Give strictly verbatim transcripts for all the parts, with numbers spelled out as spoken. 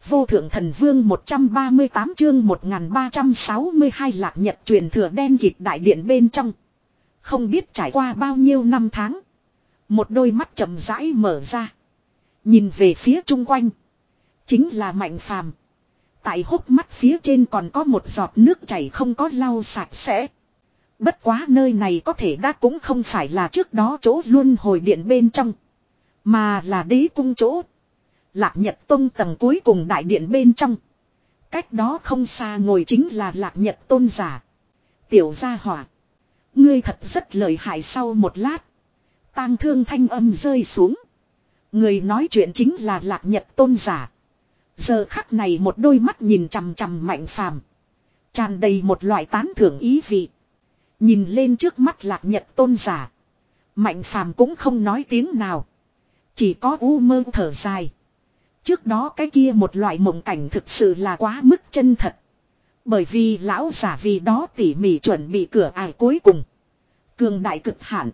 Vô thượng thần vương một trăm ba mươi tám chương một nghìn ba trăm sáu mươi hai Lạc Nhật truyền thừa đen kịt đại điện bên trong. Không biết trải qua bao nhiêu năm tháng. Một đôi mắt chậm rãi mở ra. Nhìn về phía chung quanh. Chính là Mạnh Phàm. Tại hốc mắt phía trên còn có một giọt nước chảy không có lau sạch sẽ. Bất quá nơi này có thể đã cũng không phải là trước đó chỗ luân hồi điện bên trong. Mà là đế cung chỗ. Lạc Nhật Tông tầng cuối cùng đại điện bên trong. Cách đó không xa ngồi chính là Lạc Nhật Tôn giả. Tiểu gia hỏa. Ngươi thật rất lợi hại. Sau một lát. Tang thương thanh âm rơi xuống. Người nói chuyện chính là Lạc Nhật Tôn giả. Giờ khắc này một đôi mắt nhìn chằm chằm Mạnh Phàm, tràn đầy một loại tán thưởng ý vị. Nhìn lên trước mắt Lạc Nhật Tôn giả. Mạnh Phàm cũng không nói tiếng nào. Chỉ có u mơ thở dài. Trước đó cái kia một loại mộng cảnh thực sự là quá mức chân thật. Bởi vì lão giả vì đó tỉ mỉ chuẩn bị cửa ải cuối cùng. Cường đại cực hạn.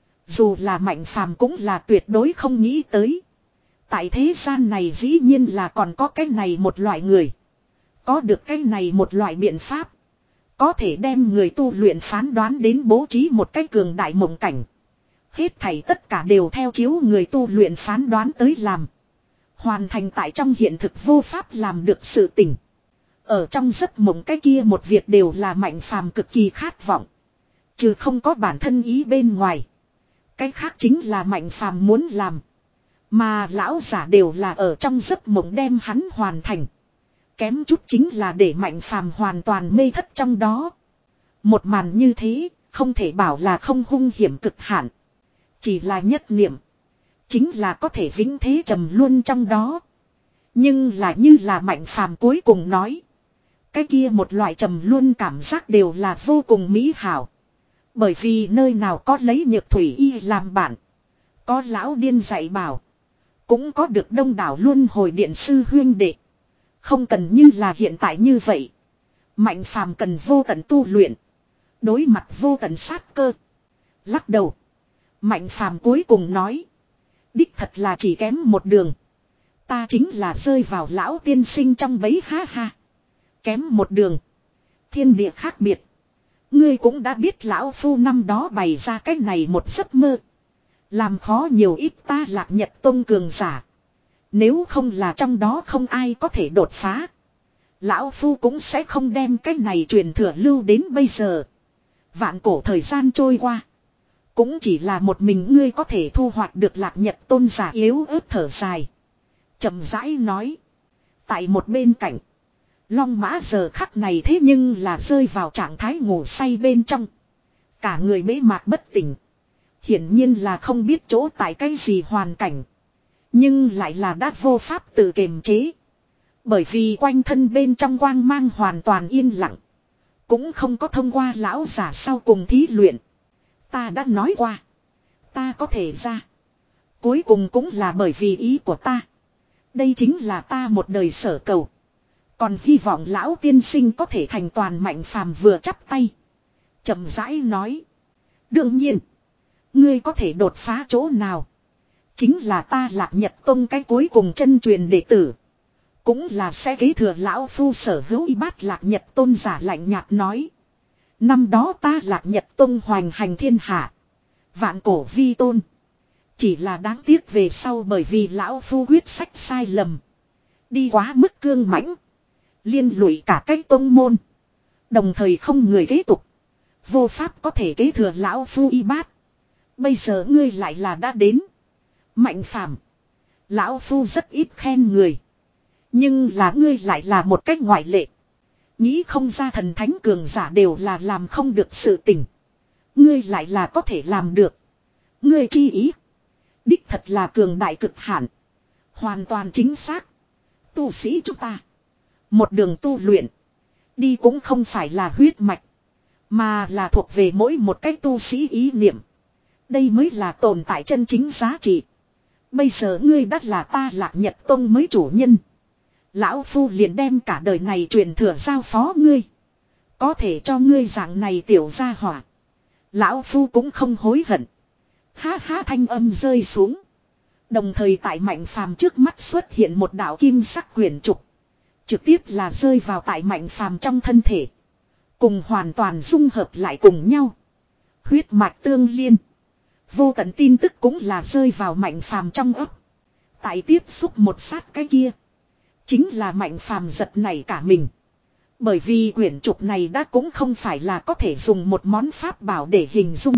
Dù là Mạnh Phàm cũng là tuyệt đối không nghĩ tới. Tại thế gian này dĩ nhiên là còn có cái này một loại người. Có được cái này một loại biện pháp. Có thể đem người tu luyện phán đoán đến bố trí một cái cường đại mộng cảnh. Hết thảy tất cả đều theo chiếu người tu luyện phán đoán tới làm. Hoàn thành tại trong hiện thực vô pháp làm được sự tình. Ở trong giấc mộng cái kia một việc đều là Mạnh Phàm cực kỳ khát vọng. Chứ không có bản thân ý bên ngoài. Cái khác chính là Mạnh Phàm muốn làm. Mà lão giả đều là ở trong giấc mộng đem hắn hoàn thành. Kém chút chính là để Mạnh Phàm hoàn toàn mê thất trong đó. Một màn như thế, không thể bảo là không hung hiểm cực hạn. Chỉ là nhất niệm. Chính là có thể vĩnh thế trầm luôn trong đó. Nhưng là như là Mạnh Phàm cuối cùng nói. Cái kia một loại trầm luôn cảm giác đều là vô cùng mỹ hảo. Bởi vì nơi nào có lấy nhược thủy y làm bạn. Có lão điên dạy bảo. Cũng có được đông đảo luân hồi điện sư huyên đệ. Không cần như là hiện tại như vậy. Mạnh Phàm cần vô tận tu luyện. Đối mặt vô tận sát cơ. Lắc đầu. Mạnh Phàm cuối cùng nói. Đích thật là chỉ kém một đường. Ta chính là rơi vào lão tiên sinh trong bẫy ha ha. Kém một đường. Thiên địa khác biệt. Ngươi cũng đã biết lão phu năm đó bày ra cái này một giấc mơ. Làm khó nhiều ít ta Lạc Nhật Tông cường giả. Nếu không là trong đó không ai có thể đột phá. Lão phu cũng sẽ không đem cái này truyền thừa lưu đến bây giờ. Vạn cổ thời gian trôi qua. Cũng chỉ là một mình ngươi có thể thu hoạch được Lạc Nhật Tôn giả yếu ớt thở dài. Chậm rãi nói. Tại một bên cạnh. Long Mã giờ khắc này thế nhưng là rơi vào trạng thái ngủ say bên trong. Cả người mễ mạc bất tỉnh. Hiển nhiên là không biết chỗ tại cái gì hoàn cảnh. Nhưng lại là đã vô pháp tự kiềm chế. Bởi vì quanh thân bên trong quang mang hoàn toàn yên lặng. Cũng không có thông qua lão giả sau cùng thí luyện. Ta đã nói qua. Ta có thể ra. Cuối cùng cũng là bởi vì ý của ta. Đây chính là ta một đời sở cầu. Còn hy vọng lão tiên sinh có thể thành toàn Mạnh Phàm vừa chắp tay. Chậm rãi nói. Đương nhiên. Ngươi có thể đột phá chỗ nào. Chính là ta Lạc Nhật Tông cái cuối cùng chân truyền đệ tử. Cũng là sẽ kế thừa lão phu sở hữu y bát Lạc Nhật Tôn giả lạnh nhạt nói. Năm đó ta Lạc Nhật Tông hoành hành thiên hạ. Vạn cổ vi tôn. Chỉ là đáng tiếc về sau bởi vì lão phu quyết sách sai lầm. Đi quá mức cương mãnh. Liên lụy cả cái tông môn. Đồng thời không người kế tục. Vô pháp có thể kế thừa lão phu y bát. Bây giờ ngươi lại là đã đến. Mạnh Phàm, lão phu rất ít khen người. Nhưng là ngươi lại là một cách ngoại lệ. Nghĩ không ra thần thánh cường giả đều là làm không được sự tình. Ngươi lại là có thể làm được. Ngươi chi ý. Đích thật là cường đại cực hạn. Hoàn toàn chính xác. Tu sĩ chúng ta. Một đường tu luyện. Đi cũng không phải là huyết mạch. Mà là thuộc về mỗi một cách tu sĩ ý niệm. Đây mới là tồn tại chân chính giá trị. Bây giờ ngươi đã là ta Lạc Nhật Tông mới chủ nhân. Lão phu liền đem cả đời này truyền thừa giao phó ngươi. Có thể cho ngươi dạng này tiểu gia hỏa. Lão phu cũng không hối hận. Ha ha thanh âm rơi xuống. Đồng thời tại Mạnh Phàm trước mắt xuất hiện một đạo kim sắc quyển trục. Trực tiếp là rơi vào tại Mạnh Phàm trong thân thể. Cùng hoàn toàn dung hợp lại cùng nhau. Huyết mạch tương liên. Vô tận tin tức cũng là rơi vào Mạnh Phàm trong ấp. Tại tiếp xúc một sát cái kia. Chính là Mạnh Phàm giật nảy cả mình. Bởi vì quyển trục này đã cũng không phải là có thể dùng một món pháp bảo để hình dung.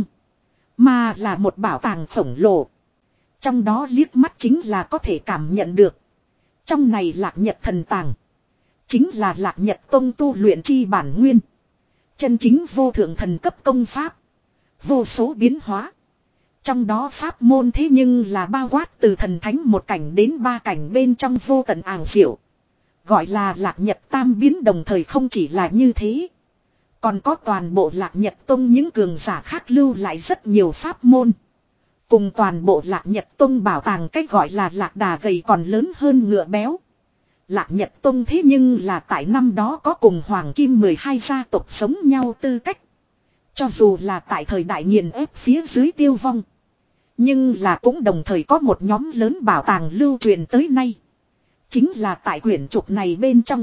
Mà là một bảo tàng khổng lồ. Trong đó liếc mắt chính là có thể cảm nhận được. Trong này Lạc Nhật thần tàng. Chính là Lạc Nhật tông tu luyện chi bản nguyên. Chân chính vô thượng thần cấp công pháp. Vô số biến hóa. Trong đó pháp môn thế nhưng là bao quát từ thần thánh một cảnh đến ba cảnh bên trong vô tận ảo diệu. Gọi là Lạc Nhật tam biến đồng thời không chỉ là như thế. Còn có toàn bộ Lạc Nhật tông những cường giả khác lưu lại rất nhiều pháp môn. Cùng toàn bộ Lạc Nhật tông bảo tàng cách gọi là Lạc Đà gầy còn lớn hơn ngựa béo. Lạc Nhật tông thế nhưng là tại năm đó có cùng Hoàng Kim mười hai gia tộc sống nhau tư cách. Cho dù là tại thời đại nghiền ép phía dưới tiêu vong. Nhưng là cũng đồng thời có một nhóm lớn bảo tàng lưu truyền tới nay. Chính là tại quyển trục này bên trong.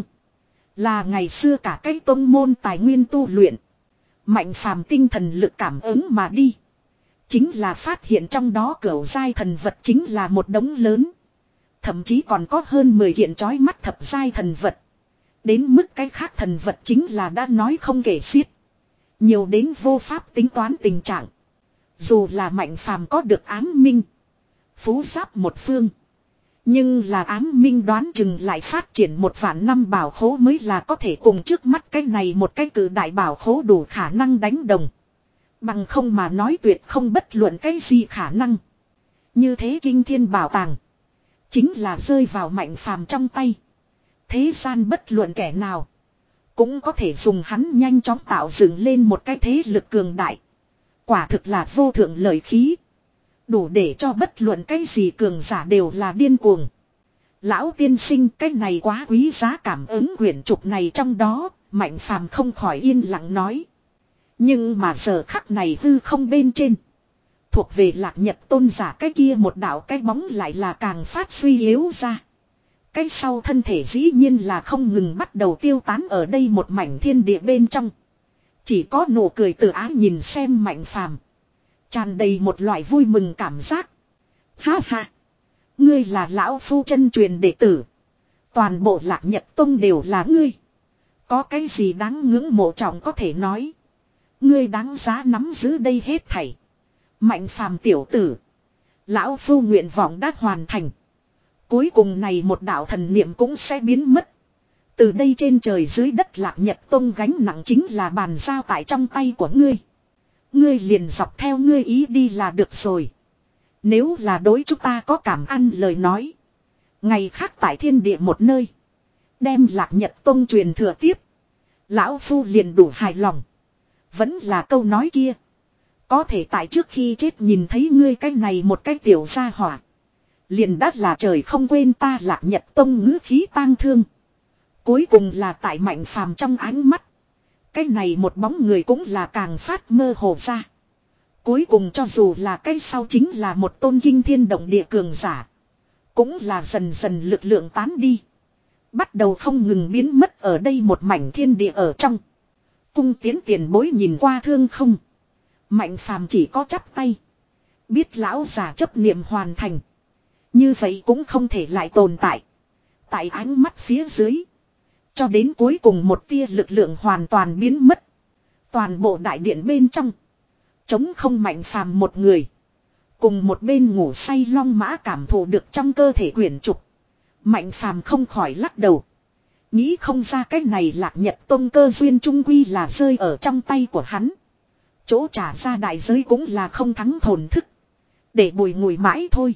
Là ngày xưa cả cái tông môn tài nguyên tu luyện. Mạnh Phàm tinh thần lực cảm ứng mà đi. Chính là phát hiện trong đó cửu giai thần vật chính là một đống lớn. Thậm chí còn có hơn mười kiện chói mắt thập giai thần vật. Đến mức cái khác thần vật chính là đã nói không kể xiết. Nhiều đến vô pháp tính toán tình trạng. Dù là Mạnh Phàm có được ám minh. Phú giáp một phương. Nhưng là ám minh đoán chừng lại phát triển một vạn năm bảo khố mới là có thể cùng trước mắt cái này một cái cử đại bảo khố đủ khả năng đánh đồng. Bằng không mà nói tuyệt không bất luận cái gì khả năng. Như thế kinh thiên bảo tàng. Chính là rơi vào Mạnh Phàm trong tay. Thế gian bất luận kẻ nào. Cũng có thể dùng hắn nhanh chóng tạo dựng lên một cái thế lực cường đại. Quả thực là vô thượng lợi khí. Đủ để cho bất luận cái gì cường giả đều là điên cuồng. Lão tiên sinh cái này quá quý giá cảm ứng quyển trục này trong đó. Mạnh Phàm không khỏi yên lặng nói. Nhưng mà giờ khắc này hư không bên trên. Thuộc về Lạc Nhật tôn giả cái kia một đạo cái bóng lại là càng phát suy yếu ra. Cái sau thân thể dĩ nhiên là không ngừng bắt đầu tiêu tán ở đây một mảnh thiên địa bên trong. Chỉ có nụ cười tự ái nhìn xem Mạnh Phàm, tràn đầy một loại vui mừng cảm giác. Ha ha! Ngươi là lão phu chân truyền đệ tử. Toàn bộ Lạc Nhật tông đều là ngươi. Có cái gì đáng ngưỡng mộ trọng có thể nói. Ngươi đáng giá nắm giữ đây hết thảy. Mạnh Phàm tiểu tử. Lão phu nguyện vọng đã hoàn thành. Cuối cùng này một đạo thần niệm cũng sẽ biến mất. Từ đây trên trời dưới đất Lạc Nhật tông gánh nặng chính là bàn giao tại trong tay của ngươi. Ngươi liền dọc theo ngươi ý đi là được rồi. Nếu là đối chúng ta có cảm ăn lời nói. Ngày khác tại thiên địa một nơi. Đem Lạc Nhật tông truyền thừa tiếp. Lão phu liền đủ hài lòng. Vẫn là câu nói kia. Có thể tại trước khi chết nhìn thấy ngươi cái này một cái tiểu gia hỏa. Liền đắt là trời không quên ta Lạc Nhật tông ngữ khí tang thương. Cuối cùng là tại Mạnh Phàm trong ánh mắt. Cái này một bóng người cũng là càng phát mơ hồ ra. Cuối cùng cho dù là cái sau chính là một tôn kinh thiên động địa cường giả. Cũng là dần dần lực lượng tán đi. Bắt đầu không ngừng biến mất ở đây một mảnh thiên địa ở trong. Cung tiến tiền bối nhìn qua thương không. Mạnh Phàm chỉ có chắp tay. Biết lão già chấp niệm hoàn thành. Như vậy cũng không thể lại tồn tại. Tại ánh mắt phía dưới. Cho đến cuối cùng một tia lực lượng hoàn toàn biến mất. Toàn bộ đại điện bên trong. Trống không Mạnh Phàm một người. Cùng một bên ngủ say long mã cảm thụ được trong cơ thể quyển trục. Mạnh Phàm không khỏi lắc đầu. Nghĩ không ra cái này Lạc Nhật tông cơ duyên trung quy là rơi ở trong tay của hắn. Chỗ trả ra đại giới cũng là không thắng thổn thức. Để bùi ngùi mãi thôi.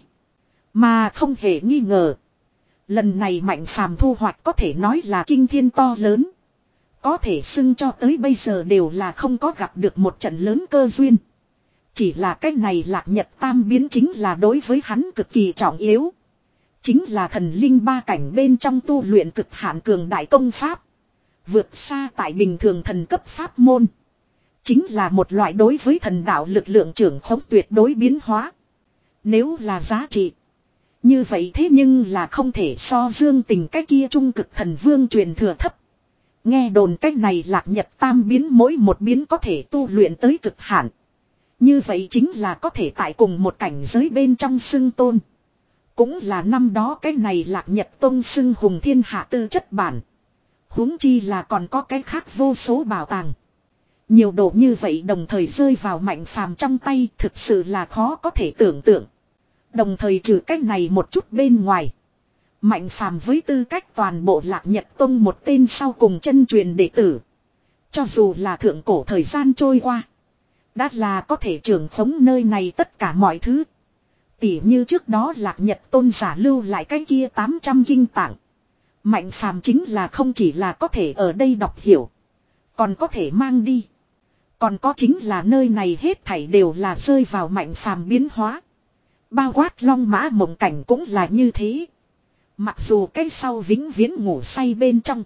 Mà không hề nghi ngờ. Lần này Mạnh Phàm thu hoạch có thể nói là kinh thiên to lớn. Có thể xưng cho tới bây giờ đều là không có gặp được một trận lớn cơ duyên. Chỉ là cái này Lạc Nhật tam biến chính là đối với hắn cực kỳ trọng yếu. Chính là thần linh ba cảnh bên trong tu luyện cực hạn cường đại công pháp. Vượt xa tại bình thường thần cấp pháp môn. Chính là một loại đối với thần đạo lực lượng trưởng khống tuyệt đối biến hóa. Nếu là giá trị. Như vậy thế nhưng là không thể so Dương Tình cái kia trung cực thần vương truyền thừa thấp. Nghe đồn cách này Lạc Nhật tam biến mỗi một biến có thể tu luyện tới cực hạn. Như vậy chính là có thể tại cùng một cảnh giới bên trong xưng tôn. Cũng là năm đó cái này Lạc Nhật Tông xưng hùng thiên hạ tư chất bản. Huống chi là còn có cái khác vô số bảo tàng. Nhiều đồ như vậy đồng thời rơi vào Mạnh Phàm trong tay thực sự là khó có thể tưởng tượng. Đồng thời trừ cách này một chút bên ngoài. Mạnh Phàm với tư cách toàn bộ Lạc Nhật Tông một tên sau cùng chân truyền đệ tử. Cho dù là thượng cổ thời gian trôi qua. Đã là có thể trưởng khống nơi này tất cả mọi thứ. Tỉ như trước đó Lạc Nhật Tôn giả lưu lại cái kia tám trăm kinh tạng. Mạnh Phàm chính là không chỉ là có thể ở đây đọc hiểu. Còn có thể mang đi. Còn có chính là nơi này hết thảy đều là rơi vào Mạnh Phàm biến hóa. Bao quát Long Mã Mộng Cảnh cũng là như thế. Mặc dù cái sau vĩnh viễn ngủ say bên trong.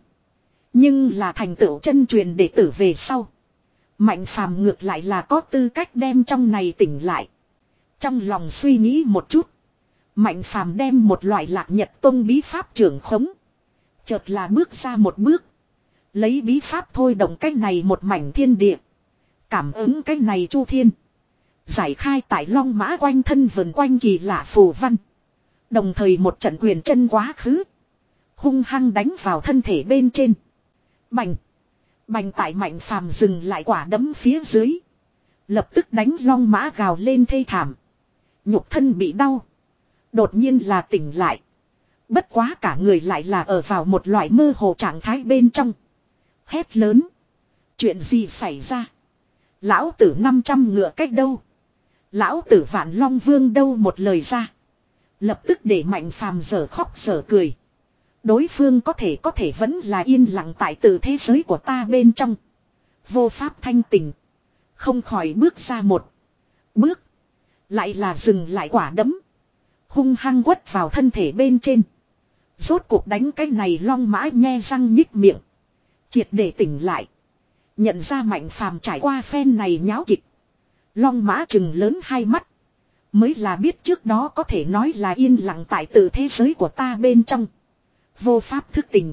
Nhưng là thành tựu chân truyền đệ tử về sau. Mạnh Phàm ngược lại là có tư cách đem trong này tỉnh lại. Trong lòng suy nghĩ một chút. Mạnh Phàm đem một loại Lạc Nhật Tông bí pháp trưởng khống. Chợt là bước ra một bước. Lấy bí pháp thôi động cái này một mảnh thiên địa. Cảm ứng cái này chu thiên. Giải khai tại Long Mã quanh thân vần quanh kỳ lạ phù văn. Đồng thời một trận quyền chân quá khứ. Hung hăng đánh vào thân thể bên trên. Bành. Bành tại Mạnh Phàm dừng lại quả đấm phía dưới. Lập tức đánh Long Mã gào lên thê thảm. Nhục thân bị đau. Đột nhiên là tỉnh lại. Bất quá cả người lại là ở vào một loại mơ hồ trạng thái bên trong. Hét lớn. Chuyện gì xảy ra? Lão tử năm trăm ngựa cách đâu? Lão tử Vạn Long Vương đâu một lời ra. Lập tức để Mạnh Phàm dở khóc dở cười. Đối phương có thể có thể vẫn là yên lặng tại từ thế giới của ta bên trong. Vô pháp thanh tình. Không khỏi bước ra một bước. Lại là dừng lại quả đấm. Hung hăng quất vào thân thể bên trên. Rốt cuộc đánh cái này Long Mã nhe răng nhích miệng. Triệt để tỉnh lại. Nhận ra Mạnh Phàm trải qua phen này nháo kịch. Long Mã trừng lớn hai mắt. Mới là biết trước đó có thể nói là yên lặng tại từ thế giới của ta bên trong. Vô pháp thức tỉnh.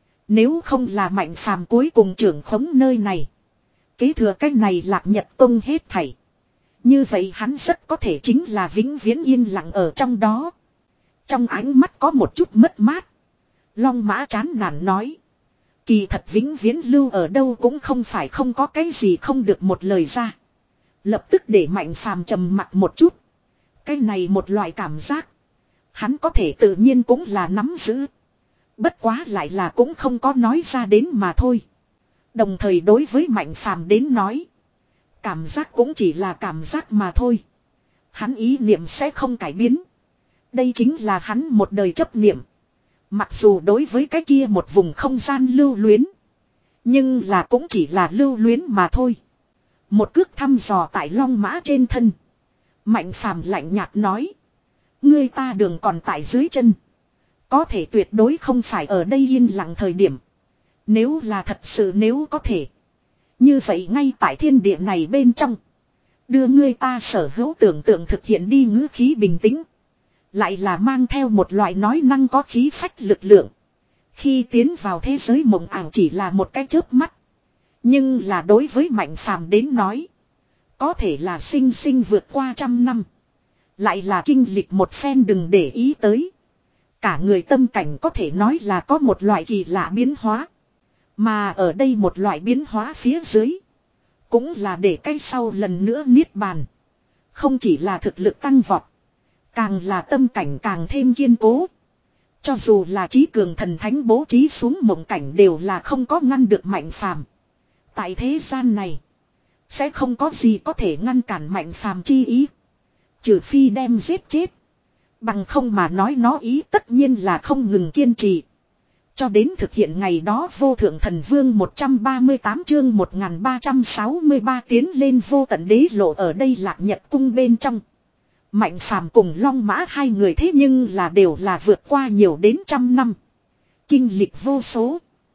Nếu không là Mạnh Phàm cuối cùng trưởng khống nơi này. Kế thừa cách này Lạc Nhật Tông hết thảy. Như vậy hắn rất có thể chính là vĩnh viễn yên lặng ở trong đó. Trong ánh mắt có một chút mất mát. Long Mã chán nản nói. Kỳ thật vĩnh viễn lưu ở đâu cũng không phải không có cái gì không được một lời ra. Lập tức để Mạnh Phàm trầm mặc một chút. Cái này một loại cảm giác. Hắn có thể tự nhiên cũng là nắm giữ. Bất quá lại là cũng không có nói ra đến mà thôi. Đồng thời đối với Mạnh Phàm đến nói. Cảm giác cũng chỉ là cảm giác mà thôi. Hắn ý niệm sẽ không cải biến. Đây chính là hắn một đời chấp niệm. Mặc dù đối với cái kia một vùng không gian lưu luyến. Nhưng là cũng chỉ là lưu luyến mà thôi. Một cước thăm dò tại Long Mã trên thân. Mạnh Phàm lạnh nhạt nói. Ngươi ta đường còn tại dưới chân. Có thể tuyệt đối không phải ở đây yên lặng thời điểm. Nếu là thật sự nếu có thể. Như vậy ngay tại thiên địa này bên trong. Đưa ngươi ta sở hữu tưởng tượng thực hiện đi ngữ khí bình tĩnh. Lại là mang theo một loại nói năng có khí phách lực lượng. Khi tiến vào thế giới mộng ảo chỉ là một cái chớp mắt. Nhưng là đối với Mạnh Phàm đến nói. Có thể là sinh sinh vượt qua trăm năm. Lại là kinh lịch một phen đừng để ý tới. Cả người tâm cảnh có thể nói là có một loại kỳ lạ biến hóa. Mà ở đây một loại biến hóa phía dưới. Cũng là để cái sau lần nữa niết bàn. Không chỉ là thực lực tăng vọt. Càng là tâm cảnh càng thêm kiên cố. Cho dù là trí cường thần thánh bố trí xuống mộng cảnh đều là không có ngăn được Mạnh Phàm. Tại thế gian này. Sẽ không có gì có thể ngăn cản Mạnh Phàm chi ý. Trừ phi đem giết chết. Bằng không mà nói nó ý tất nhiên là không ngừng kiên trì. Cho đến thực hiện ngày đó vô thượng thần vương một trăm ba mươi tám chương một nghìn ba trăm sáu mươi ba tiến lên vô tận đế lộ ở đây Lạc Nhật cung bên trong. Mạnh Phàm cùng Long Mã hai người thế nhưng là đều là vượt qua nhiều đến trăm năm. Kinh lịch vô số.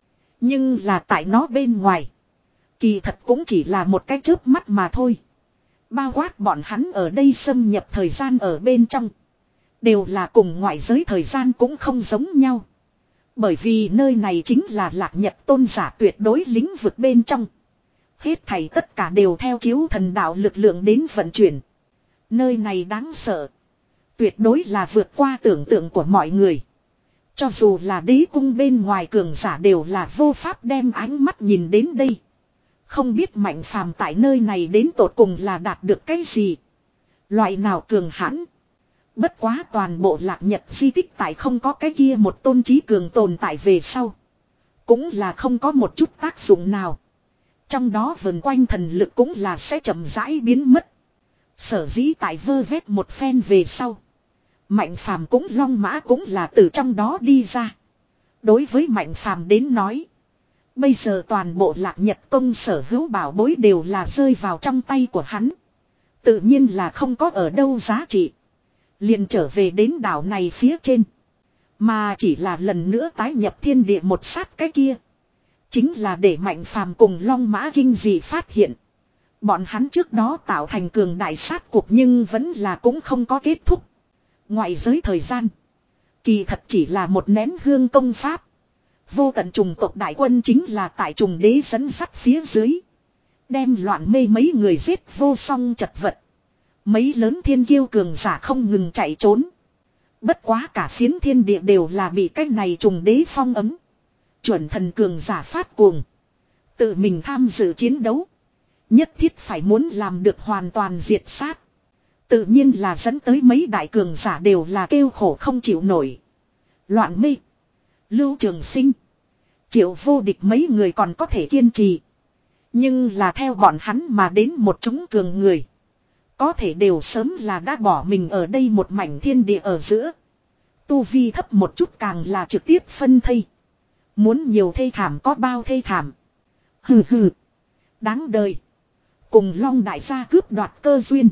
Nhưng là tại nó bên ngoài. Kỳ thật cũng chỉ là một cái chớp mắt mà thôi. Bao quát bọn hắn ở đây xâm nhập thời gian ở bên trong. Đều là cùng ngoại giới thời gian cũng không giống nhau. Bởi vì nơi này chính là Lạc Nhật tôn giả tuyệt đối lĩnh vực bên trong. Hết thảy tất cả đều theo chiếu thần đạo lực lượng đến vận chuyển. Nơi này đáng sợ. Tuyệt đối là vượt qua tưởng tượng của mọi người. Cho dù là đế cung bên ngoài cường giả đều là vô pháp đem ánh mắt nhìn đến đây. Không biết Mạnh Phàm tại nơi này đến tột cùng là đạt được cái gì. Loại nào cường hãn. Bất quá toàn bộ Lạc Nhật di tích tại không có cái kia một tôn trí cường tồn tại về sau. Cũng là không có một chút tác dụng nào. Trong đó vần quanh thần lực cũng là sẽ chậm rãi biến mất. Sở dĩ tại vơ vét một phen về sau. Mạnh Phàm cũng long mã cũng là từ trong đó đi ra. Đối với Mạnh Phàm đến nói. Bây giờ toàn bộ Lạc Nhật Tông sở hữu bảo bối đều là rơi vào trong tay của hắn. Tự nhiên là không có ở đâu giá trị. Liền trở về đến đảo này phía trên. Mà chỉ là lần nữa tái nhập thiên địa một sát cái kia. Chính là để Mạnh Phàm cùng long mã kinh dị phát hiện. Bọn hắn trước đó tạo thành cường đại sát cuộc nhưng vẫn là cũng không có kết thúc. Ngoại giới thời gian. Kỳ thật chỉ là một nén hương công pháp. Vô tận trùng tộc đại quân chính là tại trùng đế dẫn sắt phía dưới. Đem loạn mê mấy người giết vô song chật vật. Mấy lớn thiên kiêu cường giả không ngừng chạy trốn. Bất quá cả phiến thiên địa đều là bị cái này trùng đế phong ấm. Chuẩn thần cường giả phát cuồng. Tự mình tham dự chiến đấu. Nhất thiết phải muốn làm được hoàn toàn diệt sát. Tự nhiên là dẫn tới mấy đại cường giả đều là kêu khổ không chịu nổi. Loạn mê. Lưu Trường Sinh. Triệu Vô Địch mấy người còn có thể kiên trì. Nhưng là theo bọn hắn mà đến một chúng cường người. Có thể đều sớm là đã bỏ mình ở đây một mảnh thiên địa ở giữa. Tu vi thấp một chút càng là trực tiếp phân thây. Muốn nhiều thê thảm có bao thê thảm. Hừ hừ. Đáng đời. Cùng Long đại gia cướp đoạt cơ duyên.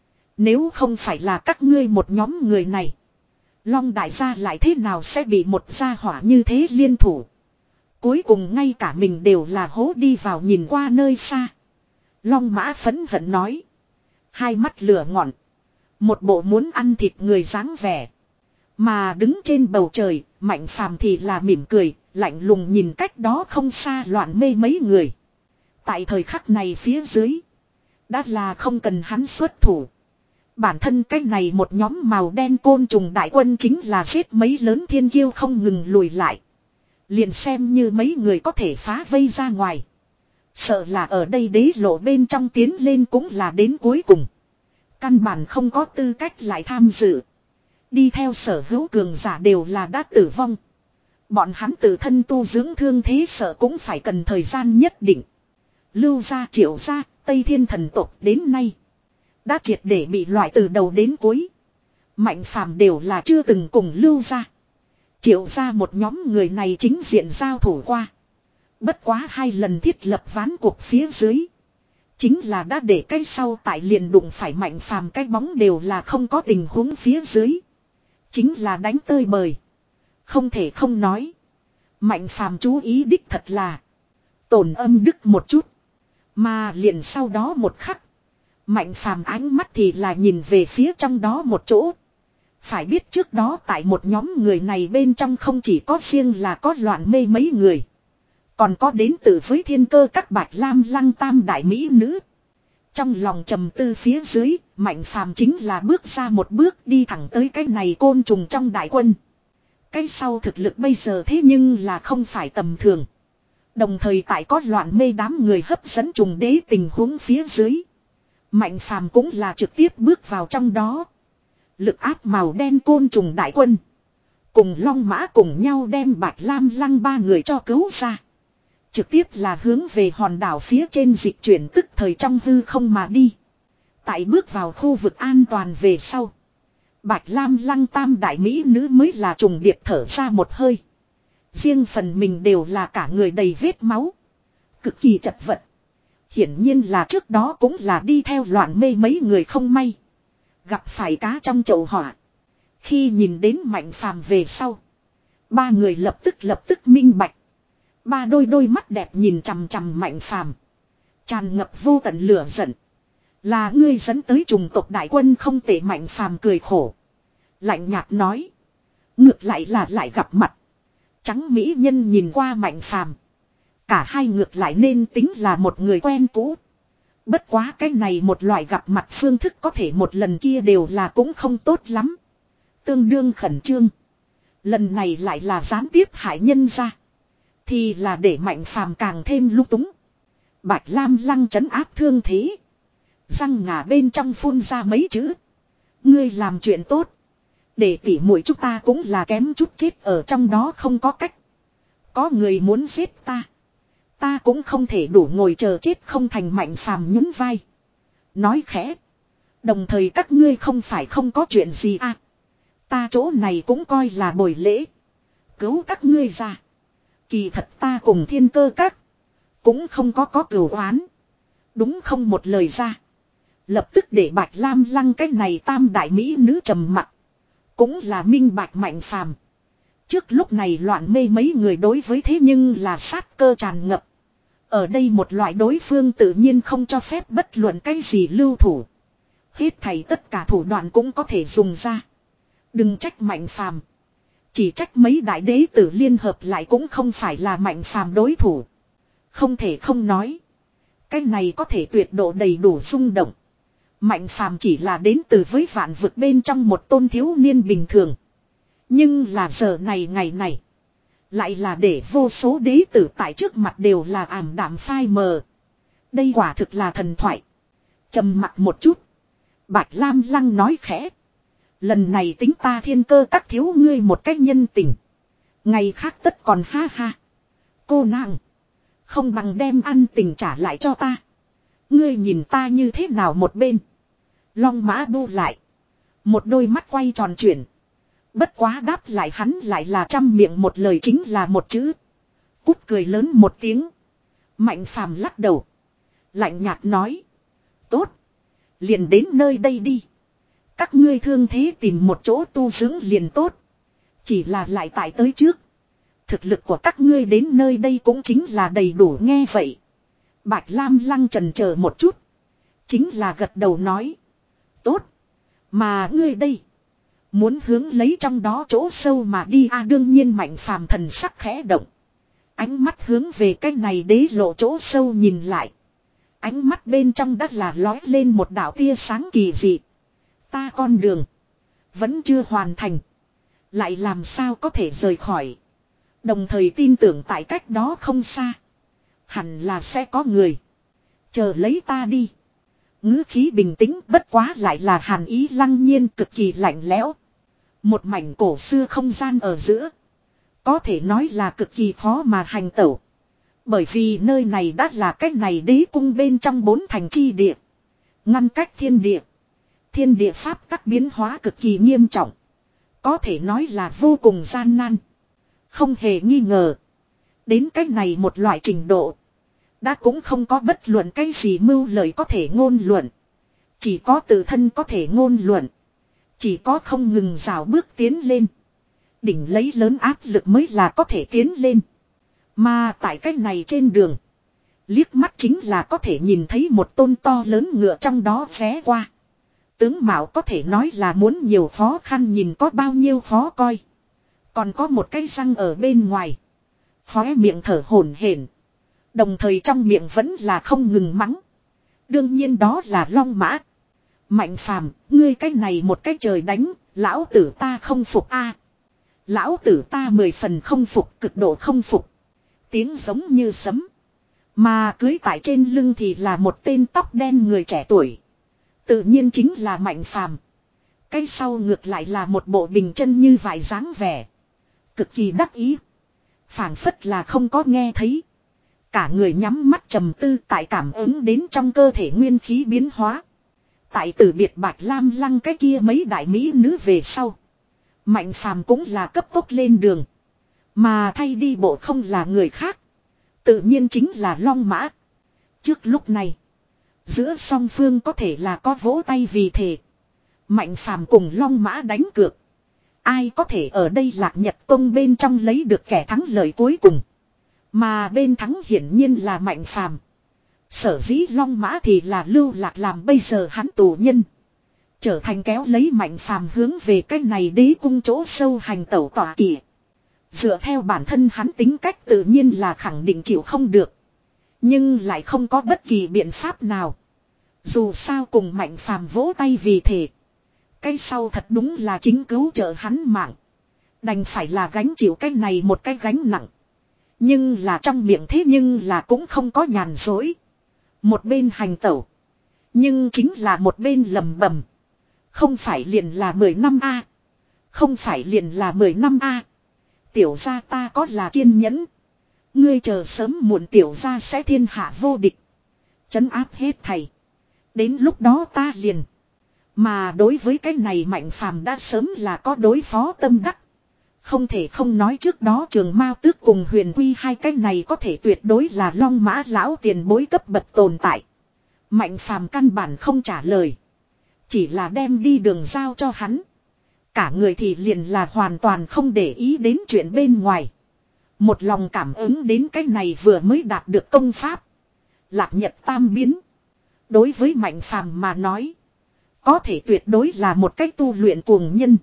Nếu không phải là các ngươi một nhóm người này. Long đại gia lại thế nào sẽ bị một gia hỏa như thế liên thủ. Cuối cùng ngay cả mình đều là hố đi vào nhìn qua nơi xa. Long mã phẫn hận nói. Hai mắt lửa ngọn. Một bộ muốn ăn thịt người dáng vẻ. Mà đứng trên bầu trời, Mạnh Phàm thì là mỉm cười, lạnh lùng nhìn cách đó không xa loạn mê mấy người. Tại thời khắc này phía dưới. Đã là không cần hắn xuất thủ. Bản thân cái này một nhóm màu đen côn trùng đại quân chính là giết mấy lớn thiên kiêu không ngừng lùi lại. Liền xem như mấy người có thể phá vây ra ngoài. Sợ là ở đây đế lộ bên trong tiến lên cũng là đến cuối cùng. Căn bản không có tư cách lại tham dự. Đi theo sở hữu cường giả đều là đã tử vong. Bọn hắn tự thân tu dưỡng thương thế sợ cũng phải cần thời gian nhất định. Lưu gia Triệu gia, Tây Thiên thần tộc đến nay. Đã triệt để bị loại từ đầu đến cuối. Mạnh Phàm đều là chưa từng cùng Lưu gia Triệu gia một nhóm người này chính diện giao thủ qua. Bất quá hai lần thiết lập ván cuộc phía dưới. Chính là đã để cái sau tại liền đụng phải Mạnh Phàm cái bóng đều là không có tình huống phía dưới. Chính là đánh tơi bời. Không thể không nói. Mạnh Phàm chú ý đích thật là. Tổn âm đức một chút. Mà liền sau đó một khắc. Mạnh Phàm ánh mắt thì là nhìn về phía trong đó một chỗ. Phải biết trước đó tại một nhóm người này bên trong không chỉ có riêng là có loạn mê mấy người. Còn có đến từ với thiên cơ các bạch lam lăng tam đại mỹ nữ. Trong lòng trầm tư phía dưới, Mạnh Phàm chính là bước ra một bước đi thẳng tới cái này côn trùng trong đại quân. Cái sau thực lực bây giờ thế nhưng là không phải tầm thường. Đồng thời tại có loạn mê đám người hấp dẫn trùng đế tình huống phía dưới. Mạnh Phàm cũng là trực tiếp bước vào trong đó. Lực áp màu đen côn trùng đại quân. Cùng long mã cùng nhau đem bạch lam lăng ba người cho cứu ra. Trực tiếp là hướng về hòn đảo phía trên dịch chuyển tức thời trong hư không mà đi. Tại bước vào khu vực an toàn về sau. Bạch lam lăng tam đại mỹ nữ mới là trùng điệp thở ra một hơi. Riêng phần mình đều là cả người đầy vết máu. Cực kỳ chật vật. Hiển nhiên là trước đó cũng là đi theo loạn mê mấy người không may. Gặp phải cá trong chậu hỏa. Khi nhìn đến Mạnh Phàm về sau. Ba người lập tức lập tức minh bạch. Ba đôi đôi mắt đẹp nhìn chằm chằm Mạnh Phàm, tràn ngập vô tận lửa giận. Là ngươi dẫn tới trùng tộc đại quân không tệ. Mạnh Phàm cười khổ. Lạnh nhạt nói. Ngược lại là lại gặp mặt. Trắng mỹ nhân nhìn qua Mạnh Phàm. Cả hai ngược lại nên tính là một người quen cũ. Bất quá cái này một loại gặp mặt phương thức có thể một lần kia đều là cũng không tốt lắm. Tương đương khẩn trương. Lần này lại là gián tiếp hại nhân ra. Thì là để Mạnh Phàm càng thêm lung túng. Bạch Lam Lăng trấn áp thương thế. Răng ngà bên trong phun ra mấy chữ. Ngươi làm chuyện tốt. Để tỉ muội chúng ta cũng là kém chút chết ở trong đó không có cách. Có người muốn giết ta. Ta cũng không thể đủ ngồi chờ chết không thành. Mạnh Phàm nhún vai. Nói khẽ. Đồng thời các ngươi không phải không có chuyện gì à. Ta chỗ này cũng coi là bồi lễ. Cứu các ngươi ra. Kỳ thật ta cùng Thiên Cơ Các. Cũng không có có cửu oán. Đúng không một lời ra. Lập tức để Bạch Lam Lăng cái này tam đại mỹ nữ trầm mặt. Cũng là minh bạch Mạnh Phàm. Trước lúc này loạn mê mấy người đối với thế nhưng là sát cơ tràn ngập. Ở đây một loại đối phương tự nhiên không cho phép bất luận cái gì lưu thủ. Hết thảy tất cả thủ đoạn cũng có thể dùng ra. Đừng trách Mạnh Phàm. Chỉ trách mấy đại đế tử liên hợp lại cũng không phải là Mạnh Phàm đối thủ. Không thể không nói. Cái này có thể tuyệt độ đầy đủ rung động. Mạnh Phàm chỉ là đến từ với vạn vực bên trong một tôn thiếu niên bình thường. Nhưng là giờ này ngày này. Lại là để vô số đế tử tại trước mặt đều là ảm đạm phai mờ. Đây quả thực là thần thoại. Trầm mặt một chút. Bạch Lam Lăng nói khẽ. Lần này tính ta Thiên Cơ Các thiếu ngươi một cách nhân tình. Ngày khác tất còn ha ha. Cô nàng. Không bằng đem ăn tình trả lại cho ta. Ngươi nhìn ta như thế nào một bên. Long mã bu lại. Một đôi mắt quay tròn chuyển. Bất quá đáp lại hắn lại là trăm miệng một lời chính là một chữ. Cút cười lớn một tiếng. Mạnh Phàm lắc đầu. Lạnh nhạt nói. Tốt. Liền đến nơi đây đi. Các ngươi thương thế tìm một chỗ tu dưỡng liền tốt. Chỉ là lại tại tới trước. Thực lực của các ngươi đến nơi đây cũng chính là đầy đủ nghe vậy. Bạch Lam Lăng trần chờ một chút. Chính là gật đầu nói. Tốt. Mà ngươi đây. Muốn hướng lấy trong đó chỗ sâu mà đi a à, đương nhiên Mạnh Phàm thần sắc khẽ động. Ánh mắt hướng về cái này đế lộ chỗ sâu nhìn lại. Ánh mắt bên trong đất là lói lên một đạo tia sáng kỳ dị. Ta con đường. Vẫn chưa hoàn thành. Lại làm sao có thể rời khỏi. Đồng thời tin tưởng tại cách đó không xa. Hẳn là sẽ có người. Chờ lấy ta đi. Ngữ khí bình tĩnh bất quá lại là hàn ý lăng nhiên cực kỳ lạnh lẽo. Một mảnh cổ xưa không gian ở giữa. Có thể nói là cực kỳ khó mà hành tẩu. Bởi vì nơi này đã là cách này đế cung bên trong bốn thành chi địa. Ngăn cách thiên địa. Thiên địa pháp tắc biến hóa cực kỳ nghiêm trọng. Có thể nói là vô cùng gian nan. Không hề nghi ngờ. Đến cách này một loại trình độ. Đã cũng không có bất luận cái gì mưu lời có thể ngôn luận. Chỉ có tự thân có thể ngôn luận. Chỉ có không ngừng rào bước tiến lên. Đỉnh lấy lớn áp lực mới là có thể tiến lên. Mà tại cách này trên đường. Liếc mắt chính là có thể nhìn thấy một tôn to lớn ngựa trong đó vé qua. Tướng mạo có thể nói là muốn nhiều khó khăn nhìn có bao nhiêu khó coi. Còn có một cái răng ở bên ngoài. Khóe miệng thở hổn hển. Đồng thời trong miệng vẫn là không ngừng mắng. Đương nhiên đó là Long Mã. Mạnh Phàm, ngươi cái này một cái trời đánh, lão tử ta không phục a. Lão tử ta mười phần không phục, cực độ không phục. Tiếng giống như sấm. Mà cưới tại trên lưng thì là một tên tóc đen người trẻ tuổi. Tự nhiên chính là Mạnh Phàm. Cái sau ngược lại là một bộ bình chân như vải dáng vẻ. Cực kỳ đắc ý. Phảng phất là không có nghe thấy. Cả người nhắm mắt trầm tư tại cảm ứng đến trong cơ thể nguyên khí biến hóa. Tại từ biệt Bạch Lam Lăng cái kia mấy đại mỹ nữ về sau. Mạnh Phàm cũng là cấp tốc lên đường. Mà thay đi bộ không là người khác. Tự nhiên chính là Long Mã. Trước lúc này. Giữa song phương có thể là có vỗ tay vì thế. Mạnh Phàm cùng Long Mã đánh cược. Ai có thể ở đây Lạc Nhật Tông bên trong lấy được kẻ thắng lợi cuối cùng. Mà bên thắng hiển nhiên là Mạnh Phàm. Sở dĩ Long Mã thì là lưu lạc làm bây giờ hắn tù nhân. trở thành kéo lấy Mạnh Phàm hướng về cái này đế cung chỗ sâu hành tẩu tỏa kỵ. Dựa theo bản thân hắn tính cách tự nhiên là khẳng định chịu không được. Nhưng lại không có bất kỳ biện pháp nào. Dù sao cùng Mạnh Phàm vỗ tay vì thế. Cái sau thật đúng là chính cứu trợ hắn mạng. Đành phải là gánh chịu cái này một cái gánh nặng. Nhưng là trong miệng thế nhưng là cũng không có nhàn dối. Một bên hành tẩu. Nhưng chính là một bên lầm bầm. Không phải liền là mười năm a, không phải liền là mười năm a. Tiểu gia ta có là kiên nhẫn. Ngươi chờ sớm muộn tiểu gia sẽ thiên hạ vô địch. Trấn áp hết thầy. Đến lúc đó ta liền. Mà đối với cái này Mạnh Phàm đã sớm là có đối phó tâm đắc. Không thể không nói trước đó Trường Mao Tước cùng Huyền Quy hai cái này có thể tuyệt đối là long mã lão tiền bối cấp bậc tồn tại. Mạnh Phàm căn bản không trả lời. Chỉ là đem đi đường giao cho hắn. Cả người thì liền là hoàn toàn không để ý đến chuyện bên ngoài. Một lòng cảm ứng đến cái này vừa mới đạt được công pháp. Lạc Nhật Tam Biến. Đối với Mạnh Phàm mà nói. Có thể tuyệt đối là một cách tu luyện cuồng nhân.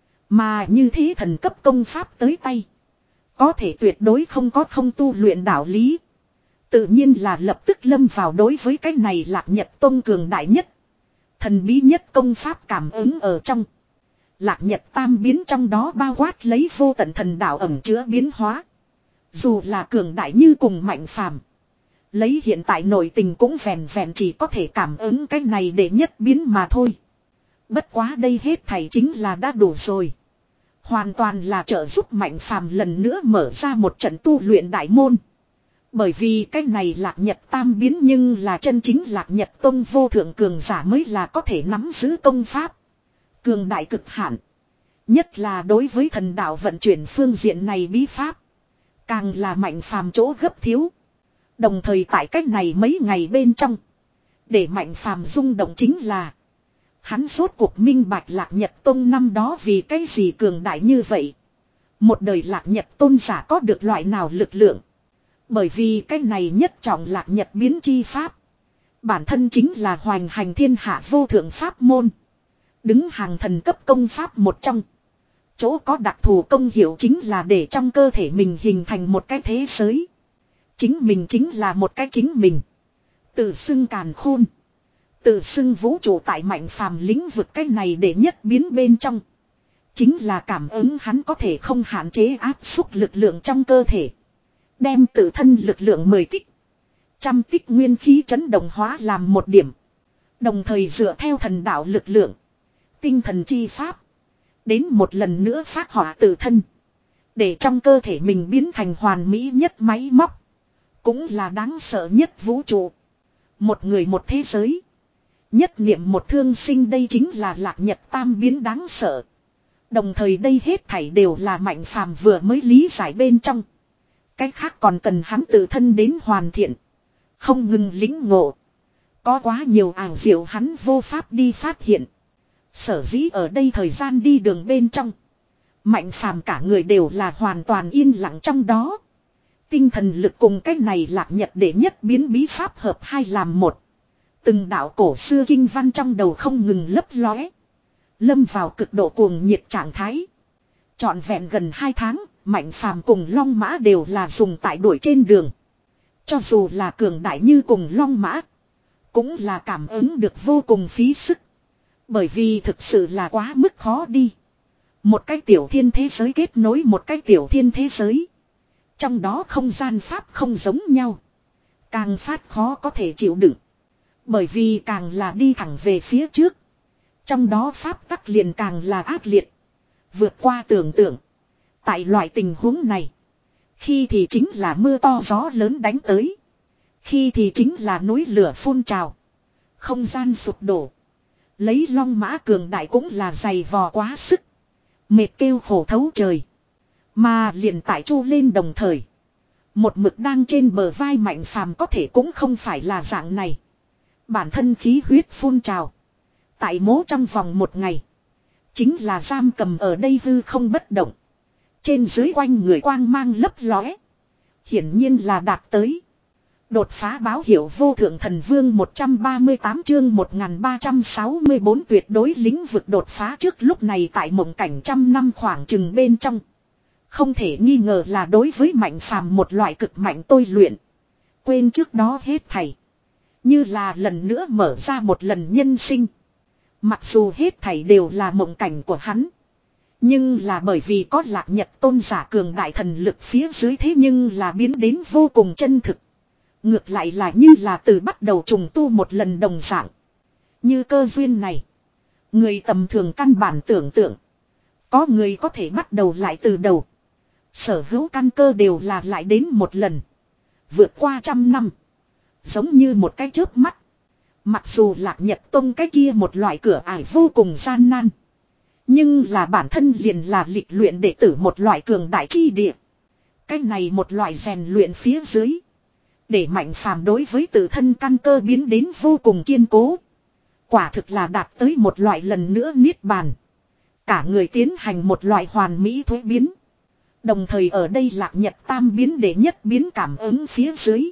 Mà như thế thần cấp công pháp tới tay. Có thể tuyệt đối không có không tu luyện đạo lý. Tự nhiên là lập tức lâm vào đối với cái này Lạc Nhật Tông cường đại nhất. Thần bí nhất công pháp cảm ứng ở trong. Lạc Nhật Tam Biến trong đó bao quát lấy vô tận thần đạo ẩm chứa biến hóa. Dù là cường đại như cùng Mạnh Phàm, lấy hiện tại nội tình cũng vẹn vẹn chỉ có thể cảm ứng cái này để nhất biến mà thôi. Bất quá đây hết thảy chính là đã đủ rồi. Hoàn toàn là trợ giúp Mạnh Phàm lần nữa mở ra một trận tu luyện đại môn. Bởi vì cái này Lạc Nhật Tam Biến nhưng là chân chính Lạc Nhật Tông vô thượng cường giả mới là có thể nắm giữ công pháp. Cường đại cực hạn. Nhất là đối với thần đạo vận chuyển phương diện này bí pháp. Càng là Mạnh Phàm chỗ gấp thiếu. Đồng thời tại cách này mấy ngày bên trong. Để Mạnh Phàm rung động chính là. Hắn rốt cuộc minh bạch Lạc Nhật Tông năm đó vì cái gì cường đại như vậy. Một đời Lạc Nhật Tôn giả có được loại nào lực lượng. Bởi vì cái này nhất trọng Lạc Nhật biến chi pháp. Bản thân chính là hoành hành thiên hạ vô thượng pháp môn. Đứng hàng thần cấp công pháp một trong. Chỗ có đặc thù công hiệu chính là để trong cơ thể mình hình thành một cái thế giới. Chính mình chính là một cái chính mình. Tự xưng càn khôn. Tự xưng vũ trụ tại Mạnh Phàm lĩnh vực cái này để nhất biến bên trong. Chính là cảm ứng hắn có thể không hạn chế áp xúc lực lượng trong cơ thể. Đem tự thân lực lượng mười tích. Trăm tích nguyên khí chấn động hóa làm một điểm. Đồng thời dựa theo thần đạo lực lượng. Tinh thần chi pháp. Đến một lần nữa phát họa tự thân. Để trong cơ thể mình biến thành hoàn mỹ nhất máy móc. Cũng là đáng sợ nhất vũ trụ. Một người một thế giới. Nhất niệm một thương sinh, đây chính là Lạc Nhật Tam Biến đáng sợ. Đồng thời đây hết thảy đều là Mạnh Phàm vừa mới lý giải bên trong. Cái khác còn cần hắn tự thân đến hoàn thiện. Không ngừng lĩnh ngộ. Có quá nhiều ảo diệu hắn vô pháp đi phát hiện. Sở dĩ ở đây thời gian đi đường bên trong. Mạnh Phàm cả người đều là hoàn toàn yên lặng trong đó. Tinh thần lực cùng cách này Lạc Nhật để nhất biến bí pháp hợp hai làm một. Từng đạo cổ xưa kinh văn trong đầu không ngừng lấp lóe. Lâm vào cực độ cuồng nhiệt trạng thái. Trọn vẹn gần hai tháng, Mạnh Phàm cùng Long Mã đều là dùng tại đuổi trên đường. Cho dù là cường đại như cùng Long Mã, cũng là cảm ứng được vô cùng phí sức. Bởi vì thực sự là quá mức khó đi. Một cái tiểu thiên thế giới kết nối một cái tiểu thiên thế giới. Trong đó không gian pháp không giống nhau. Càng phát khó có thể chịu đựng. Bởi vì càng là đi thẳng về phía trước. Trong đó pháp tắc liền càng là ác liệt. Vượt qua tưởng tượng. Tại loại tình huống này. Khi thì chính là mưa to gió lớn đánh tới. Khi thì chính là núi lửa phun trào. Không gian sụp đổ. Lấy Long Mã cường đại cũng là dày vò quá sức. Mệt kêu khổ thấu trời. Mà liền tại chu lên đồng thời. Một mực đang trên bờ vai Mạnh Phàm có thể cũng không phải là dạng này. Bản thân khí huyết phun trào. Tại mố trong vòng một ngày. Chính là giam cầm ở đây hư không bất động. Trên dưới quanh người quang mang lấp lóe. Hiển nhiên là đạt tới. Đột phá báo hiệu vô thượng thần vương một trăm ba mươi tám chương một nghìn ba trăm sáu mươi bốn tuyệt đối lĩnh vực đột phá trước lúc này tại mộng cảnh trăm năm khoảng chừng bên trong. Không thể nghi ngờ là đối với Mạnh Phàm một loại cực mạnh tôi luyện. Quên trước đó hết thảy. Như là lần nữa mở ra một lần nhân sinh. Mặc dù hết thảy đều là mộng cảnh của hắn. Nhưng là bởi vì có Lạc Nhật tôn giả cường đại thần lực phía dưới thế nhưng là biến đến vô cùng chân thực. Ngược lại là như là từ bắt đầu trùng tu một lần đồng dạng. Như cơ duyên này. Người tầm thường căn bản tưởng tượng. Có người có thể bắt đầu lại từ đầu. Sở hữu căn cơ đều là lại đến một lần. Vượt qua trăm năm. Giống như một cái chớp mắt. Mặc dù Lạc Nhật Tông cái kia một loại cửa ải vô cùng gian nan. Nhưng là bản thân liền là lịch luyện đệ tử một loại cường đại chi địa. Cái này một loại rèn luyện phía dưới. Để Mạnh Phàm đối với tự thân căn cơ biến đến vô cùng kiên cố. Quả thực là đạt tới một loại lần nữa niết bàn. Cả người tiến hành một loại hoàn mỹ thuế biến. Đồng thời ở đây Lạc Nhật tam biến để nhất biến cảm ứng phía dưới.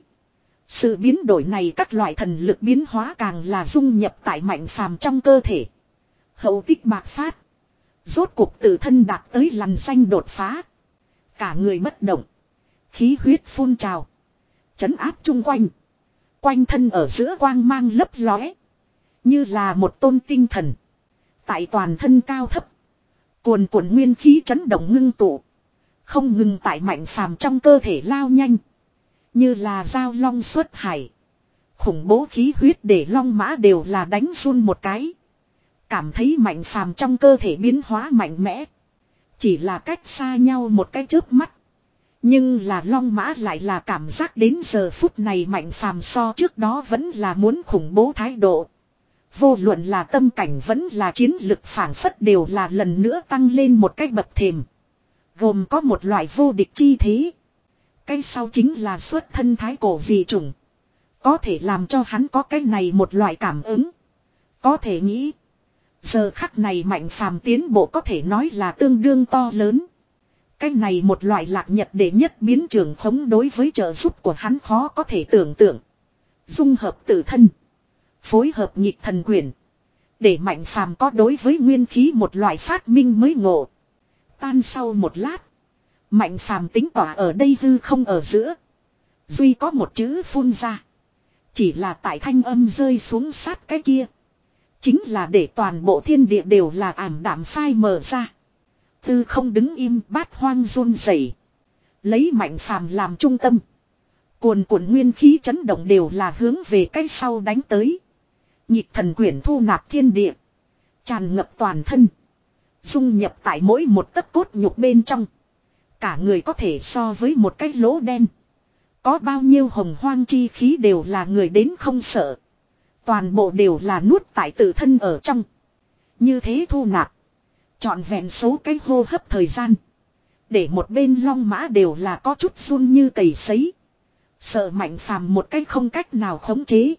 Sự biến đổi này các loại thần lực biến hóa càng là dung nhập tại Mạnh Phàm trong cơ thể. Hậu tích bạc phát. Rốt cuộc tự thân đạt tới lằn xanh đột phá. Cả người bất động. Khí huyết phun trào. Chấn áp chung quanh. Quanh thân ở giữa quang mang lấp lóe. Như là một tôn tinh thần. Tại toàn thân cao thấp. Cuồn cuộn nguyên khí chấn động ngưng tụ. Không ngừng tại Mạnh Phàm trong cơ thể lao nhanh. Như là dao long xuất hải. Khủng bố khí huyết để long mã đều là đánh run một cái. Cảm thấy Mạnh Phàm trong cơ thể biến hóa mạnh mẽ. Chỉ là cách xa nhau một cái chớp mắt. Nhưng là long mã lại là cảm giác đến giờ phút này Mạnh Phàm so trước đó vẫn là muốn khủng bố thái độ. Vô luận là tâm cảnh vẫn là chiến lực phản phất đều là lần nữa tăng lên một cái bậc thềm. Gồm có một loại vô địch chi thế. Cái sau chính là xuất thân thái cổ dị chủng. Có thể làm cho hắn có cái này một loại cảm ứng. Có thể nghĩ. Giờ khắc này Mạnh Phàm tiến bộ có thể nói là tương đương to lớn. Cái này một loại Lạc Nhật để nhất biến trường khống đối với trợ giúp của hắn khó có thể tưởng tượng. Dung hợp tự thân. Phối hợp nhịp thần quyền. Để Mạnh Phàm có đối với nguyên khí một loại phát minh mới ngộ. Tan sau một lát. Mạnh Phàm tính tỏa ở đây hư không ở giữa. Duy có một chữ phun ra. Chỉ là tại thanh âm rơi xuống sát cái kia. Chính là để toàn bộ thiên địa đều là ảm đạm phai mờ ra. Tư không đứng im bát hoang run rẩy. Lấy Mạnh Phàm làm trung tâm. Cuồn cuộn nguyên khí chấn động đều là hướng về cái sau đánh tới. Nhịp thần quyển thu nạp thiên địa. Tràn ngập toàn thân. Dung nhập tại mỗi một tấc cốt nhục bên trong. Cả người có thể so với một cái lỗ đen. Có bao nhiêu hồng hoang chi khí đều là người đến không sợ. Toàn bộ đều là nuốt tại tự thân ở trong. Như thế thu nạp. Chọn vẹn số cái hô hấp thời gian. Để một bên long mã đều là có chút run như cầy sấy. Sợ Mạnh Phàm một cách không cách nào khống chế.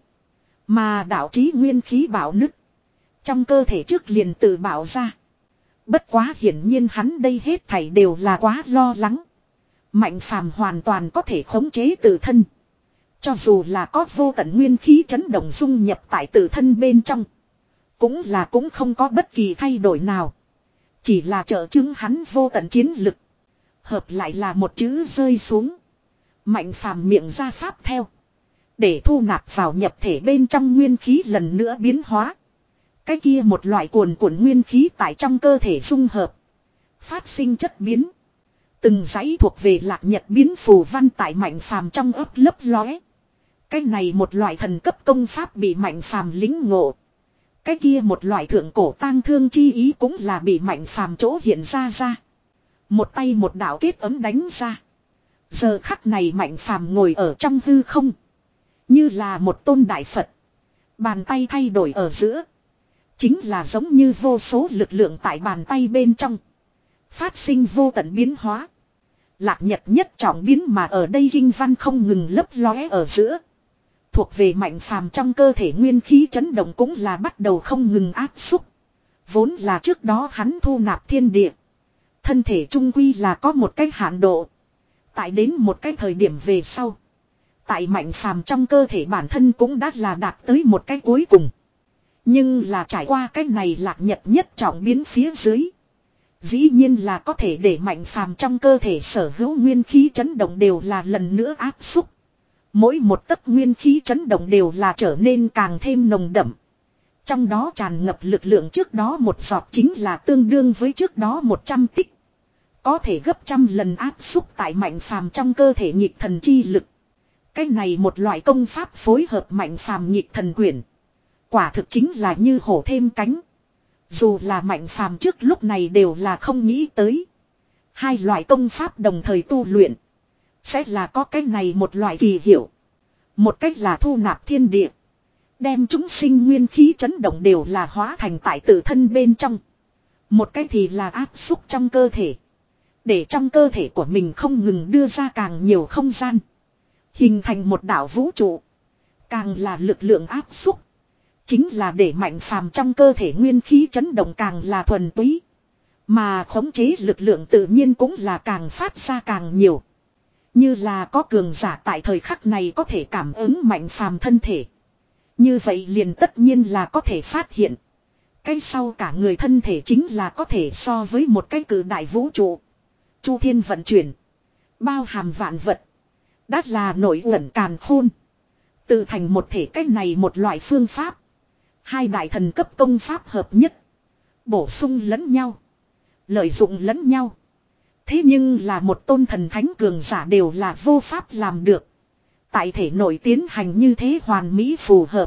Mà đạo trí nguyên khí bạo nứt. Trong cơ thể trước liền tự bảo ra. Bất quá hiển nhiên hắn đây hết thảy đều là quá lo lắng. Mạnh Phàm hoàn toàn có thể khống chế tự thân. Cho dù là có vô tận nguyên khí chấn động dung nhập tại tự thân bên trong. Cũng là cũng không có bất kỳ thay đổi nào. Chỉ là trợ chứng hắn vô tận chiến lực. Hợp lại là một chữ rơi xuống. Mạnh Phàm miệng ra pháp theo. Để thu nạp vào nhập thể bên trong nguyên khí lần nữa biến hóa. Cái kia một loại cuồn cuộn nguyên khí tại trong cơ thể dung hợp. Phát sinh chất biến. Từng dãy thuộc về Lạc Nhật biến phù văn tại Mạnh Phàm trong ấp lấp lóe. Cái này một loại thần cấp công pháp bị Mạnh Phàm lính ngộ. Cái kia một loại thượng cổ tang thương chi ý cũng là bị Mạnh Phàm chỗ hiện ra ra. Một tay một đạo kết ấm đánh ra. Giờ khắc này Mạnh Phàm ngồi ở trong hư không. Như là một tôn đại Phật. Bàn tay thay đổi ở giữa. Chính là giống như vô số lực lượng tại bàn tay bên trong. Phát sinh vô tận biến hóa. Lạc Nhật nhất trọng biến mà ở đây kinh văn không ngừng lấp lóe ở giữa. Thuộc về Mạnh Phàm trong cơ thể nguyên khí chấn động cũng là bắt đầu không ngừng áp xúc. Vốn là trước đó hắn thu nạp thiên địa. Thân thể trung quy là có một cái hạn độ. Tại đến một cái thời điểm về sau. Tại Mạnh Phàm trong cơ thể bản thân cũng đã là đạt tới một cái cuối cùng. Nhưng là trải qua cái này lạc nhật nhất trọng biến phía dưới. Dĩ nhiên là có thể để Mạnh Phàm trong cơ thể sở hữu nguyên khí chấn động đều là lần nữa áp xúc. Mỗi một tấc nguyên khí chấn động đều là trở nên càng thêm nồng đậm. Trong đó tràn ngập lực lượng trước đó một giọt chính là tương đương với trước đó một trăm tích. Có thể gấp trăm lần áp xúc tại Mạnh Phàm trong cơ thể nhịp thần chi lực. Cái này một loại công pháp phối hợp Mạnh Phàm nhịp thần quyển. Quả thực chính là như hổ thêm cánh. Dù là Mạnh Phàm trước lúc này đều là không nghĩ tới. Hai loại công pháp đồng thời tu luyện. Sẽ là có cái này một loại kỳ hiệu. Một cách là thu nạp thiên địa. Đem chúng sinh nguyên khí chấn động đều là hóa thành tại tự thân bên trong. Một cách thì là áp xúc trong cơ thể. Để trong cơ thể của mình không ngừng đưa ra càng nhiều không gian. Hình thành một đảo vũ trụ. Càng là lực lượng áp xúc. Chính là để Mạnh Phàm trong cơ thể nguyên khí chấn động càng là thuần túy. Mà khống chế lực lượng tự nhiên cũng là càng phát ra càng nhiều. Như là có cường giả tại thời khắc này có thể cảm ứng Mạnh Phàm thân thể. Như vậy liền tất nhiên là có thể phát hiện. Cái sau cả người thân thể chính là có thể so với một cái cử đại vũ trụ. Chu thiên vận chuyển. Bao hàm vạn vật. Đã là nổi uẩn càn khôn. Tự thành một thể cách này một loại phương pháp. Hai đại thần cấp công pháp hợp nhất. Bổ sung lẫn nhau. Lợi dụng lẫn nhau. Thế nhưng là một tôn thần thánh cường giả đều là vô pháp làm được. Tại thể nội tiến hành như thế hoàn mỹ phù hợp.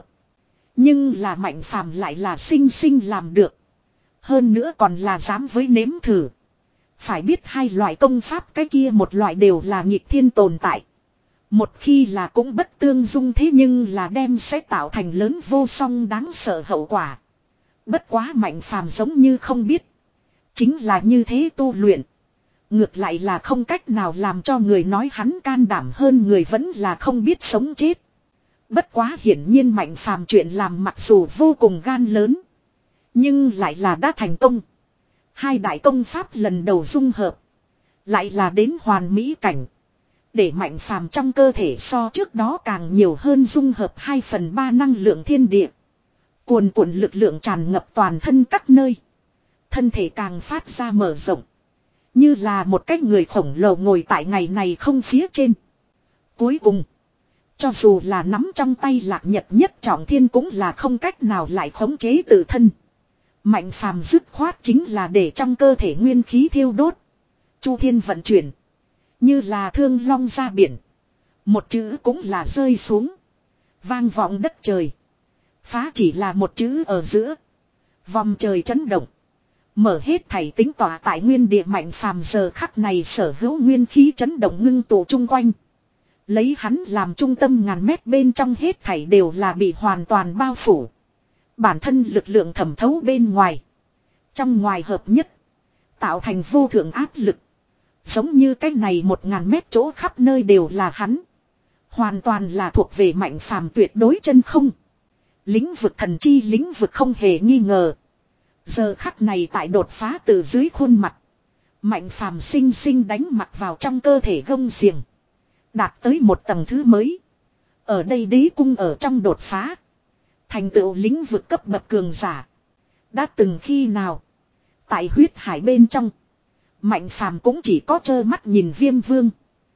Nhưng là Mạnh Phàm lại là sinh sinh làm được. Hơn nữa còn là dám với nếm thử. Phải biết hai loại công pháp cái kia một loại đều là nghịch thiên tồn tại. Một khi là cũng bất tương dung thế nhưng là đem sẽ tạo thành lớn vô song đáng sợ hậu quả. Bất quá Mạnh Phàm giống như không biết. Chính là như thế tu luyện. Ngược lại là không cách nào làm cho người nói hắn can đảm hơn người vẫn là không biết sống chết. Bất quá hiển nhiên Mạnh Phàm chuyện làm mặc dù vô cùng gan lớn. Nhưng lại là đã thành công. Hai đại công pháp lần đầu dung hợp. Lại là đến hoàn mỹ cảnh. Để Mạnh Phàm trong cơ thể so trước đó càng nhiều hơn dung hợp hai phần ba năng lượng thiên địa. Cuồn cuộn lực lượng tràn ngập toàn thân các nơi. Thân thể càng phát ra mở rộng. Như là một cái người khổng lồ ngồi tại ngày này không phía trên. Cuối cùng. Cho dù là nắm trong tay lạc nhật nhất trọng thiên cũng là không cách nào lại khống chế tự thân. Mạnh Phàm dứt khoát chính là để trong cơ thể nguyên khí thiêu đốt. Chu thiên vận chuyển. Như là thương long ra biển. Một chữ cũng là rơi xuống. Vang vọng đất trời. Phá chỉ là một chữ ở giữa. Vòng trời chấn động. Mở hết thảy tính tỏa tại nguyên địa Mạnh Phàm giờ khắc này sở hữu nguyên khí chấn động ngưng tụ chung quanh. Lấy hắn làm trung tâm ngàn mét bên trong hết thảy đều là bị hoàn toàn bao phủ. Bản thân lực lượng thẩm thấu bên ngoài. Trong ngoài hợp nhất. Tạo thành vô thượng áp lực. Giống như cái này một ngàn mét chỗ khắp nơi đều là hắn. Hoàn toàn là thuộc về Mạnh Phàm tuyệt đối chân không. Lĩnh vực thần chi lĩnh vực không hề nghi ngờ. Giờ khắc này tại đột phá từ dưới khuôn mặt. Mạnh Phàm sinh sinh đánh mặt vào trong cơ thể gông xiềng. Đạt tới một tầng thứ mới. Ở đây đế cung ở trong đột phá. Thành tựu lĩnh vực cấp bậc cường giả. Đã từng khi nào. Tại huyết hải bên trong. Mạnh Phàm cũng chỉ có trơ mắt nhìn Viêm Vương.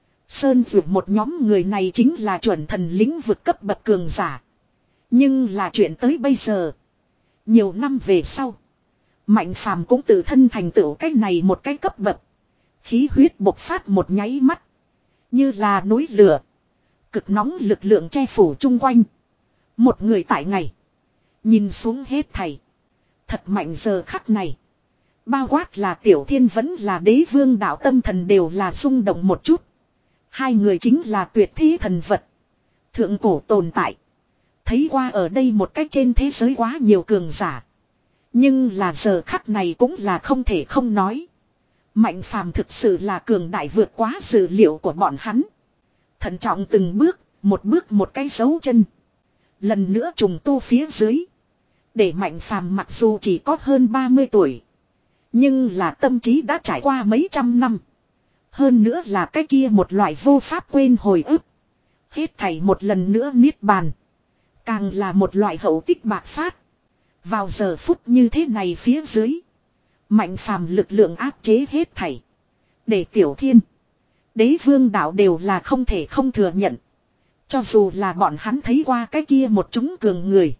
Sơn Dược một nhóm người này chính là chuẩn thần lĩnh vực cấp bậc cường giả. Nhưng là chuyện tới bây giờ. Nhiều năm về sau. Mạnh Phàm cũng tự thân thành tựu cái này một cái cấp bậc. Khí huyết bộc phát một nháy mắt. Như là núi lửa. Cực nóng lực lượng che phủ chung quanh. Một người tại ngày. Nhìn xuống hết thảy. Thật mạnh giờ khắc này. Bao quát là Tiểu Thiên vẫn là Đế Vương đạo tâm thần đều là rung động một chút. Hai người chính là tuyệt thế thần vật. Thượng cổ tồn tại. Thấy qua ở đây một cách trên thế giới quá nhiều cường giả. Nhưng là giờ khắc này cũng là không thể không nói. Mạnh Phàm thực sự là cường đại vượt quá dự liệu của bọn hắn. Thận trọng từng bước, một bước một cái dấu chân. Lần nữa trùng tu phía dưới. Để Mạnh Phàm mặc dù chỉ có hơn ba mươi tuổi. Nhưng là tâm trí đã trải qua mấy trăm năm. Hơn nữa là cái kia một loại vô pháp quên hồi ức. Hết thảy một lần nữa niết bàn. Càng là một loại hậu tích bạc phát. Vào giờ phút như thế này phía dưới. Mạnh phàm lực lượng áp chế hết thảy. Để Tiểu Thiên. Đế vương đạo đều là không thể không thừa nhận. Cho dù là bọn hắn thấy qua cái kia một chúng cường người.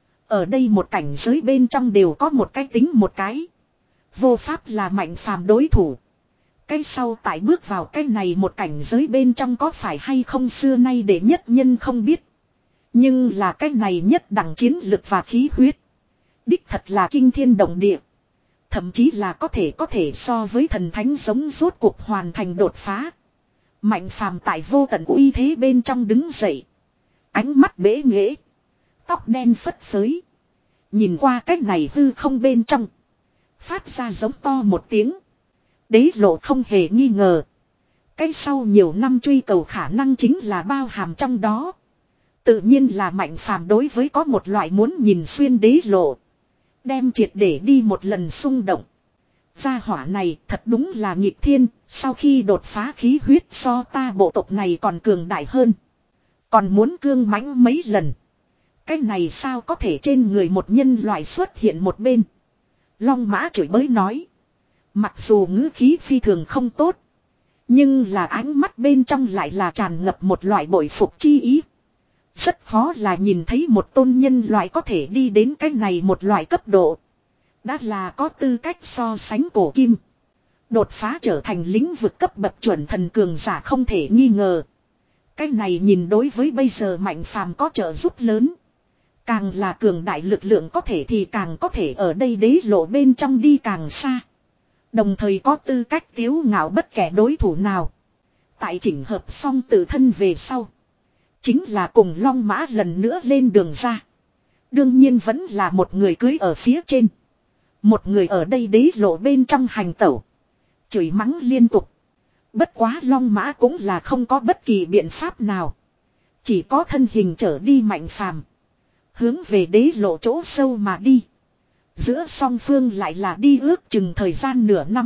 Ở đây một cảnh giới bên trong đều có một cái tính một cái. Vô pháp là mạnh phàm đối thủ. Cái sau tại bước vào cái này một cảnh giới bên trong có phải hay không xưa nay để nhất nhân không biết. Nhưng là cái này nhất đẳng chiến lực và khí huyết. Đích thật là kinh thiên động địa. Thậm chí là có thể có thể so với thần thánh giống rốt cuộc hoàn thành đột phá. Mạnh phàm tại vô tận uy thế bên trong đứng dậy. Ánh mắt bế nghễ. Tóc đen phất phới. Nhìn qua cách này hư không bên trong. Phát ra giống to một tiếng. Đế lộ không hề nghi ngờ. Cái sau nhiều năm truy cầu khả năng chính là bao hàm trong đó. Tự nhiên là mạnh phàm đối với có một loại muốn nhìn xuyên đế lộ. Đem triệt để đi một lần xung động. Gia hỏa này thật đúng là nghịch thiên. Sau khi đột phá khí huyết so ta bộ tộc này còn cường đại hơn. Còn muốn cương mãnh mấy lần. Cái này sao có thể trên người một nhân loại xuất hiện một bên. Long Mã chửi bới nói. Mặc dù ngữ khí phi thường không tốt. Nhưng là ánh mắt bên trong lại là tràn ngập một loại bội phục chi ý. Rất khó là nhìn thấy một tôn nhân loại có thể đi đến cái này một loại cấp độ. Đã là có tư cách so sánh cổ kim. Đột phá trở thành lĩnh vực cấp bậc chuẩn thần cường giả không thể nghi ngờ. Cái này nhìn đối với bây giờ mạnh phàm có trợ giúp lớn. Càng là cường đại lực lượng có thể thì càng có thể ở đây đế lộ bên trong đi càng xa. Đồng thời có tư cách tiếu ngạo bất kể đối thủ nào. Tại chỉnh hợp xong tự thân về sau. Chính là cùng Long Mã lần nữa lên đường ra. Đương nhiên vẫn là một người cưới ở phía trên. Một người ở đây đế lộ bên trong hành tẩu. Chửi mắng liên tục. Bất quá Long Mã cũng là không có bất kỳ biện pháp nào. Chỉ có thân hình trở đi mạnh phàm. Hướng về đế lộ chỗ sâu mà đi. Giữa song phương lại là đi ước chừng thời gian nửa năm.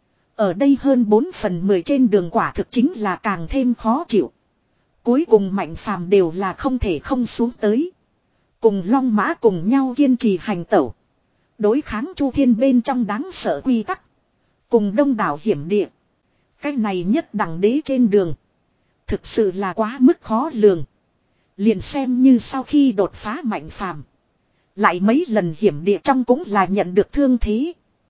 Ở đây hơn bốn phần mười trên đường quả thực chính là càng thêm khó chịu. Cuối cùng mạnh phàm đều là không thể không xuống tới. Cùng Long Mã cùng nhau kiên trì hành tẩu. Đối kháng Chu Thiên bên trong đáng sợ quy tắc. Cùng đông đảo hiểm địa. Cái này nhất đẳng đế trên đường. Thực sự là quá mức khó lường. Liền xem như sau khi đột phá mạnh phàm. Lại mấy lần hiểm địa trong cũng là nhận được thương thế.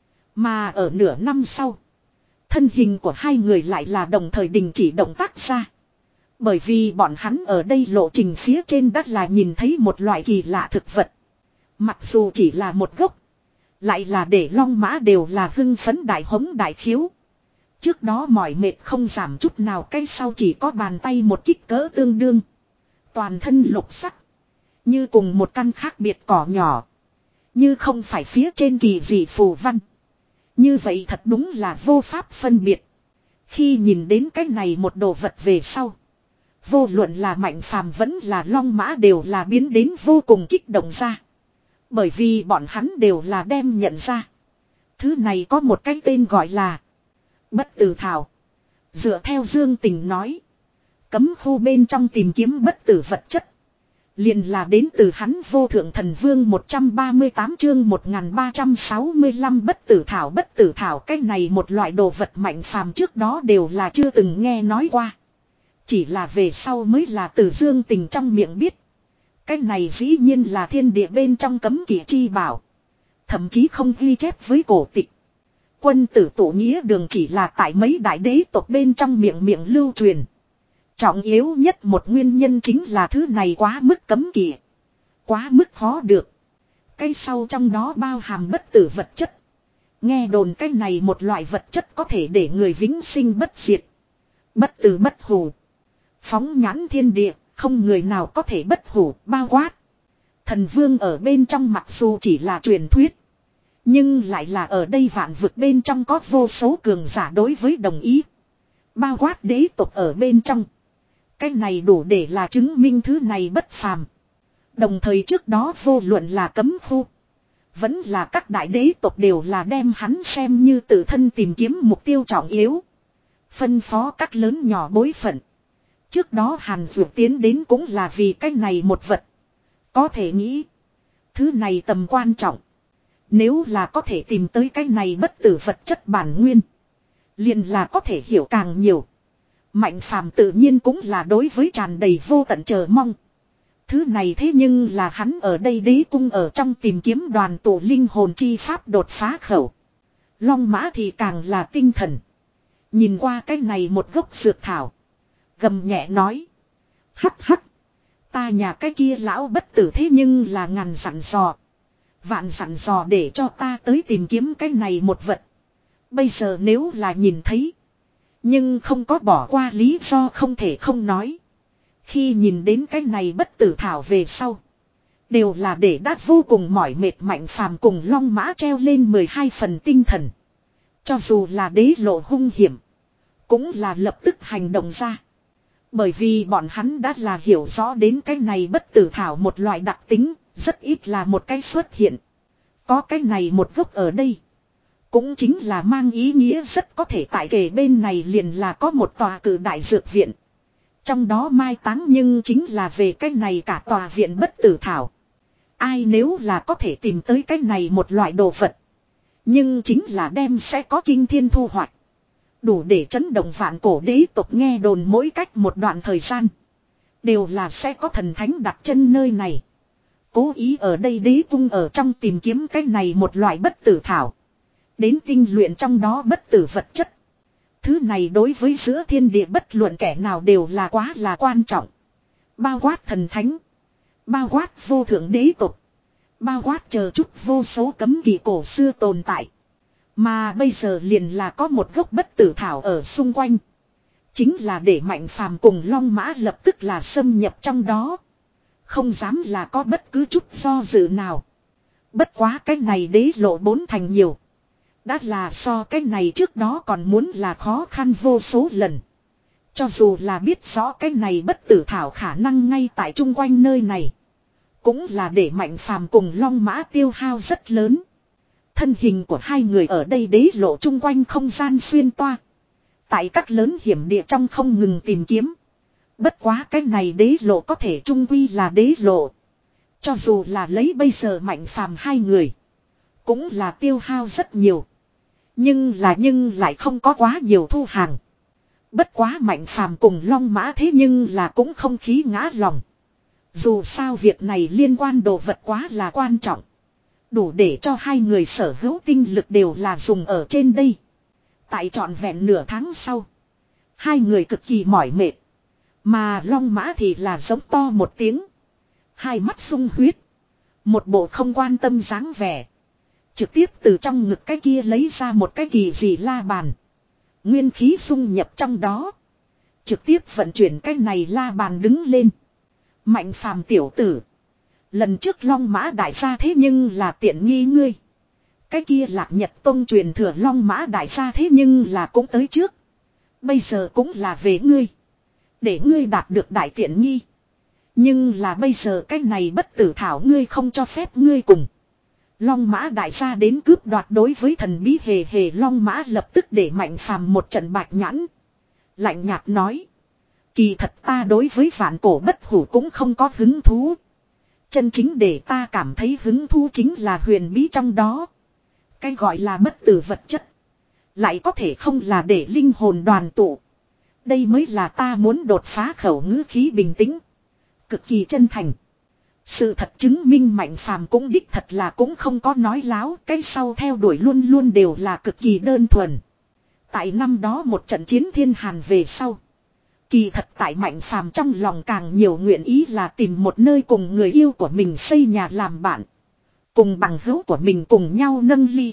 Mà ở nửa năm sau. Thân hình của hai người lại là đồng thời đình chỉ động tác ra. Bởi vì bọn hắn ở đây lộ trình phía trên đất là nhìn thấy một loại kỳ lạ thực vật. Mặc dù chỉ là một gốc. Lại là để Long Mã đều là hưng phấn đại hống đại khiếu. Trước đó mỏi mệt không giảm chút nào, cái sau chỉ có bàn tay một kích cỡ tương đương. Toàn thân lục sắc. Như cùng một căn khác biệt cỏ nhỏ. Như không phải phía trên kỳ dị phù văn. Như vậy thật đúng là vô pháp phân biệt. Khi nhìn đến cái này một đồ vật về sau. Vô luận là mạnh phàm vẫn là Long Mã đều là biến đến vô cùng kích động ra. Bởi vì bọn hắn đều là đem nhận ra. Thứ này có một cái tên gọi là Bất Tử Thảo. Dựa theo Dương Tình nói. Cấm khu bên trong tìm kiếm bất tử vật chất. Liền là đến từ hắn Vô Thượng Thần Vương một trăm ba mươi tám chương một nghìn ba trăm sáu mươi lăm Bất Tử Thảo. Bất Tử Thảo cái này một loại đồ vật mạnh phàm trước đó đều là chưa từng nghe nói qua. Chỉ là về sau mới là từ Dương Tình trong miệng biết. Cái này dĩ nhiên là thiên địa bên trong cấm kỵ chi bảo. Thậm chí không ghi chép với cổ tịch. Quân tử tổ nghĩa đường chỉ là tại mấy đại đế tộc bên trong miệng miệng lưu truyền. Trọng yếu nhất một nguyên nhân chính là thứ này quá mức cấm kỵ. Quá mức khó được. Cái sau trong đó bao hàm bất tử vật chất. Nghe đồn cái này một loại vật chất có thể để người vĩnh sinh bất diệt. Bất tử bất hủ. Phóng nhãn thiên địa, không người nào có thể bất hủ bao quát. Thần vương ở bên trong mặc dù chỉ là truyền thuyết. Nhưng lại là ở đây vạn vực bên trong có vô số cường giả đối với đồng ý. Bao quát đế tộc ở bên trong. Cái này đủ để là chứng minh thứ này bất phàm. Đồng thời trước đó vô luận là cấm khu. Vẫn là các đại đế tộc đều là đem hắn xem như tự thân tìm kiếm mục tiêu trọng yếu. Phân phó các lớn nhỏ bối phận. Trước đó Hàn Dược tiến đến cũng là vì cái này một vật. Có thể nghĩ. Thứ này tầm quan trọng. Nếu là có thể tìm tới cái này bất tử vật chất bản nguyên. Liền là có thể hiểu càng nhiều. Mạnh phàm tự nhiên cũng là đối với tràn đầy vô tận chờ mong. Thứ này thế nhưng là hắn ở đây đế cung ở trong tìm kiếm đoàn tụ linh hồn chi pháp đột phá khẩu. Long mã thì càng là tinh thần. Nhìn qua cái này một gốc dược thảo. Gầm nhẹ nói. Hắc hắc. Ta nhà cái kia lão bất tử thế nhưng là ngàn dặn dò. Vạn dặn dò để cho ta tới tìm kiếm cái này một vật. Bây giờ nếu là nhìn thấy. Nhưng không có bỏ qua lý do không thể không nói. Khi nhìn đến cái này bất tử thảo về sau. Đều là để đát vô cùng mỏi mệt Mạnh phàm cùng long mã treo lên mười hai phần tinh thần. Cho dù là đế lộ hung hiểm. Cũng là lập tức hành động ra. Bởi vì bọn hắn đã là hiểu rõ đến cái này bất tử thảo một loại đặc tính. Rất ít là một cái xuất hiện. Có cái này một gốc ở đây. Cũng chính là mang ý nghĩa rất có thể tại kề bên này liền là có một tòa cử đại dược viện. Trong đó mai táng nhưng chính là về cái này cả tòa viện bất tử thảo. Ai nếu là có thể tìm tới cái này một loại đồ vật. Nhưng chính là đem sẽ có kinh thiên thu hoạch. Đủ để chấn động vạn cổ đế tộc nghe đồn mỗi cách một đoạn thời gian. Đều là sẽ có thần thánh đặt chân nơi này. Cố ý ở đây đế cung ở trong tìm kiếm cái này một loại bất tử thảo. Đến tinh luyện trong đó bất tử vật chất. Thứ này đối với giữa thiên địa bất luận kẻ nào đều là quá là quan trọng. Bao quát thần thánh. Bao quát vô thượng đế tộc. Bao quát chờ chút vô số cấm kỵ cổ xưa tồn tại. Mà bây giờ liền là có một gốc bất tử thảo ở xung quanh. Chính là để Mạnh phàm cùng long mã lập tức là xâm nhập trong đó. Không dám là có bất cứ chút do dự nào. Bất quá cái này đế lộ bốn thành nhiều. Đã là so cái này trước đó còn muốn là khó khăn vô số lần. Cho dù là biết rõ cái này bất tử thảo khả năng ngay tại chung quanh nơi này. Cũng là để Mạnh phàm cùng long mã tiêu hao rất lớn. Thân hình của hai người ở đây đế lộ chung quanh không gian xuyên toa. Tại các lớn hiểm địa trong không ngừng tìm kiếm. Bất quá cái này đế lộ có thể trung quy là đế lộ. Cho dù là lấy bây giờ Mạnh phàm hai người. Cũng là tiêu hao rất nhiều. Nhưng là nhưng lại không có quá nhiều thu hàng. Bất quá Mạnh phàm cùng long mã thế nhưng là cũng không khí ngã lòng. Dù sao việc này liên quan đồ vật quá là quan trọng. Đủ để cho hai người sở hữu tinh lực đều là dùng ở trên đây. Tại trọn vẹn nửa tháng sau. Hai người cực kỳ mỏi mệt. Mà long mã thì là giống to một tiếng. Hai mắt sung huyết. Một bộ không quan tâm dáng vẻ. Trực tiếp từ trong ngực cái kia lấy ra một cái kỳ dị la bàn. Nguyên khí xung nhập trong đó. Trực tiếp vận chuyển cái này la bàn đứng lên. Mạnh phàm tiểu tử. Lần trước long mã đại gia thế nhưng là tiện nghi ngươi. Cái kia lạc nhật tông truyền thừa long mã đại gia thế nhưng là cũng tới trước. Bây giờ cũng là về ngươi. Để ngươi đạt được đại tiện nghi. Nhưng là bây giờ cái này bất tử thảo ngươi không cho phép ngươi cùng. Long mã đại gia đến cướp đoạt đối với thần bí hề hề long mã lập tức để Mạnh phàm một trận bạch nhãn. Lạnh nhạt nói. Kỳ thật ta đối với vạn cổ bất hủ cũng không có hứng thú. Chân chính để ta cảm thấy hứng thú chính là huyền bí trong đó. Cái gọi là bất tử vật chất. Lại có thể không là để linh hồn đoàn tụ. Đây mới là ta muốn đột phá khẩu ngữ khí bình tĩnh. Cực kỳ chân thành. Sự thật chứng minh Mạnh phàm cũng đích thật là cũng không có nói láo. Cái sau theo đuổi luôn luôn đều là cực kỳ đơn thuần. Tại năm đó một trận chiến thiên hàn về sau. Kỳ thật tại Mạnh phàm trong lòng càng nhiều nguyện ý là tìm một nơi cùng người yêu của mình xây nhà làm bạn. Cùng bằng hữu của mình cùng nhau nâng ly.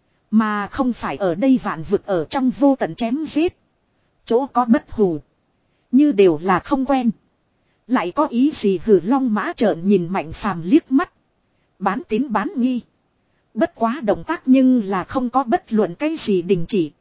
Mà không phải ở đây vạn vực ở trong vô tận chém giết. Chỗ có bất hù. Như đều là không quen. Lại có ý gì hử long mã trợn nhìn Mạnh phàm liếc mắt. Bán tín bán nghi. Bất quá động tác nhưng là không có bất luận cái gì đình chỉ.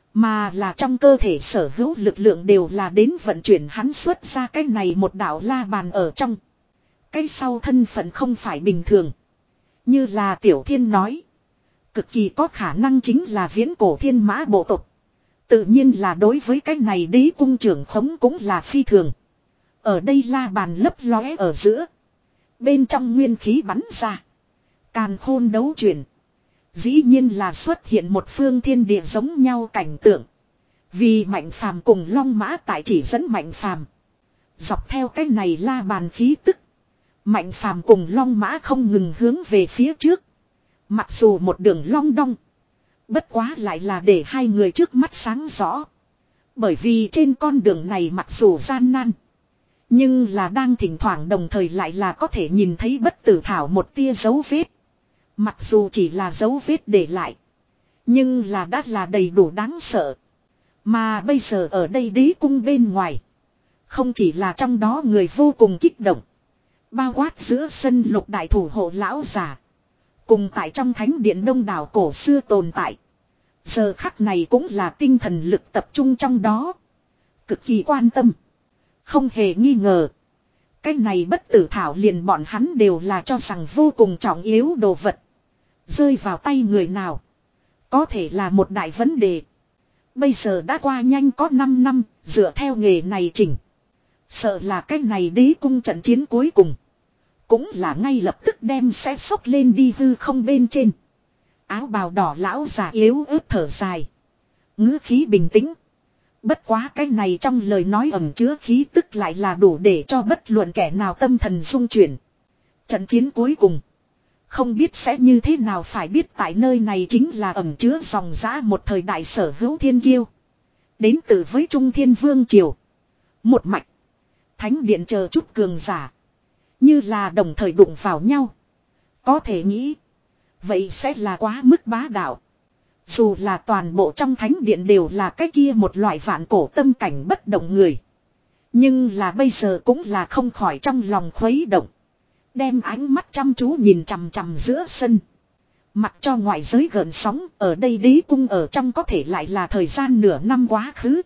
Mà là trong cơ thể sở hữu lực lượng đều là đến vận chuyển hắn xuất ra cái này một đạo la bàn ở trong. Cái sau thân phận không phải bình thường. Như là Tiểu Thiên nói. Cực kỳ có khả năng chính là viễn cổ thiên mã bộ tộc. Tự nhiên là đối với cái này đế cung trưởng khống cũng là phi thường. Ở đây la bàn lấp lóe ở giữa. Bên trong nguyên khí bắn ra. Càn khôn đấu chuyển. Dĩ nhiên là xuất hiện một phương thiên địa giống nhau cảnh tượng. Vì Mạnh Phàm cùng Long Mã tại chỉ dẫn Mạnh Phàm. Dọc theo cái này la bàn khí tức. Mạnh Phàm cùng Long Mã không ngừng hướng về phía trước. Mặc dù một đường long đong. Bất quá lại là để hai người trước mắt sáng rõ. Bởi vì trên con đường này mặc dù gian nan. Nhưng là đang thỉnh thoảng đồng thời lại là có thể nhìn thấy bất tử thảo một tia dấu vết. Mặc dù chỉ là dấu vết để lại. Nhưng là đã là đầy đủ đáng sợ. Mà bây giờ ở đây đế cung bên ngoài. Không chỉ là trong đó người vô cùng kích động. Bao quát giữa sân lục đại thủ hộ lão già. Cùng tại trong thánh điện đông đảo cổ xưa tồn tại. Giờ khắc này cũng là tinh thần lực tập trung trong đó. Cực kỳ quan tâm. Không hề nghi ngờ. Cái này bất tử thảo liền bọn hắn đều là cho rằng vô cùng trọng yếu đồ vật. Rơi vào tay người nào. Có thể là một đại vấn đề. Bây giờ đã qua nhanh có năm năm. Dựa theo nghề này chỉnh. Sợ là cái này đế cung trận chiến cuối cùng. Cũng là ngay lập tức đem sẽ sốc lên đi hư không bên trên. Áo bào đỏ lão già yếu ớt thở dài. Ngữ khí bình tĩnh. Bất quá cái này trong lời nói ẩn chứa khí tức lại là đủ để cho bất luận kẻ nào tâm thần rung chuyển. Trận chiến cuối cùng. Không biết sẽ như thế nào, phải biết tại nơi này chính là ẩn chứa dòng dã một thời đại sở hữu thiên kiêu. Đến từ với Trung Thiên Vương Triều. Một mạch. Thánh điện chờ chút cường giả. Như là đồng thời đụng vào nhau. Có thể nghĩ. Vậy sẽ là quá mức bá đạo. Dù là toàn bộ trong thánh điện đều là cái kia một loại vạn cổ tâm cảnh bất động người. Nhưng là bây giờ cũng là không khỏi trong lòng khuấy động. Đem ánh mắt chăm chú nhìn chằm chằm giữa sân. Mặc cho ngoại giới gợn sóng, ở đây đế cung ở trong có thể lại là thời gian nửa năm quá khứ.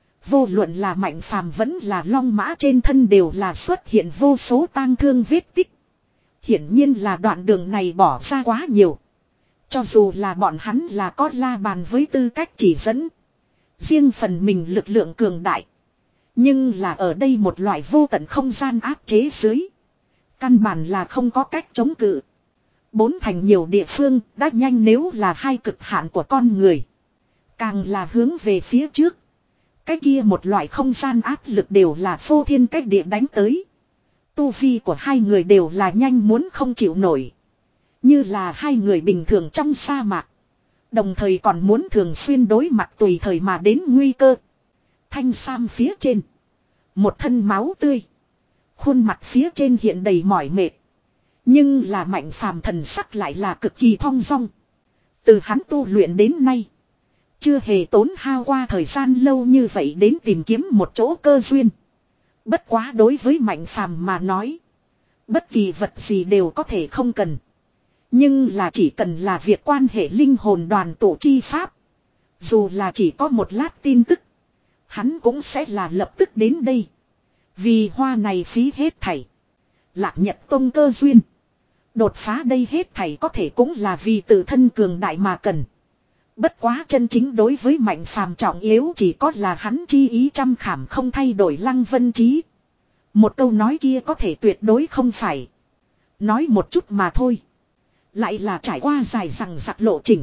Vô luận là Mạnh Phàm vẫn là Long Mã trên thân đều là xuất hiện vô số tang thương vết tích. Hiển nhiên là đoạn đường này bỏ ra quá nhiều. Cho dù là bọn hắn là có la bàn với tư cách chỉ dẫn. Riêng phần mình lực lượng cường đại. Nhưng là ở đây một loại vô tận không gian áp chế dưới. Căn bản là không có cách chống cự. Bốn thành nhiều địa phương đã nhanh nếu là hai cực hạn của con người. Càng là hướng về phía trước. Cái kia một loại không gian áp lực đều là phô thiên cách địa đánh tới. Tu vi của hai người đều là nhanh muốn không chịu nổi. Như là hai người bình thường trong sa mạc. Đồng thời còn muốn thường xuyên đối mặt tùy thời mà đến nguy cơ. Thanh sam phía trên. Một thân máu tươi. Khuôn mặt phía trên hiện đầy mỏi mệt. Nhưng là Mạnh Phàm thần sắc lại là cực kỳ thong dong. Từ hắn tu luyện đến nay. Chưa hề tốn hao qua thời gian lâu như vậy đến tìm kiếm một chỗ cơ duyên. Bất quá đối với Mạnh Phàm mà nói. Bất kỳ vật gì đều có thể không cần. Nhưng là chỉ cần là việc quan hệ linh hồn đoàn tụ chi pháp. Dù là chỉ có một lát tin tức. Hắn cũng sẽ là lập tức đến đây. Vì hoa này phí hết thảy. Lạc Nhật Tông cơ duyên. Đột phá đây hết thảy có thể cũng là vì tự thân cường đại mà cần. Bất quá chân chính đối với Mạnh Phàm trọng yếu chỉ có là hắn chi ý trăm khảm không thay đổi Lăng Vân Chí. Một câu nói kia có thể tuyệt đối không phải. Nói một chút mà thôi. Lại là trải qua dài dằng dặc lộ trình.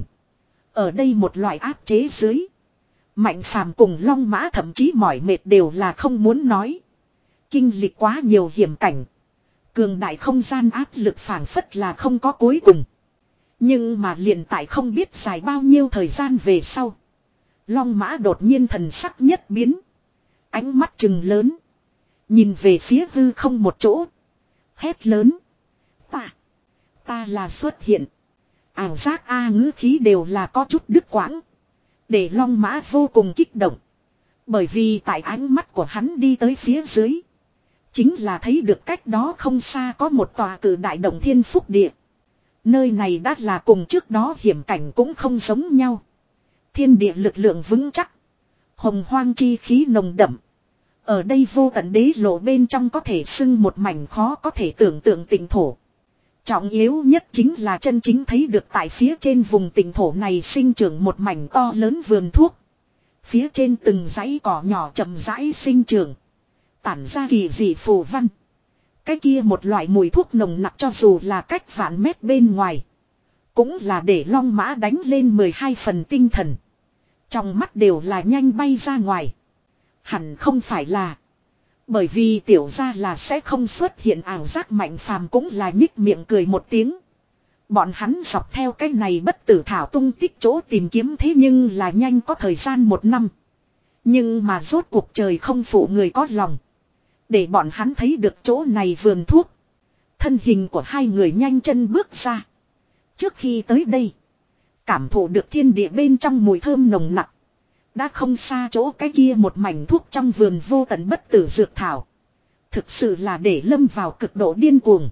Ở đây một loại áp chế dưới. Mạnh Phàm cùng Long Mã thậm chí mỏi mệt đều là không muốn nói. Kinh lịch quá nhiều hiểm cảnh. Cường đại không gian áp lực phảng phất là không có cuối cùng. Nhưng mà liền tại không biết dài bao nhiêu thời gian về sau. Long Mã đột nhiên thần sắc nhất biến. Ánh mắt trừng lớn. Nhìn về phía hư không một chỗ. Hét lớn. Ta. Ta là xuất hiện. Ảo giác A ngữ khí đều là có chút đứt quãng. Để Long Mã vô cùng kích động. Bởi vì tại ánh mắt của hắn đi tới phía dưới. Chính là thấy được cách đó không xa có một tòa cử đại động thiên phúc địa. Nơi này đã là cùng trước đó hiểm cảnh cũng không giống nhau. Thiên địa lực lượng vững chắc. Hồng hoang chi khí nồng đậm. Ở đây vô tận đế lộ bên trong có thể xưng một mảnh khó có thể tưởng tượng tỉnh thổ. Trọng yếu nhất chính là chân chính thấy được tại phía trên vùng tỉnh thổ này sinh trưởng một mảnh to lớn vườn thuốc. Phía trên từng dãy cỏ nhỏ chậm rãi sinh trưởng. Tản ra kỳ dị phù văn. Cái kia một loại mùi thuốc nồng nặc cho dù là cách vạn mét bên ngoài. Cũng là để long mã đánh lên mười hai phần tinh thần. Trong mắt đều là nhanh bay ra ngoài. Hẳn không phải là. Bởi vì tiểu ra là sẽ không xuất hiện ảo giác. Mạnh phàm cũng là nhích miệng cười một tiếng. Bọn hắn dọc theo cái này bất tử thảo tung tích chỗ tìm kiếm thế nhưng là nhanh có thời gian một năm. Nhưng mà rốt cuộc trời không phụ người có lòng. Để bọn hắn thấy được chỗ này vườn thuốc. Thân hình của hai người nhanh chân bước ra. Trước khi tới đây. Cảm thụ được thiên địa bên trong mùi thơm nồng nặc. Đã không xa chỗ cái kia một mảnh thuốc trong vườn vô tận bất tử dược thảo. Thực sự là để lâm vào cực độ điên cuồng.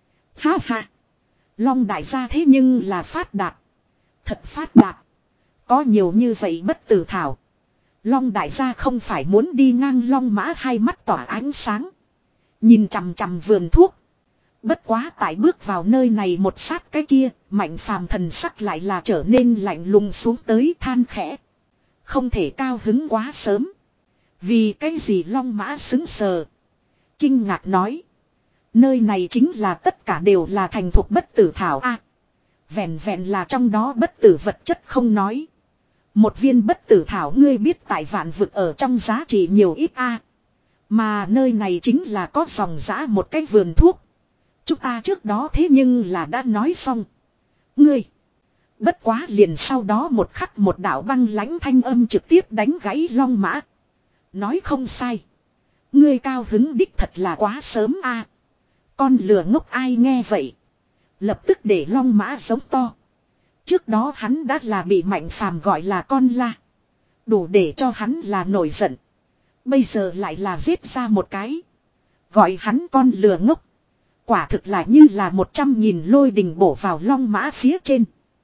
Ha ha. Long đại gia thế nhưng là phát đạt. Thật phát đạt. Có nhiều như vậy bất tử thảo. Long đại gia không phải muốn đi ngang long mã hai mắt tỏa ánh sáng. Nhìn chằm chằm vườn thuốc. Bất quá tại bước vào nơi này một sát cái kia, Mạnh phàm thần sắc lại là trở nên lạnh lùng xuống tới than khẽ. Không thể cao hứng quá sớm. Vì cái gì long mã xứng sờ. Kinh ngạc nói. Nơi này chính là tất cả đều là thành thuộc bất tử thảo a. À, vẹn vẹn là trong đó bất tử vật chất không nói. Một viên bất tử thảo ngươi biết tại vạn vực ở trong giá trị nhiều ít a. À, mà nơi này chính là có dòng dã một cái vườn thuốc. Chúng ta trước đó thế nhưng là đã nói xong. Ngươi. Bất quá liền sau đó một khắc một đạo băng lãnh thanh âm trực tiếp đánh gãy long mã. Nói không sai. Ngươi cao hứng đích thật là quá sớm a. À, con lừa ngốc ai nghe vậy. Lập tức để long mã giống to. Trước đó hắn đã là bị Mạnh phàm gọi là con la. Đủ để cho hắn là nổi giận. Bây giờ lại là giết ra một cái. Gọi hắn con lừa ngốc. Quả thực là như là một trăm nghìn lôi đình bổ vào long mã phía trên.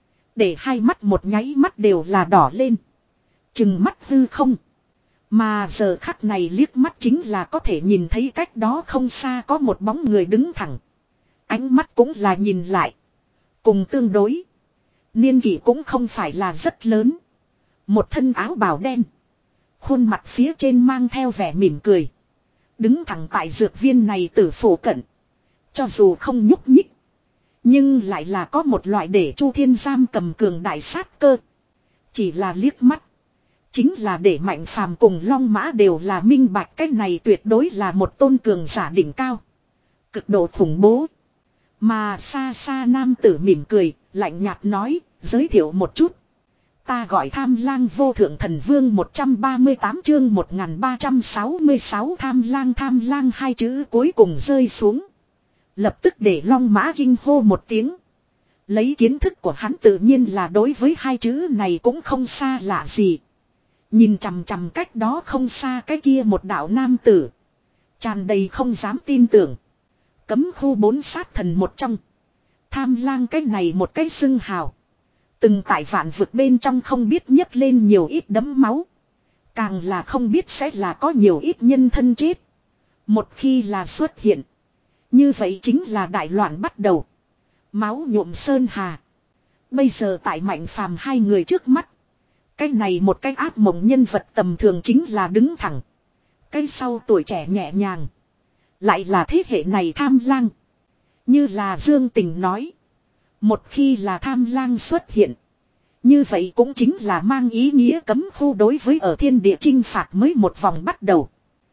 Để hai mắt một nháy mắt đều là đỏ lên. Chừng mắt hư không. Mà giờ khắc này liếc mắt chính là có thể nhìn thấy cách đó không xa có một bóng người đứng thẳng. Ánh mắt cũng là nhìn lại. Cùng tương đối. Niên kỷ cũng không phải là rất lớn. Một thân áo bào đen. Khuôn mặt phía trên mang theo vẻ mỉm cười. Đứng thẳng tại dược viên này tử phủ cận. Cho dù không nhúc nhích. Nhưng lại là có một loại để Chu Thiên giam cầm cường đại sát cơ. Chỉ là liếc mắt. Chính là để Mạnh phàm cùng long mã đều là minh bạch. Cái này tuyệt đối là một tôn cường giả đỉnh cao. Cực độ khủng bố. Mà xa xa nam tử mỉm cười. Lạnh nhạt nói. Giới thiệu một chút. Ta gọi Tham Lang Vô Thượng Thần Vương một trăm ba mươi tám chương một nghìn ba trăm sáu mươi sáu Tham Lang Tham Lang hai chữ cuối cùng rơi xuống. Lập tức để long mã kinh hô một tiếng. Lấy kiến thức của hắn tự nhiên là đối với hai chữ này cũng không xa lạ gì. Nhìn chằm chằm cách đó không xa cái kia một đạo nam tử. Tràn đầy không dám tin tưởng. Cấm khu bốn sát thần một trong. Tham Lang cái này một cái xưng hào. Từng tại vạn vực bên trong không biết nhấc lên nhiều ít đấm máu. Càng là không biết sẽ là có nhiều ít nhân thân chết. Một khi là xuất hiện. Như vậy chính là đại loạn bắt đầu. Máu nhuộm sơn hà. Bây giờ tại Mạnh phàm hai người trước mắt. Cái này một cái ác mộng nhân vật tầm thường chính là đứng thẳng. Cái sau tuổi trẻ nhẹ nhàng. Lại là thế hệ này Tham Lang. Như là Dương Tình nói. Một khi là Tham Lang xuất hiện. Như vậy cũng chính là mang ý nghĩa cấm khu đối với ở thiên địa chinh phạt mới một vòng bắt đầu.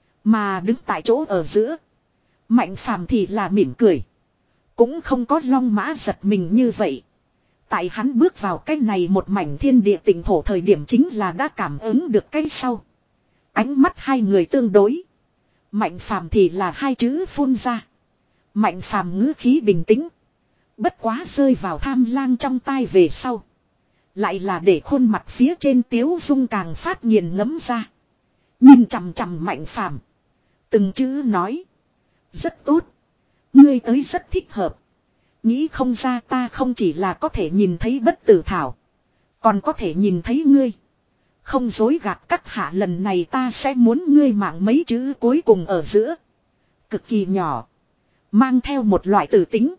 Mà đứng tại chỗ ở giữa. Mạnh phàm thì là mỉm cười. Cũng không có long mã giật mình như vậy. Tại hắn bước vào cái này một mảnh thiên địa tỉnh thổ thời điểm chính là đã cảm ứng được cái sau. Ánh mắt hai người tương đối. Mạnh phàm thì là hai chữ phun ra. Mạnh phàm ngữ khí bình tĩnh. Bất quá rơi vào Tham Lang trong tai về sau. Lại là để khuôn mặt phía trên tiếu dung càng phát nghiền ngấm ra. Nhìn chằm chằm Mạnh phàm. Từng chữ nói. Rất tốt. Ngươi tới rất thích hợp. Nghĩ không ra ta không chỉ là có thể nhìn thấy bất tử thảo. Còn có thể nhìn thấy ngươi. Không dối gạt các hạ lần này ta sẽ muốn ngươi mạng mấy chữ cuối cùng ở giữa. Cực kỳ nhỏ. Mang theo một loại tử tính.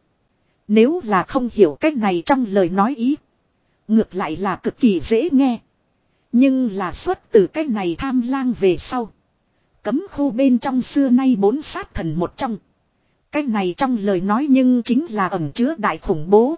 Nếu là không hiểu cách này trong lời nói ý. Ngược lại là cực kỳ dễ nghe. Nhưng là xuất từ cách này Tham Lang về sau. Cấm khu bên trong xưa nay bốn sát thần một trong. Cái này trong lời nói nhưng chính là ẩn chứa đại khủng bố.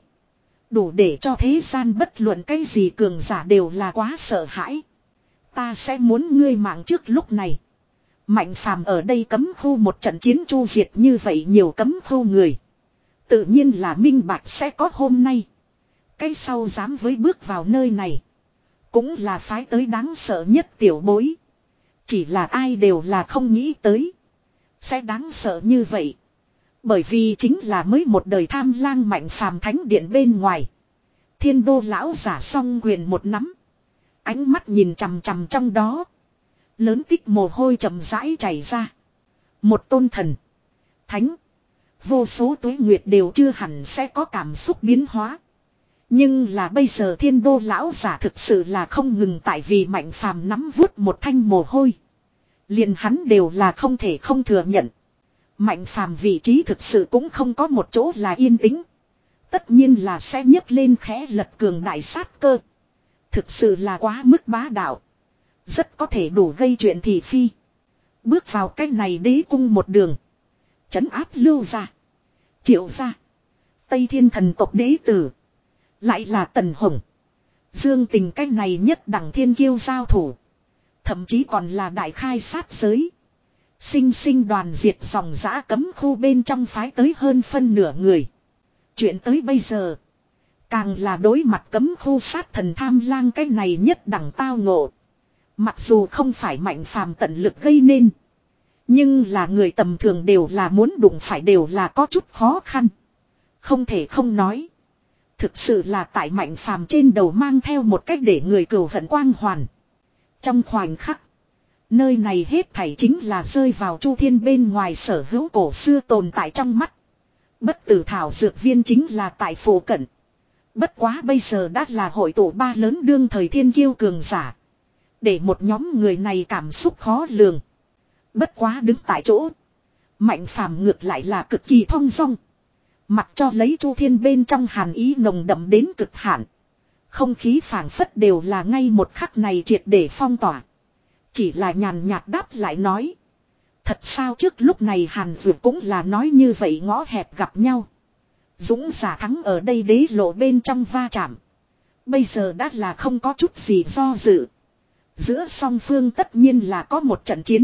Đủ để cho thế gian bất luận cái gì cường giả đều là quá sợ hãi. Ta sẽ muốn ngươi mạng trước lúc này. Mạnh phàm ở đây cấm khu một trận chiến chu diệt như vậy nhiều cấm khu người. Tự nhiên là minh bạch sẽ có hôm nay. Cái sau dám với bước vào nơi này. Cũng là phái tới đáng sợ nhất tiểu bối. Chỉ là ai đều là không nghĩ tới. Sẽ đáng sợ như vậy. Bởi vì chính là mới một đời tham lang mạnh phàm thánh điện bên ngoài. Thiên đô lão giả song quyền một nắm. Ánh mắt nhìn chằm chằm trong đó. Lớn tích mồ hôi chậm rãi chảy ra. Một tôn thần. Thánh. Vô số tuế nguyệt đều chưa hẳn sẽ có cảm xúc biến hóa. Nhưng là bây giờ thiên đô lão giả thực sự là không ngừng tại vì mạnh phàm nắm vuốt một thanh mồ hôi. Liền hắn đều là không thể không thừa nhận. Mạnh phàm vị trí thực sự cũng không có một chỗ là yên tĩnh. Tất nhiên là sẽ nhấc lên khẽ lật cường đại sát cơ. Thực sự là quá mức bá đạo. Rất có thể đủ gây chuyện thị phi. Bước vào cái này đế cung một đường. Trấn áp Lưu gia, Triệu gia, Tây Thiên thần tộc đế tử. Lại là Tần Hồng, Dương Tình cái này nhất đẳng thiên kiêu giao thủ. Thậm chí còn là đại khai sát giới. Sinh sinh đoàn diệt dòng dã cấm khu bên trong phái tới hơn phân nửa người. Chuyện tới bây giờ. Càng là đối mặt cấm khu sát thần tham lang cái này nhất đẳng tao ngộ. Mặc dù không phải mạnh phàm tận lực gây nên. Nhưng là người tầm thường đều là muốn đụng phải đều là có chút khó khăn. Không thể không nói. Thực sự là tại mạnh phàm trên đầu mang theo một cách để người cừu hận quang hoàn. Trong khoảnh khắc. Nơi này hết thảy chính là rơi vào chu thiên bên ngoài sở hữu cổ xưa tồn tại trong mắt. Bất tử thảo dược viên chính là tại phổ cận. Bất quá bây giờ đã là hội tụ ba lớn đương thời thiên kiêu cường giả. Để một nhóm người này cảm xúc khó lường. Bất quá đứng tại chỗ. Mạnh phàm ngược lại là cực kỳ thong dong. Mặc cho lấy chu thiên bên trong hàn ý nồng đậm đến cực hạn. Không khí phảng phất đều là ngay một khắc này triệt để phong tỏa. Chỉ là nhàn nhạt đáp lại nói. Thật sao trước lúc này Hàn Dược cũng là nói như vậy ngõ hẹp gặp nhau. Dũng giả thắng ở đây đế lộ bên trong va chạm. Bây giờ đã là không có chút gì do dự. Giữa song phương tất nhiên là có một trận chiến.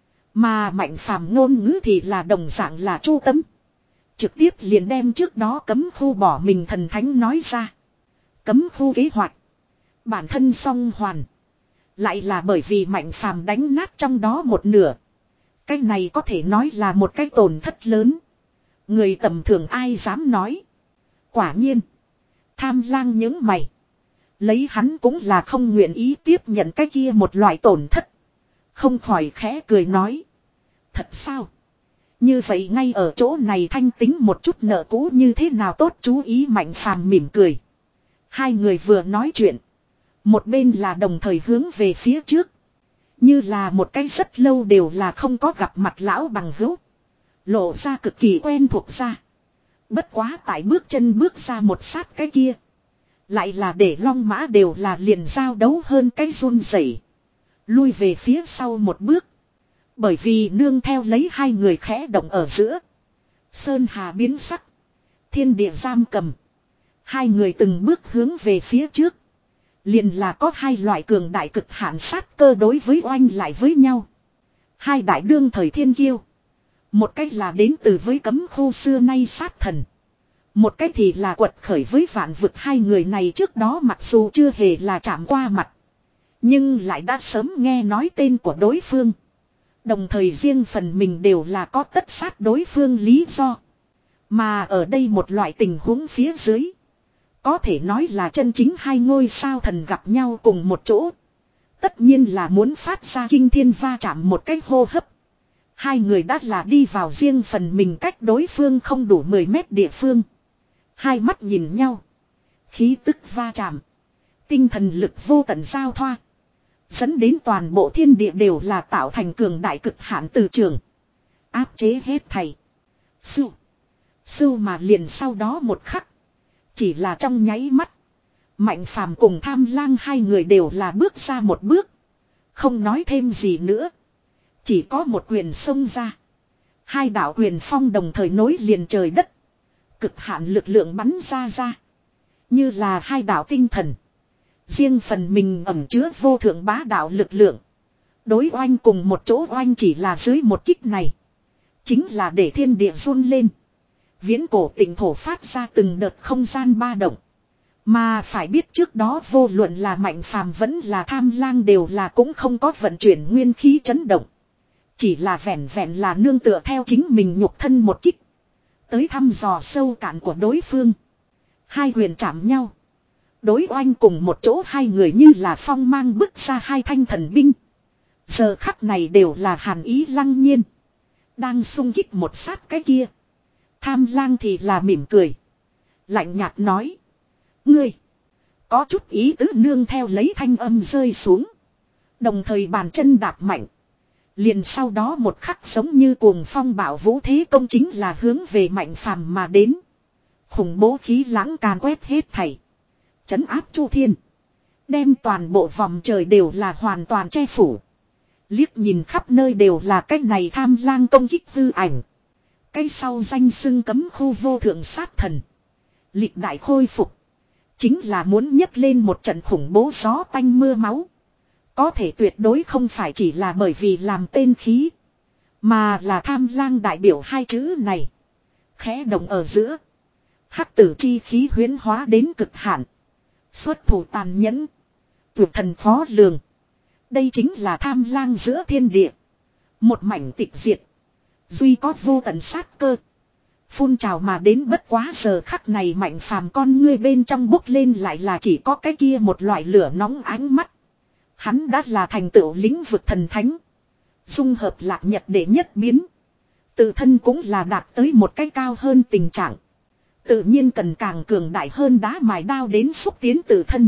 Mà mạnh phàm ngôn ngữ thì là đồng dạng là chu tấm. Trực tiếp liền đem trước đó cấm khu bỏ mình thần thánh nói ra. Cấm khu kế hoạch. Bản thân song hoàn. Lại là bởi vì mạnh phàm đánh nát trong đó một nửa. Cái này có thể nói là một cái tổn thất lớn. Người tầm thường ai dám nói. Quả nhiên. Tham lang những mày. Lấy hắn cũng là không nguyện ý tiếp nhận cái kia một loại tổn thất. Không khỏi khẽ cười nói. Thật sao? Như vậy ngay ở chỗ này thanh tính một chút nợ cũ như thế nào tốt chú ý mạnh phàm mỉm cười. Hai người vừa nói chuyện. Một bên là đồng thời hướng về phía trước. Như là một cái rất lâu đều là không có gặp mặt lão bằng hữu. Lộ ra cực kỳ quen thuộc ra. Bất quá tại bước chân bước ra một sát cái kia. Lại là để long mã đều là liền giao đấu hơn cái run rẩy, lui về phía sau một bước. Bởi vì nương theo lấy hai người khẽ động ở giữa. Sơn hà biến sắc. Thiên địa giam cầm. Hai người từng bước hướng về phía trước. Liền là có hai loại cường đại cực hạn sát cơ đối với oanh lại với nhau. Hai đại đương thời thiên kiêu. Một cách là đến từ với cấm khu xưa nay sát thần. Một cách thì là quật khởi với vạn vực. Hai người này trước đó mặc dù chưa hề là chạm qua mặt. Nhưng lại đã sớm nghe nói tên của đối phương. Đồng thời riêng phần mình đều là có tất sát đối phương lý do. Mà ở đây một loại tình huống phía dưới. Có thể nói là chân chính hai ngôi sao thần gặp nhau cùng một chỗ. Tất nhiên là muốn phát ra kinh thiên va chạm một cách hô hấp. Hai người đã là đi vào riêng phần mình cách đối phương không đủ mười mét địa phương. Hai mắt nhìn nhau. Khí tức va chạm. Tinh thần lực vô tận giao thoa. Dẫn đến toàn bộ thiên địa đều là tạo thành cường đại cực hạn từ trường. Áp chế hết thầy. Sưu. Sưu mà liền sau đó một khắc. Chỉ là trong nháy mắt. Mạnh phàm cùng tham lang hai người đều là bước ra một bước. Không nói thêm gì nữa. Chỉ có một quyền xông ra. Hai đạo quyền phong đồng thời nối liền trời đất. Cực hạn lực lượng bắn ra ra. Như là hai đạo tinh thần. Riêng phần mình ẩn chứa vô thượng bá đạo lực lượng. Đối oanh cùng một chỗ oanh chỉ là dưới một kích này. Chính là để thiên địa run lên. Viễn cổ tịnh thổ phát ra từng đợt không gian ba động. Mà phải biết trước đó vô luận là Mạnh Phàm vẫn là Tham Lang đều là cũng không có vận chuyển nguyên khí chấn động. Chỉ là vẹn vẹn là nương tựa theo chính mình nhục thân một kích. Tới thăm dò sâu cạn của đối phương. Hai huyền chạm nhau. Đối oanh cùng một chỗ hai người như là phong mang bức ra hai thanh thần binh. Giờ khắc này đều là hàn ý lăng nhiên. Đang xung kích một sát cái kia. Tham Lang thì là mỉm cười. Lạnh nhạt nói. Ngươi. Có chút ý tứ nương theo lấy thanh âm rơi xuống. Đồng thời bàn chân đạp mạnh. Liền sau đó một khắc giống như cuồng phong bạo vũ thế công chính là hướng về Mạnh Phàm mà đến. Khủng bố khí lãng càn quét hết thảy. Chấn áp chu thiên. Đem toàn bộ vòng trời đều là hoàn toàn che phủ. Liếc nhìn khắp nơi đều là cái này Tham Lang công kích hư ảnh. Cái sau danh xưng cấm khu vô thượng sát thần. Lịch đại khôi phục. Chính là muốn nhấc lên một trận khủng bố gió tanh mưa máu. Có thể tuyệt đối không phải chỉ là bởi vì làm tên khí. Mà là Tham Lang đại biểu hai chữ này. Khẽ động ở giữa. Hắc tử chi khí huyễn hóa đến cực hạn. Xuất thủ tàn nhẫn. Tuyệt thần khó lường. Đây chính là Tham Lang giữa thiên địa. Một mảnh tịch diệt. Duy có vô tận sát cơ. Phun trào mà đến bất quá giờ khắc này Mạnh Phàm con ngươi bên trong bốc lên lại là chỉ có cái kia một loại lửa nóng ánh mắt. Hắn đã là thành tựu lĩnh vực thần thánh. Dung hợp lạc nhật để nhất biến. Tự thân cũng là đạt tới một cái cao hơn tình trạng. Tự nhiên cần càng cường đại hơn đá mài đao đến xúc tiến tự thân.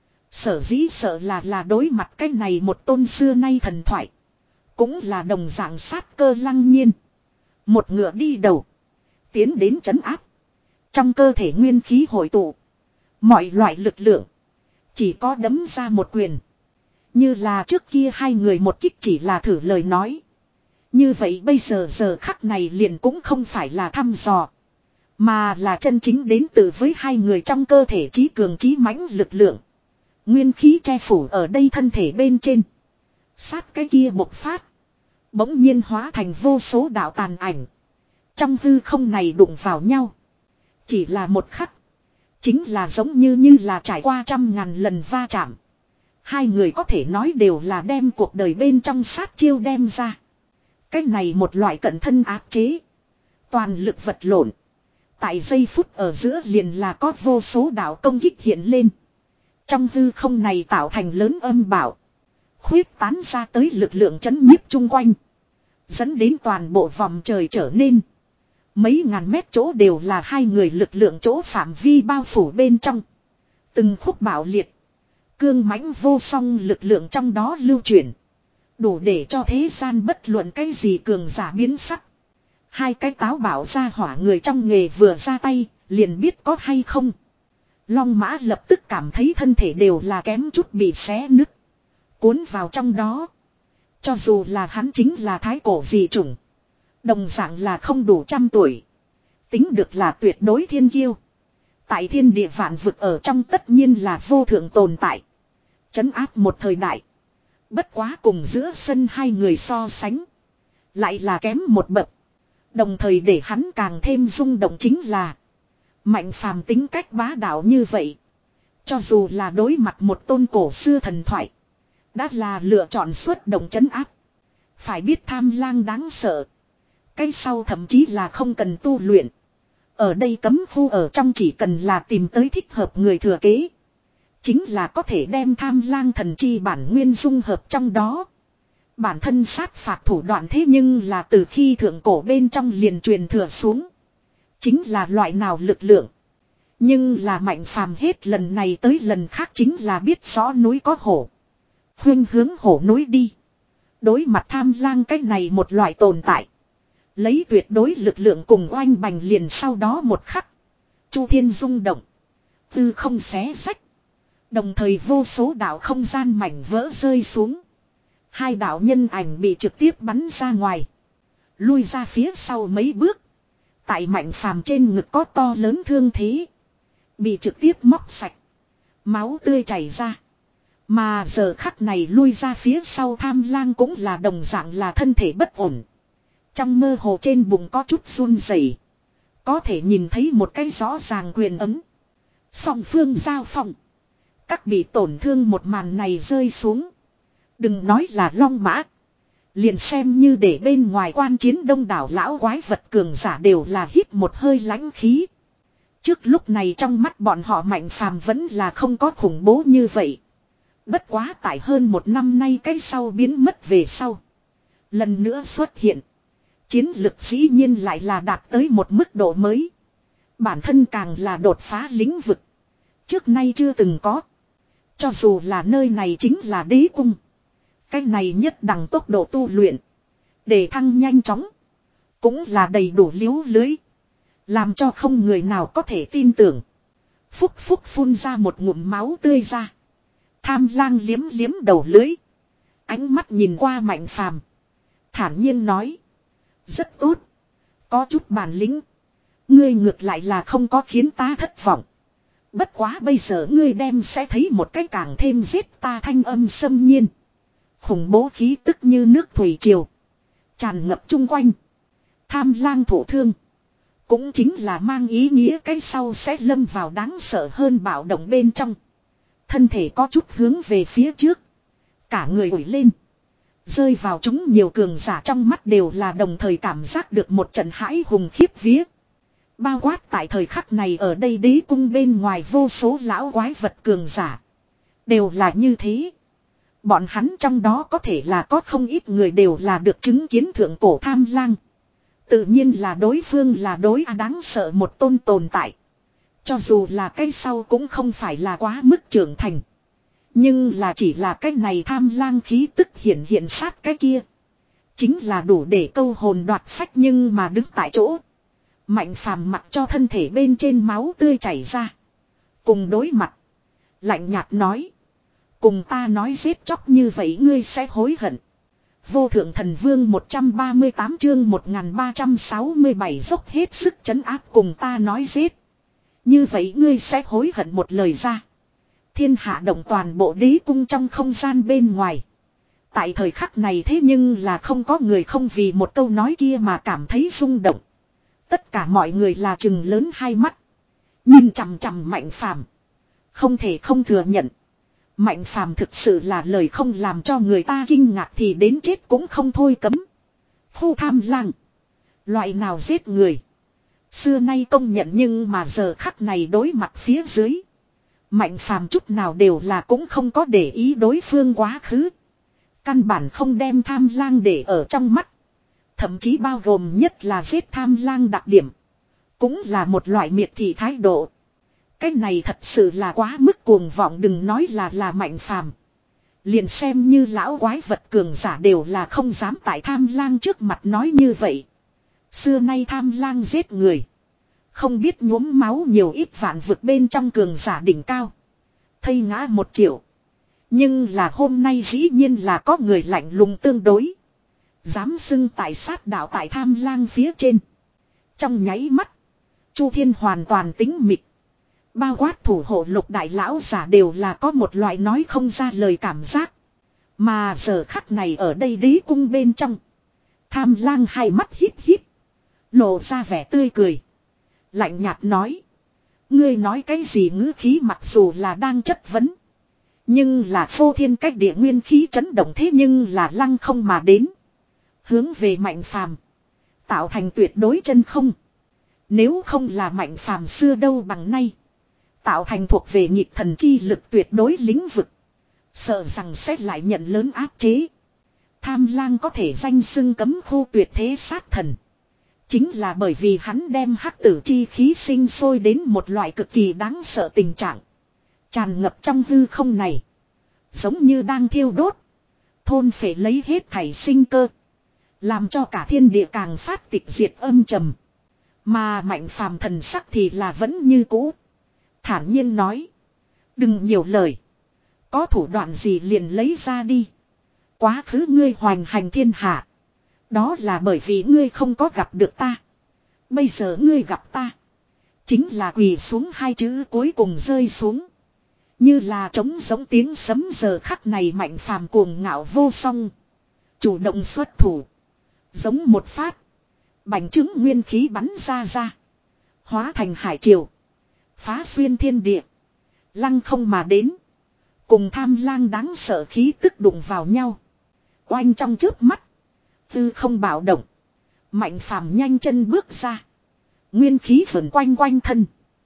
Sở dĩ sợ là là đối mặt cái này một tôn xưa nay thần thoại. Cũng là đồng dạng sát cơ lăng nhiên. Một ngựa đi đầu. Tiến đến trấn áp. Trong cơ thể nguyên khí hội tụ. Mọi loại lực lượng. Chỉ có đấm ra một quyền. Như là trước kia hai người một kích chỉ là thử lời nói. Như vậy bây giờ giờ khắc này liền cũng không phải là thăm dò. Mà là chân chính đến từ với hai người trong cơ thể trí cường trí mãnh lực lượng. Nguyên khí che phủ ở đây thân thể bên trên. Sát cái kia bộc phát. Bỗng nhiên hóa thành vô số đạo tàn ảnh. Trong hư không này đụng vào nhau. Chỉ là một khắc. Chính là giống như như là trải qua trăm ngàn lần va chạm. Hai người có thể nói đều là đem cuộc đời bên trong sát chiêu đem ra. Cái này một loại cận thân áp chế. Toàn lực vật lộn. Tại giây phút ở giữa liền là có vô số đạo công kích hiện lên. Trong hư không này tạo thành lớn âm bảo. Khuyết tán ra tới lực lượng chấn nhiếp chung quanh. Dẫn đến toàn bộ vòng trời trở nên. Mấy ngàn mét chỗ đều là hai người lực lượng chỗ phạm vi bao phủ bên trong. Từng khúc bạo liệt. Cương mãnh vô song lực lượng trong đó lưu chuyển. Đủ để cho thế gian bất luận cái gì cường giả biến sắc. Hai cái táo bảo ra hỏa người trong nghề vừa ra tay, liền biết có hay không. Long mã lập tức cảm thấy thân thể đều là kém chút bị xé nứt. Cuốn vào trong đó. Cho dù là hắn chính là thái cổ dị chủng. Đồng dạng là không đủ trăm tuổi. Tính được là tuyệt đối thiên kiêu. Tại thiên địa vạn vực ở trong tất nhiên là vô thượng tồn tại. Trấn áp một thời đại. Bất quá cùng giữa sân hai người so sánh. Lại là kém một bậc. Đồng thời để hắn càng thêm rung động chính là. Mạnh Phàm tính cách bá đạo như vậy. Cho dù là đối mặt một tôn cổ xưa thần thoại. Đã là lựa chọn xuất động trấn áp. Phải biết Tham Lang đáng sợ. Cái sau thậm chí là không cần tu luyện. Ở đây cấm khu ở trong chỉ cần là tìm tới thích hợp người thừa kế. Chính là có thể đem Tham Lang thần chi bản nguyên dung hợp trong đó. Bản thân sát phạt thủ đoạn thế nhưng là từ khi thượng cổ bên trong liền truyền thừa xuống. Chính là loại nào lực lượng. Nhưng là Mạnh Phàm hết lần này tới lần khác chính là biết rõ núi có hổ. Khuyên hướng hổ núi đi. Đối mặt Tham Lang cái này một loại tồn tại. Lấy tuyệt đối lực lượng cùng oanh bành liền sau đó một khắc. Chu thiên rung động. Tư không xé sách. Đồng thời vô số đạo không gian mảnh vỡ rơi xuống. Hai đạo nhân ảnh bị trực tiếp bắn ra ngoài. Lui ra phía sau mấy bước. Tại Mạnh Phàm trên ngực có to lớn thương thế. Bị trực tiếp móc sạch. Máu tươi chảy ra. Mà giờ khắc này lui ra phía sau Tham Lang cũng là đồng dạng là thân thể bất ổn. Trong mơ hồ trên bụng có chút run rẩy, có thể nhìn thấy một cái rõ ràng quyền ấm. Song phương giao phòng. Các bị tổn thương một màn này rơi xuống. Đừng nói là long mã. Liền xem như để bên ngoài quan chiến đông đảo lão quái vật cường giả đều là hít một hơi lãnh khí. Trước lúc này trong mắt bọn họ Mạnh Phàm vẫn là không có khủng bố như vậy. Bất quá tại hơn một năm nay cái sau biến mất về sau. Lần nữa xuất hiện. Chiến lực dĩ nhiên lại là đạt tới một mức độ mới. Bản thân càng là đột phá lĩnh vực. Trước nay chưa từng có. Cho dù là nơi này chính là đế cung. Cái này nhất đẳng tốc độ tu luyện. Để thăng nhanh chóng. Cũng là đầy đủ liếu lưới. Làm cho không người nào có thể tin tưởng. Phúc phúc phun ra một ngụm máu tươi ra. Tham Lang liếm liếm đầu lưới. Ánh mắt nhìn qua Mạnh Phàm, thản nhiên nói. Rất tốt. Có chút bản lĩnh. Ngươi ngược lại là không có khiến ta thất vọng. Bất quá bây giờ ngươi đem sẽ thấy một cái càng thêm giết ta thanh âm xâm nhiên. Khủng bố khí tức như nước thủy triều. Tràn ngập chung quanh. Tham Lang thổ thương. Cũng chính là mang ý nghĩa cái sau sẽ lâm vào đáng sợ hơn bạo động bên trong. Thân thể có chút hướng về phía trước. Cả người ủi lên. Rơi vào chúng nhiều cường giả trong mắt đều là đồng thời cảm giác được một trận hãi hùng khiếp vía. Bao quát tại thời khắc này ở đây đế cung bên ngoài vô số lão quái vật cường giả. Đều là như thế. Bọn hắn trong đó có thể là có không ít người đều là được chứng kiến thượng cổ Tham Lang. Tự nhiên là đối phương là đối à đáng sợ một tôn tồn tại. Cho dù là cái sau cũng không phải là quá mức trưởng thành. Nhưng là chỉ là cái này Tham Lang khí tức hiện hiện sát cái kia. Chính là đủ để câu hồn đoạt phách nhưng mà đứng tại chỗ. Mạnh Phàm mặc cho thân thể bên trên máu tươi chảy ra. Cùng đối mặt. Lạnh nhạt nói. Cùng ta nói giết chóc như vậy ngươi sẽ hối hận. Vô thượng thần vương một trăm ba mươi tám chương một nghìn ba trăm sáu mươi bảy dốc hết sức trấn áp cùng ta nói giết. Như vậy ngươi sẽ hối hận một lời ra. Thiên hạ động toàn bộ đế cung trong không gian bên ngoài. Tại thời khắc này thế nhưng là không có người không vì một câu nói kia mà cảm thấy rung động. Tất cả mọi người là trừng lớn hai mắt. Nhìn chằm chằm Mạnh Phàm. Không thể không thừa nhận. Mạnh Phàm thực sự là lời không làm cho người ta kinh ngạc thì đến chết cũng không thôi cấm. Khu Tham Lang. Loại nào giết người. Xưa nay công nhận nhưng mà giờ khắc này đối mặt phía dưới. Mạnh Phàm chút nào đều là cũng không có để ý đối phương quá khứ. Căn bản không đem Tham Lang để ở trong mắt. Thậm chí bao gồm nhất là giết Tham Lang đặc điểm. Cũng là một loại miệt thị thái độ. Cái này thật sự là quá mức cuồng vọng đừng nói là là Mạnh Phàm. Liền xem như lão quái vật cường giả đều là không dám tại Tham Lang trước mặt nói như vậy. Xưa nay Tham Lang giết người. Không biết nhuốm máu nhiều ít vạn vực bên trong cường giả đỉnh cao. Thây ngã một triệu. Nhưng là hôm nay dĩ nhiên là có người lạnh lùng tương đối. Dám xưng tại sát đạo tại Tham Lang phía trên. Trong nháy mắt. Chu Thiên hoàn toàn tính mịch. Bao quát thủ hộ lục đại lão giả đều là có một loại nói không ra lời cảm giác. Mà giờ khắc này ở đây đế cung bên trong. Tham Lang hai mắt híp híp. Lộ ra vẻ tươi cười. Lạnh nhạt nói. Ngươi nói cái gì ngữ khí mặc dù là đang chất vấn. Nhưng là phô thiên cách địa nguyên khí chấn động thế nhưng là lăng không mà đến. Hướng về Mạnh Phàm. Tạo thành tuyệt đối chân không. Nếu không là Mạnh Phàm xưa đâu bằng nay. Tạo thành thuộc về nhịp thần chi lực tuyệt đối lĩnh vực. Sợ rằng sẽ lại nhận lớn áp chế. Tham Lang có thể danh xưng cấm khu tuyệt thế sát thần. Chính là bởi vì hắn đem hắc tử chi khí sinh sôi đến một loại cực kỳ đáng sợ tình trạng. Tràn ngập trong hư không này. Giống như đang thiêu đốt. Thôn phệ lấy hết thảy sinh cơ. Làm cho cả thiên địa càng phát tịch diệt âm trầm. Mà Mạnh Phàm thần sắc thì là vẫn như cũ. Thản nhiên nói. Đừng nhiều lời. Có thủ đoạn gì liền lấy ra đi. Quá khứ ngươi hoành hành thiên hạ. Đó là bởi vì ngươi không có gặp được ta. Bây giờ ngươi gặp ta. Chính là quỳ xuống hai chữ cuối cùng rơi xuống. Như là trống giống tiếng sấm giờ khắc này Mạnh Phàm cuồng ngạo vô song. Chủ động xuất thủ. Giống một phát. Bành trướng nguyên khí bắn ra ra. Hóa thành hải triều. Phá xuyên thiên địa. Lăng không mà đến. Cùng tham lang đáng sợ khí tức đụng vào nhau. Oanh trong trước mắt. Tư không bạo động. Mạnh Phàm nhanh chân bước ra. Nguyên khí vần quanh quanh thân.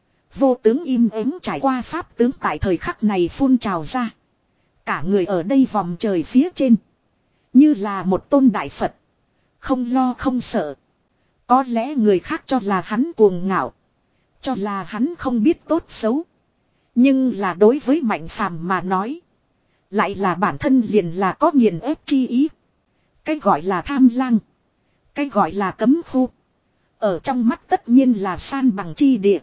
Vô tướng im ắng trải qua pháp tướng tại thời khắc này phun trào ra. Cả người ở đây vòng trời phía trên. Như là một tôn đại Phật. Không lo không sợ. Có lẽ người khác cho là hắn cuồng ngạo. Cho là hắn không biết tốt xấu. Nhưng là đối với Mạnh Phàm mà nói. Lại là bản thân liền là có nghiền ép chi ý. Cái gọi là tham lang. Cái gọi là cấm khu. Ở trong mắt tất nhiên là san bằng chi địa.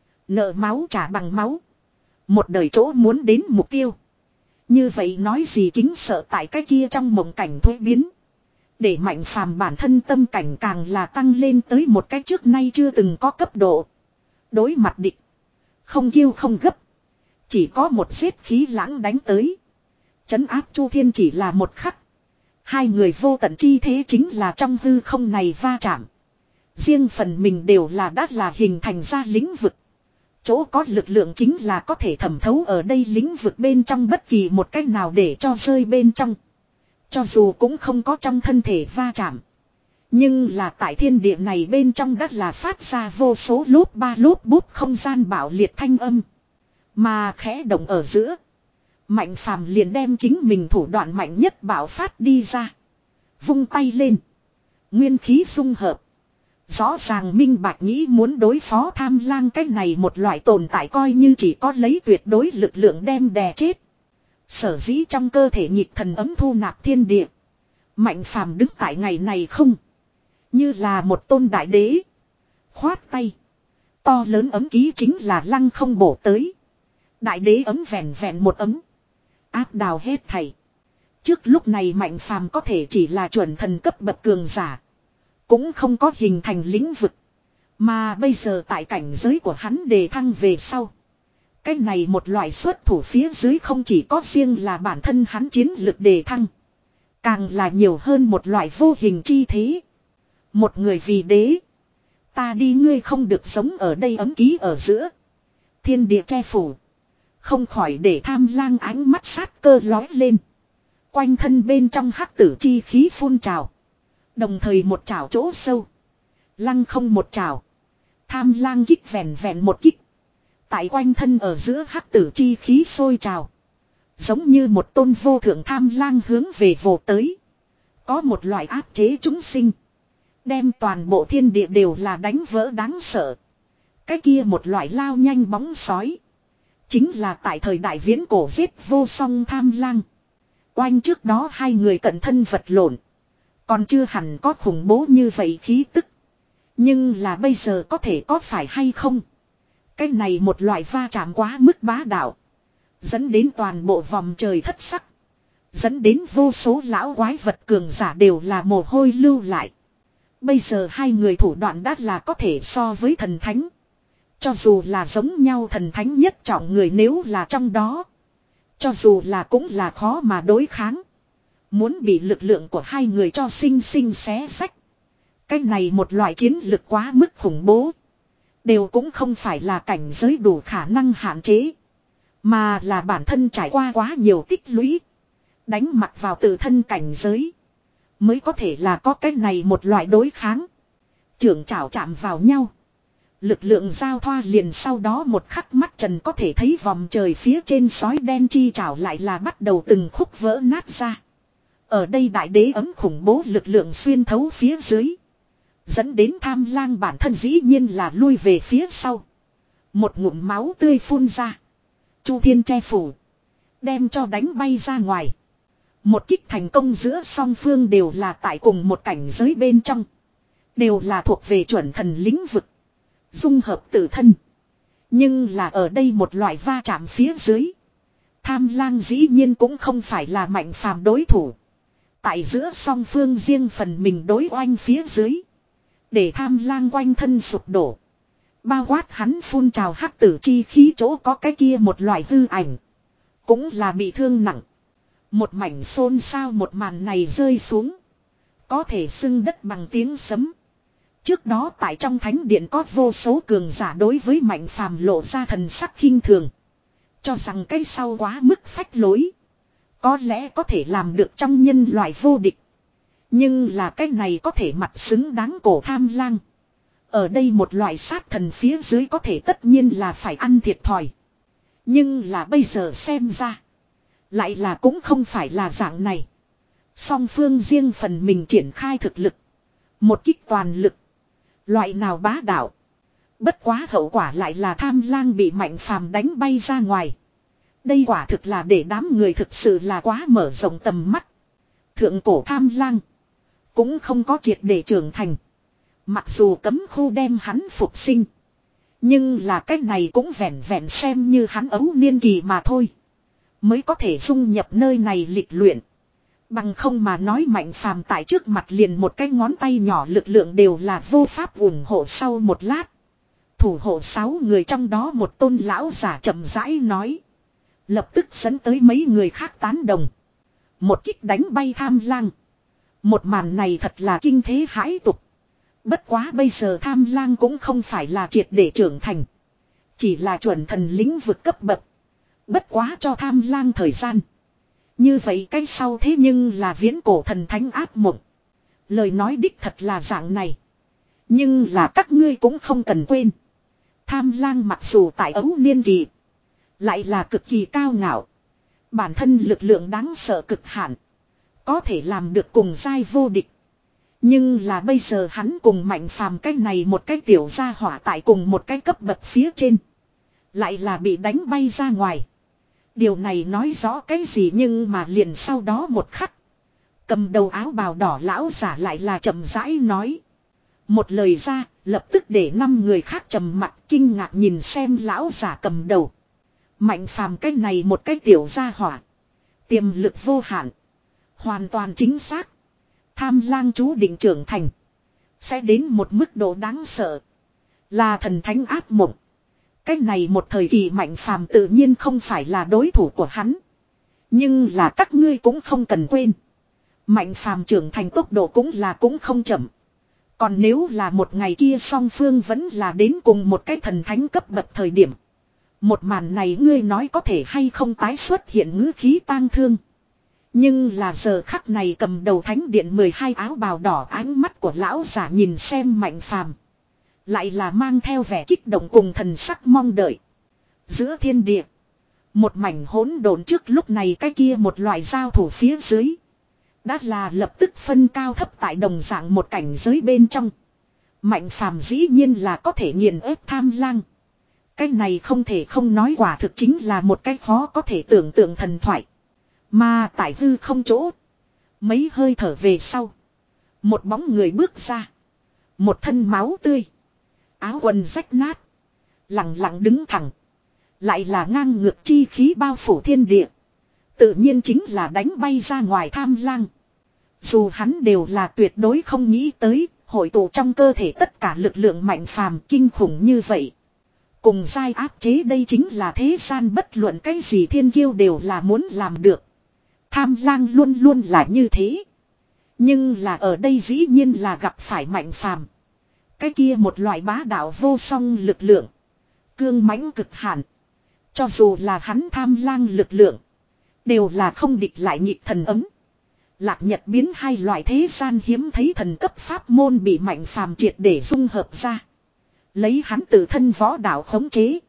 Nợ máu trả bằng máu. Một đời chỗ muốn đến mục tiêu. Như vậy nói gì kính sợ tại cái kia trong mộng cảnh thuế biến. Để Mạnh Phàm bản thân tâm cảnh càng là tăng lên tới một cái trước nay chưa từng có cấp độ. Đối mặt địch. Không kiêu không gấp. Chỉ có một xếp khí lãng đánh tới. Trấn áp Chu Thiên chỉ là một khắc. Hai người vô tận chi thế chính là trong hư không này va chạm. Riêng phần mình đều là đã là hình thành ra lĩnh vực. Chỗ có lực lượng chính là có thể thẩm thấu ở đây lĩnh vực bên trong bất kỳ một cách nào để cho rơi bên trong. Cho dù cũng không có trong thân thể va chạm. Nhưng là tại thiên địa này bên trong đất là phát ra vô số lốp ba lốp bút không gian bạo liệt thanh âm. Mà khẽ động ở giữa. Mạnh Phàm liền đem chính mình thủ đoạn mạnh nhất bạo phát đi ra. Vung tay lên. Nguyên khí dung hợp. Rõ ràng minh bạch nghĩ muốn đối phó tham lang cái này một loại tồn tại coi như chỉ có lấy tuyệt đối lực lượng đem đè chết. Sở dĩ trong cơ thể nhịp thần ấm thu nạp thiên địa. Mạnh Phàm đứng tại ngày này không. Như là một tôn đại đế. Khoát tay. To lớn ấm ký chính là lăng không bổ tới. Đại đế ấm vẹn vẹn một ấm. Áp đào hết thảy. Trước lúc này Mạnh Phàm có thể chỉ là chuẩn thần cấp bậc cường giả. Cũng không có hình thành lĩnh vực. Mà bây giờ tại cảnh giới của hắn đề thăng về sau. Cái này một loại xuất thủ phía dưới không chỉ có riêng là bản thân hắn chiến lực đề thăng. Càng là nhiều hơn một loại vô hình chi thế. Một người vì đế. Ta đi ngươi không được sống ở đây ấm ký ở giữa. Thiên địa che phủ. Không khỏi để tham lang ánh mắt sát cơ lói lên. Quanh thân bên trong hắc tử chi khí phun trào. Đồng thời một trảo chỗ sâu. Lăng không một trảo. Tham lang kích vẹn vẹn một kích. Tại quanh thân ở giữa hắc tử chi khí sôi trào. Giống như một tôn vô thượng tham lang hướng về vồ tới. Có một loại áp chế chúng sinh. Đem toàn bộ thiên địa đều là đánh vỡ đáng sợ. Cái kia một loại lao nhanh bóng sói. Chính là tại thời đại viễn cổ giết vô song tham lang. Oanh trước đó hai người cận thân vật lộn. Còn chưa hẳn có khủng bố như vậy khí tức. Nhưng là bây giờ có thể có phải hay không? Cái này một loại va chạm quá mức bá đạo. Dẫn đến toàn bộ vòng trời thất sắc. Dẫn đến vô số lão quái vật cường giả đều là mồ hôi lưu lại. Bây giờ hai người thủ đoạn đã là có thể so với thần thánh. Cho dù là giống nhau thần thánh nhất trọng người nếu là trong đó. Cho dù là cũng là khó mà đối kháng. Muốn bị lực lượng của hai người cho sinh sinh xé sách. Cái này một loại chiến lực quá mức khủng bố. Đều cũng không phải là cảnh giới đủ khả năng hạn chế. Mà là bản thân trải qua quá nhiều tích lũy. Đánh mặt vào tự thân cảnh giới. Mới có thể là có cái này một loại đối kháng. Trưởng trảo chạm vào nhau. Lực lượng giao thoa liền sau đó một khắc mắt trần có thể thấy vòng trời phía trên sói đen chi trảo lại là bắt đầu từng khúc vỡ nát ra. Ở đây đại đế ấm khủng bố lực lượng xuyên thấu phía dưới. Dẫn đến tham lang bản thân dĩ nhiên là lui về phía sau. Một ngụm máu tươi phun ra. Chu thiên che phủ. Đem cho đánh bay ra ngoài. Một kích thành công giữa song phương đều là tại cùng một cảnh giới bên trong. Đều là thuộc về chuẩn thần lĩnh vực. Dung hợp tự thân. Nhưng là ở đây một loại va chạm phía dưới. Tham lang dĩ nhiên cũng không phải là Mạnh Phàm đối thủ. Tại giữa song phương riêng phần mình đối oanh phía dưới. Để tham lang quanh thân sụp đổ. Bao quát hắn phun trào hắc tử chi khí chỗ có cái kia một loại hư ảnh. Cũng là bị thương nặng. Một mảnh xôn xao một màn này rơi xuống. Có thể xưng đất bằng tiếng sấm. Trước đó tại trong thánh điện có vô số cường giả đối với Mạnh Phàm lộ ra thần sắc khinh thường. Cho rằng cái sau quá mức phách lối. Có lẽ có thể làm được trong nhân loại vô địch. Nhưng là cái này có thể mặt xứng đáng cổ tham lang. Ở đây một loại sát thần phía dưới có thể tất nhiên là phải ăn thiệt thòi. Nhưng là bây giờ xem ra. Lại là cũng không phải là dạng này. Song phương riêng phần mình triển khai thực lực. Một kích toàn lực. Loại nào bá đạo. Bất quá hậu quả lại là tham lang bị Mạnh Phàm đánh bay ra ngoài. Đây quả thực là để đám người thực sự là quá mở rộng tầm mắt. Thượng cổ tham lang. Cũng không có triệt để trưởng thành. Mặc dù cấm khu đem hắn phục sinh. Nhưng là cách này cũng vẹn vẹn xem như hắn ấu niên kỳ mà thôi. Mới có thể dung nhập nơi này lịch luyện. Bằng không mà nói Mạnh Phàm tại trước mặt liền một cái ngón tay nhỏ lực lượng đều là vô pháp ủng hộ sau một lát. Thủ hộ sáu người trong đó một tôn lão giả chậm rãi nói. Lập tức dẫn tới mấy người khác tán đồng. Một kích đánh bay tham lang. Một màn này thật là kinh thế hãi tục. Bất quá bây giờ tham lang cũng không phải là triệt để trưởng thành. Chỉ là chuẩn thần lĩnh vực cấp bậc. Bất quá cho tham lang thời gian. Như vậy cái sau thế nhưng là viễn cổ thần thánh áp mộng. Lời nói đích thật là dạng này. Nhưng là các ngươi cũng không cần quên. Tham lang mặc dù tại ấu niên kỳ. Lại là cực kỳ cao ngạo. Bản thân lực lượng đáng sợ cực hạn. Có thể làm được cùng giai vô địch. Nhưng là bây giờ hắn cùng Mạnh Phàm cái này một cái tiểu gia hỏa tại cùng một cái cấp bậc phía trên. Lại là bị đánh bay ra ngoài. Điều này nói rõ cái gì nhưng mà liền sau đó một khắc. Cầm đầu áo bào đỏ lão giả lại là chậm rãi nói. Một lời ra lập tức để năm người khác trầm mặt kinh ngạc nhìn xem lão giả cầm đầu. Mạnh Phàm cái này một cái tiểu gia hỏa. Tiềm lực vô hạn. Hoàn toàn chính xác. Tham lang chú định trưởng thành. Sẽ đến một mức độ đáng sợ. Là thần thánh ác mộng. Cái này một thời kỳ Mạnh Phàm tự nhiên không phải là đối thủ của hắn. Nhưng là các ngươi cũng không cần quên. Mạnh Phàm trưởng thành tốc độ cũng là cũng không chậm. Còn nếu là một ngày kia song phương vẫn là đến cùng một cái thần thánh cấp bậc thời điểm. Một màn này ngươi nói có thể hay không tái xuất hiện ngữ khí tang thương. Nhưng là giờ khắc này cầm đầu thánh điện mười hai áo bào đỏ ánh mắt của lão giả nhìn xem Mạnh Phàm. Lại là mang theo vẻ kích động cùng thần sắc mong đợi. Giữa thiên địa. Một mảnh hỗn độn trước lúc này cái kia một loại giao thủ phía dưới. Đã là lập tức phân cao thấp tại đồng dạng một cảnh giới bên trong. Mạnh Phàm dĩ nhiên là có thể nghiền ép tham lang. Cái này không thể không nói quả thực chính là một cái khó có thể tưởng tượng thần thoại. Mà tại hư không chỗ. Mấy hơi thở về sau. Một bóng người bước ra. Một thân máu tươi. Áo quần rách nát. Lặng lặng đứng thẳng. Lại là ngang ngược chi khí bao phủ thiên địa. Tự nhiên chính là đánh bay ra ngoài tham lang. Dù hắn đều là tuyệt đối không nghĩ tới. Hội tụ trong cơ thể tất cả lực lượng Mạnh Phàm kinh khủng như vậy. Cùng giai áp chế đây chính là thế gian bất luận cái gì thiên kiêu đều là muốn làm được. Tham lang luôn luôn là như thế. Nhưng là ở đây dĩ nhiên là gặp phải Mạnh Phàm. Cái kia một loại bá đạo vô song lực lượng. Cương mãnh cực hạn. Cho dù là hắn tham lang lực lượng. Đều là không địch lại nhịp thần ấm. Lạc nhật biến hai loại thế gian hiếm thấy thần cấp pháp môn bị Mạnh Phàm triệt để dung hợp ra. Lấy hắn tự thân võ đạo khống chế.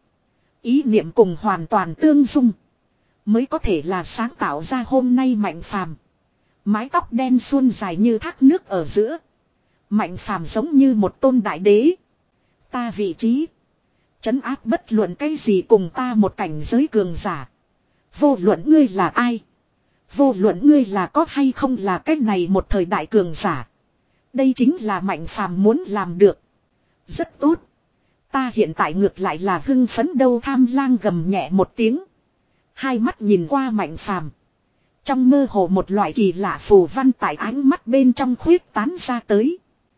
Ý niệm cùng hoàn toàn tương dung. Mới có thể là sáng tạo ra hôm nay Mạnh Phàm. Mái tóc đen suôn dài như thác nước ở giữa. Mạnh Phàm giống như một tôn đại đế. Ta vị trí. Trấn áp bất luận cái gì cùng ta một cảnh giới cường giả. Vô luận ngươi là ai. Vô luận ngươi là có hay không là cái này một thời đại cường giả. Đây chính là Mạnh Phàm muốn làm được. Rất tốt. Ta hiện tại ngược lại là hưng phấn đâu tham lang gầm nhẹ một tiếng. Hai mắt nhìn qua Mạnh Phàm. Trong mơ hồ một loại kỳ lạ phù văn tại ánh mắt bên trong khuyết tán ra tới.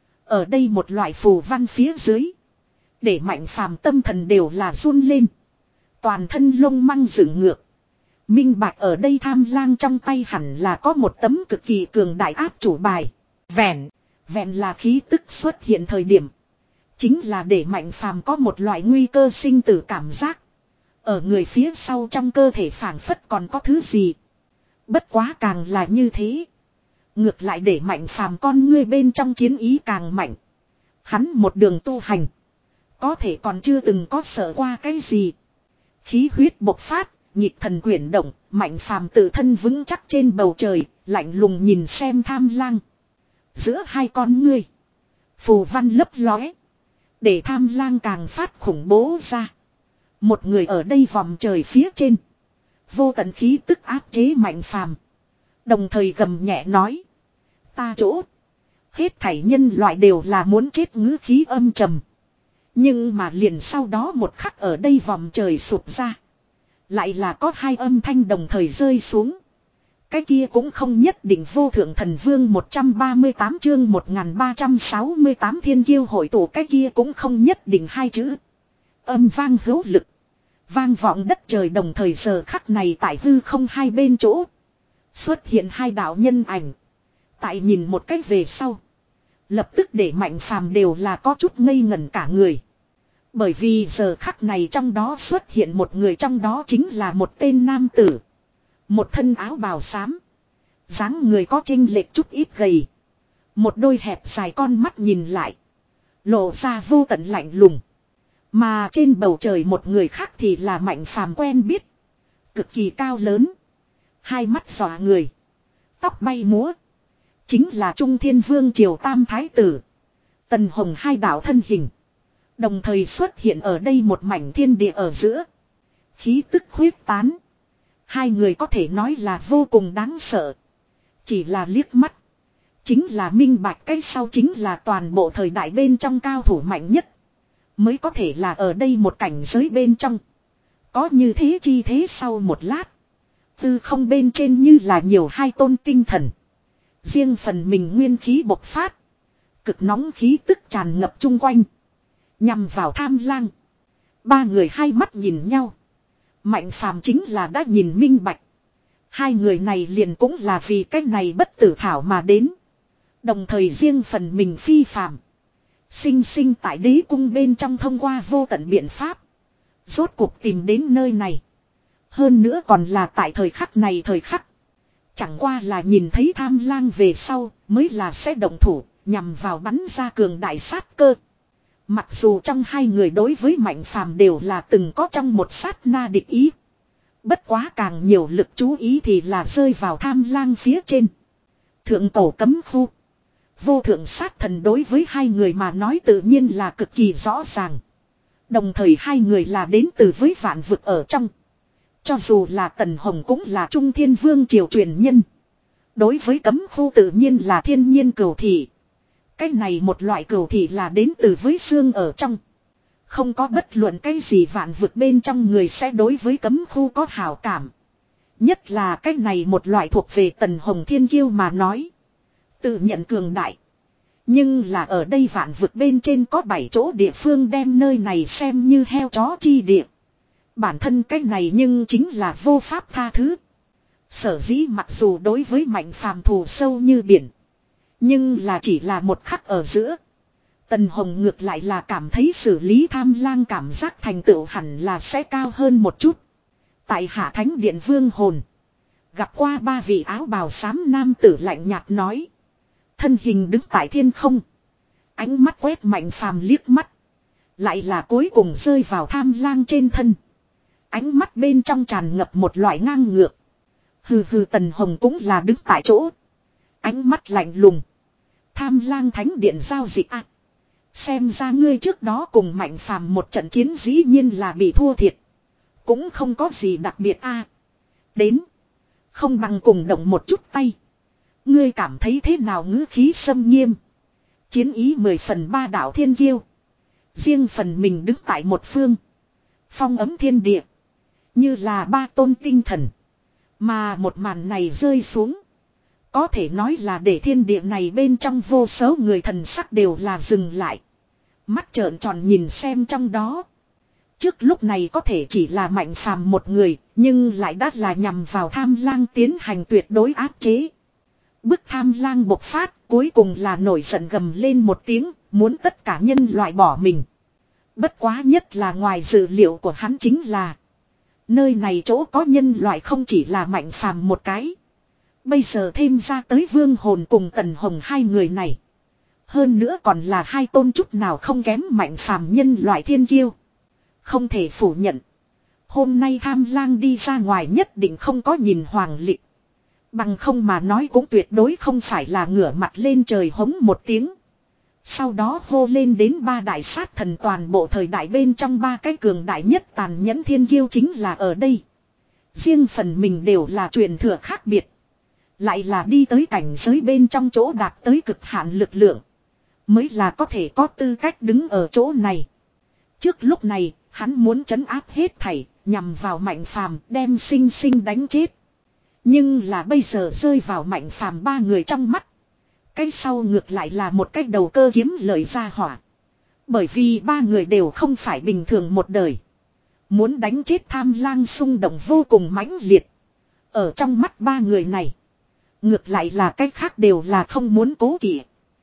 Ở đây một loại phù văn phía dưới. Để Mạnh Phàm tâm thần đều là run lên. Toàn thân lông măng dựng ngược. Minh bạch ở đây Tham Lang trong tay hẳn là có một tấm cực kỳ cường đại áp chủ bài. Vẹn, vẹn là khí tức xuất hiện thời điểm. Chính là để Mạnh Phàm có một loại nguy cơ sinh tử cảm giác. Ở người phía sau trong cơ thể phảng phất còn có thứ gì. Bất quá càng là như thế. Ngược lại để Mạnh Phàm con ngươi bên trong chiến ý càng mạnh. Hắn một đường tu hành. Có thể còn chưa từng có sợ qua cái gì. Khí huyết bộc phát, nhịp thần quyển động, Mạnh Phàm tự thân vững chắc trên bầu trời, lạnh lùng nhìn xem Tham Lang. Giữa hai con ngươi, phù văn lấp lóe, để Tham Lang càng phát khủng bố ra. Một người ở đây vòng trời phía trên, vô tận khí tức áp chế Mạnh Phàm, đồng thời gầm nhẹ nói: ta chỗ, hết thảy nhân loại đều là muốn chết ngữ khí âm trầm. Nhưng mà liền sau đó một khắc ở đây vòng trời sụp ra. Lại là có hai âm thanh đồng thời rơi xuống. Cái kia cũng không nhất định. Vô thượng thần vương một trăm ba mươi tám chương một nghìn ba trăm sáu mươi tám thiên kiêu hội tụ. Cái kia cũng không nhất định hai chữ. Âm vang hữu lực. Vang vọng đất trời đồng thời giờ khắc này tại hư không hai bên chỗ. Xuất hiện hai đạo nhân ảnh. Tại nhìn một cách về sau. Lập tức để Mạnh Phàm đều là có chút ngây ngẩn cả người. Bởi vì giờ khắc này trong đó xuất hiện một người, trong đó chính là một tên nam tử. Một thân áo bào xám. Dáng người có chênh lệch chút ít gầy. Một đôi hẹp dài con mắt nhìn lại. Lộ ra vô tận lạnh lùng. Mà trên bầu trời một người khác thì là Mạnh Phàm quen biết. Cực kỳ cao lớn. Hai mắt dọa người. Tóc bay múa. Chính là Trung Thiên Vương Triều Tam Thái Tử. Tần Hồng hai đạo thân hình. Đồng thời xuất hiện ở đây một mảnh thiên địa ở giữa. Khí tức khuyết tán. Hai người có thể nói là vô cùng đáng sợ. Chỉ là liếc mắt. Chính là minh bạch cái sau chính là toàn bộ thời đại bên trong cao thủ mạnh nhất. Mới có thể là ở đây một cảnh giới bên trong. Có như thế chi thế sau một lát. Tư không bên trên như là nhiều hai tôn tinh thần. Riêng phần mình nguyên khí bộc phát. Cực nóng khí tức tràn ngập chung quanh. Nhằm vào Tham Lang. Ba người hai mắt nhìn nhau. Mạnh Phàm chính là đã nhìn minh bạch. Hai người này liền cũng là vì cái này bất tử thảo mà đến. Đồng thời riêng phần mình phi phàm. Sinh sinh tại đế cung bên trong thông qua vô tận biện pháp. Rốt cuộc tìm đến nơi này. Hơn nữa còn là tại thời khắc này thời khắc. Chẳng qua là nhìn thấy Tham Lang về sau mới là sẽ động thủ nhằm vào bắn ra cường đại sát cơ. Mặc dù trong hai người đối với Mạnh Phàm đều là từng có trong một sát na địch ý. Bất quá càng nhiều lực chú ý thì là rơi vào Tham Lang phía trên. Thượng tổ cấm khu. Vô thượng sát thần đối với hai người mà nói tự nhiên là cực kỳ rõ ràng. Đồng thời hai người là đến từ với vạn vực ở trong. Cho dù là Tần Hồng cũng là Trung Thiên Vương triều truyền nhân. Đối với cấm khu tự nhiên là thiên nhiên cửu thị. Cái này một loại cửu thị là đến từ với xương ở trong. Không có bất luận cái gì vạn vực bên trong người sẽ đối với cấm khu có hảo cảm. Nhất là cái này một loại thuộc về Tần Hồng thiên kiêu mà nói. Tự nhận cường đại. Nhưng là ở đây vạn vực bên trên có bảy chỗ địa phương đem nơi này xem như heo chó chi địa. Bản thân cái này nhưng chính là vô pháp tha thứ. Sở dĩ mặc dù đối với Mạnh Phàm thù sâu như biển. Nhưng là chỉ là một khắc ở giữa. Tần Hồng ngược lại là cảm thấy xử lý Tham Lang cảm giác thành tựu hẳn là sẽ cao hơn một chút. Tại Hạ Thánh Điện Vương Hồn. Gặp qua ba vị áo bào xám nam tử lạnh nhạt nói. Thân hình đứng tại thiên không. Ánh mắt quét Mạnh Phàm liếc mắt. Lại là cuối cùng rơi vào Tham Lang trên thân. Ánh mắt bên trong tràn ngập một loại ngang ngược. Hừ hừ Tần Hồng cũng là đứng tại chỗ. Ánh mắt lạnh lùng. Tham Lang Thánh Điện giao dịch à. Xem ra ngươi trước đó cùng Mạnh Phàm một trận chiến dĩ nhiên là bị thua thiệt. Cũng không có gì đặc biệt a. À. Đến. Không bằng cùng động một chút tay. Ngươi cảm thấy thế nào ngữ khí xâm nghiêm. Chiến ý mười phần ba đạo thiên kiêu. Riêng phần mình đứng tại một phương. Phong ấm thiên địa. Như là ba tôn tinh thần. Mà một màn này rơi xuống. Có thể nói là để thiên địa này bên trong vô số người thần sắc đều là dừng lại. Mắt trợn tròn nhìn xem trong đó. Trước lúc này có thể chỉ là Mạnh Phàm một người, nhưng lại đã là nhằm vào Tham Lang tiến hành tuyệt đối áp chế. Bức Tham Lang bộc phát, cuối cùng là nổi giận gầm lên một tiếng, muốn tất cả nhân loại bỏ mình. Bất quá nhất là ngoài dự liệu của hắn chính là nơi này chỗ có nhân loại không chỉ là Mạnh Phàm một cái. Bây giờ thêm ra tới Vương Hồn cùng Tần Hồng hai người này. Hơn nữa còn là hai tôn chút nào không kém Mạnh Phàm nhân loại thiên kiêu. Không thể phủ nhận. Hôm nay Tham Lang đi ra ngoài nhất định không có nhìn hoàng lịch. Bằng không mà nói cũng tuyệt đối không phải là ngửa mặt lên trời hống một tiếng. Sau đó hô lên đến ba đại sát thần toàn bộ thời đại bên trong ba cái cường đại nhất tàn nhẫn thiên kiêu chính là ở đây. Riêng phần mình đều là truyền thừa khác biệt. Lại là đi tới cảnh giới bên trong chỗ đạt tới cực hạn lực lượng. Mới là có thể có tư cách đứng ở chỗ này. Trước lúc này, hắn muốn trấn áp hết thảy, nhằm vào Mạnh Phàm đem sinh sinh đánh chết. Nhưng là bây giờ rơi vào Mạnh Phàm ba người trong mắt. Cái sau ngược lại là một cái đầu cơ kiếm lợi ra hỏa. Bởi vì ba người đều không phải bình thường một đời. Muốn đánh chết Tham Lang xung động vô cùng mãnh liệt. Ở trong mắt ba người này. Ngược lại là cái khác đều là không muốn cố kỵ.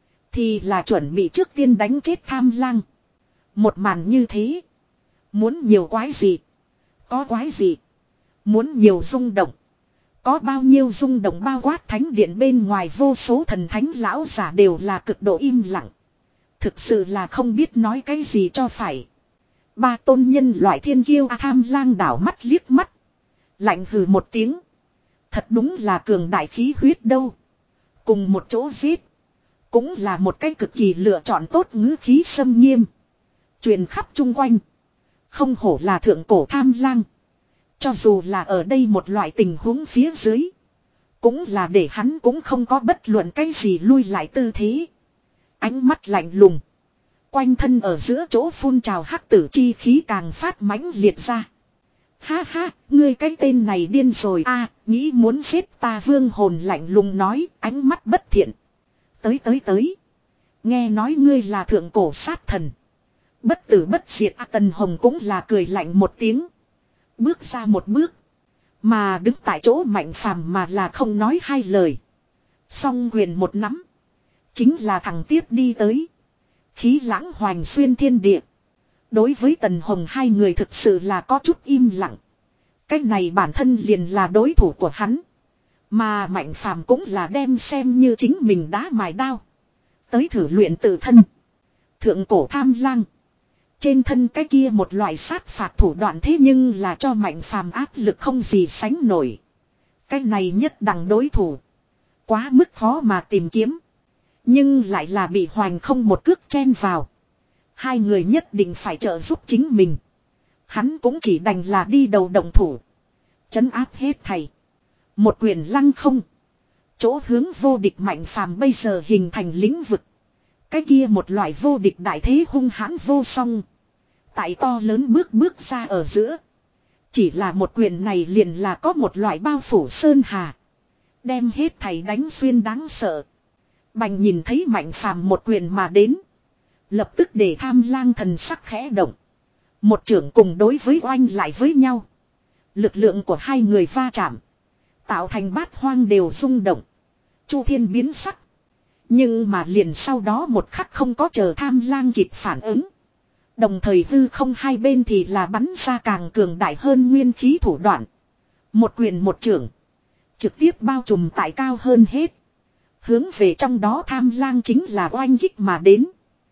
Thì là chuẩn bị trước tiên đánh chết Tham Lang. Một màn như thế. Muốn nhiều quái gì. Có quái gì. Muốn nhiều rung động. Có bao nhiêu rung động bao quát thánh điện bên ngoài vô số thần thánh lão giả đều là cực độ im lặng. Thực sự là không biết nói cái gì cho phải. Ba tôn nhân loại thiên kiêu Tham Lang đảo mắt liếc mắt. Lạnh hừ một tiếng. Thật đúng là cường đại khí huyết đâu. Cùng một chỗ giết. Cũng là một cái cực kỳ lựa chọn tốt ngữ khí xâm nghiêm. Truyền khắp chung quanh. Không hổ là thượng cổ Tham Lang. Cho dù là ở đây một loại tình huống phía dưới. Cũng là để hắn cũng không có bất luận cái gì lui lại tư thế. Ánh mắt lạnh lùng. Quanh thân ở giữa chỗ phun trào hắc tử chi khí càng phát mãnh liệt ra. Ha ha, ngươi cái tên này điên rồi a, à, nghĩ muốn giết ta. Vương Hồn lạnh lùng nói, ánh mắt bất thiện. Tới tới tới. Nghe nói ngươi là thượng cổ sát thần. Bất tử bất diệt à, Tần Hồng cũng là cười lạnh một tiếng. Bước ra một bước. Mà đứng tại chỗ Mạnh Phàm mà là không nói hai lời. Song quyền một nắm. Chính là thẳng tiếp đi tới. Khí lãng hoành xuyên thiên địa. Đối với Tần Hồng hai người thực sự là có chút im lặng. Cái này bản thân liền là đối thủ của hắn. Mà Mạnh Phàm cũng là đem xem như chính mình đá mài đao. Tới thử luyện tự thân. Thượng cổ Tham Lang. Trên thân cái kia một loại sát phạt thủ đoạn thế nhưng là cho Mạnh Phàm áp lực không gì sánh nổi. Cái này nhất đẳng đối thủ. Quá mức khó mà tìm kiếm. Nhưng lại là bị Hoành không một cước chen vào. Hai người nhất định phải trợ giúp chính mình. Hắn cũng chỉ đành là đi đầu động thủ. Trấn áp hết thầy. Một quyền lăng không. Chỗ hướng vô địch Mạnh Phàm bây giờ hình thành lĩnh vực. Cái kia một loại vô địch đại thế hung hãn vô song. Tại to lớn bước bước ra ở giữa. Chỉ là một quyền này liền là có một loại bao phủ sơn hà. Đem hết thầy đánh xuyên đáng sợ. Bành nhìn thấy Mạnh Phàm một quyền mà đến. Lập tức để Tham Lang thần sắc khẽ động. Một trưởng cùng đối với oanh lại với nhau. Lực lượng của hai người va chạm. Tạo thành bát hoang đều rung động. Chu thiên biến sắc. Nhưng mà liền sau đó một khắc không có chờ Tham Lang kịp phản ứng. Đồng thời hư không hai bên thì là bắn ra càng cường đại hơn nguyên khí thủ đoạn. Một quyền một trưởng. Trực tiếp bao trùm tại cao hơn hết. Hướng về trong đó Tham Lang chính là oanh kích mà đến.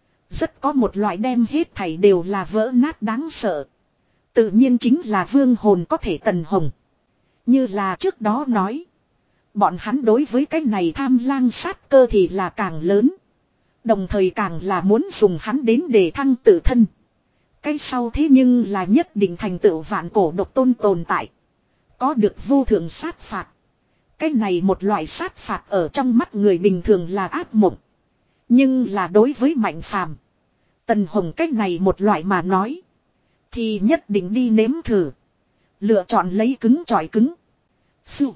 Rất có một loại đem hết thảy đều là vỡ nát đáng sợ. Tự nhiên chính là Vương Hồn có thể Tần Hồng. Như là trước đó nói. Bọn hắn đối với cái này Tham Lang sát cơ thì là càng lớn. Đồng thời càng là muốn dùng hắn đến để thăng tự thân. Cái sau thế nhưng là nhất định thành tựu vạn cổ độc tôn tồn tại. Có được vô thượng sát phạt. Cái này một loại sát phạt ở trong mắt người bình thường là ác mộng. Nhưng là đối với Mạnh Phàm, Tần Hồng cái này một loại mà nói. Thì nhất định đi nếm thử. Lựa chọn lấy cứng chọi cứng. Sư.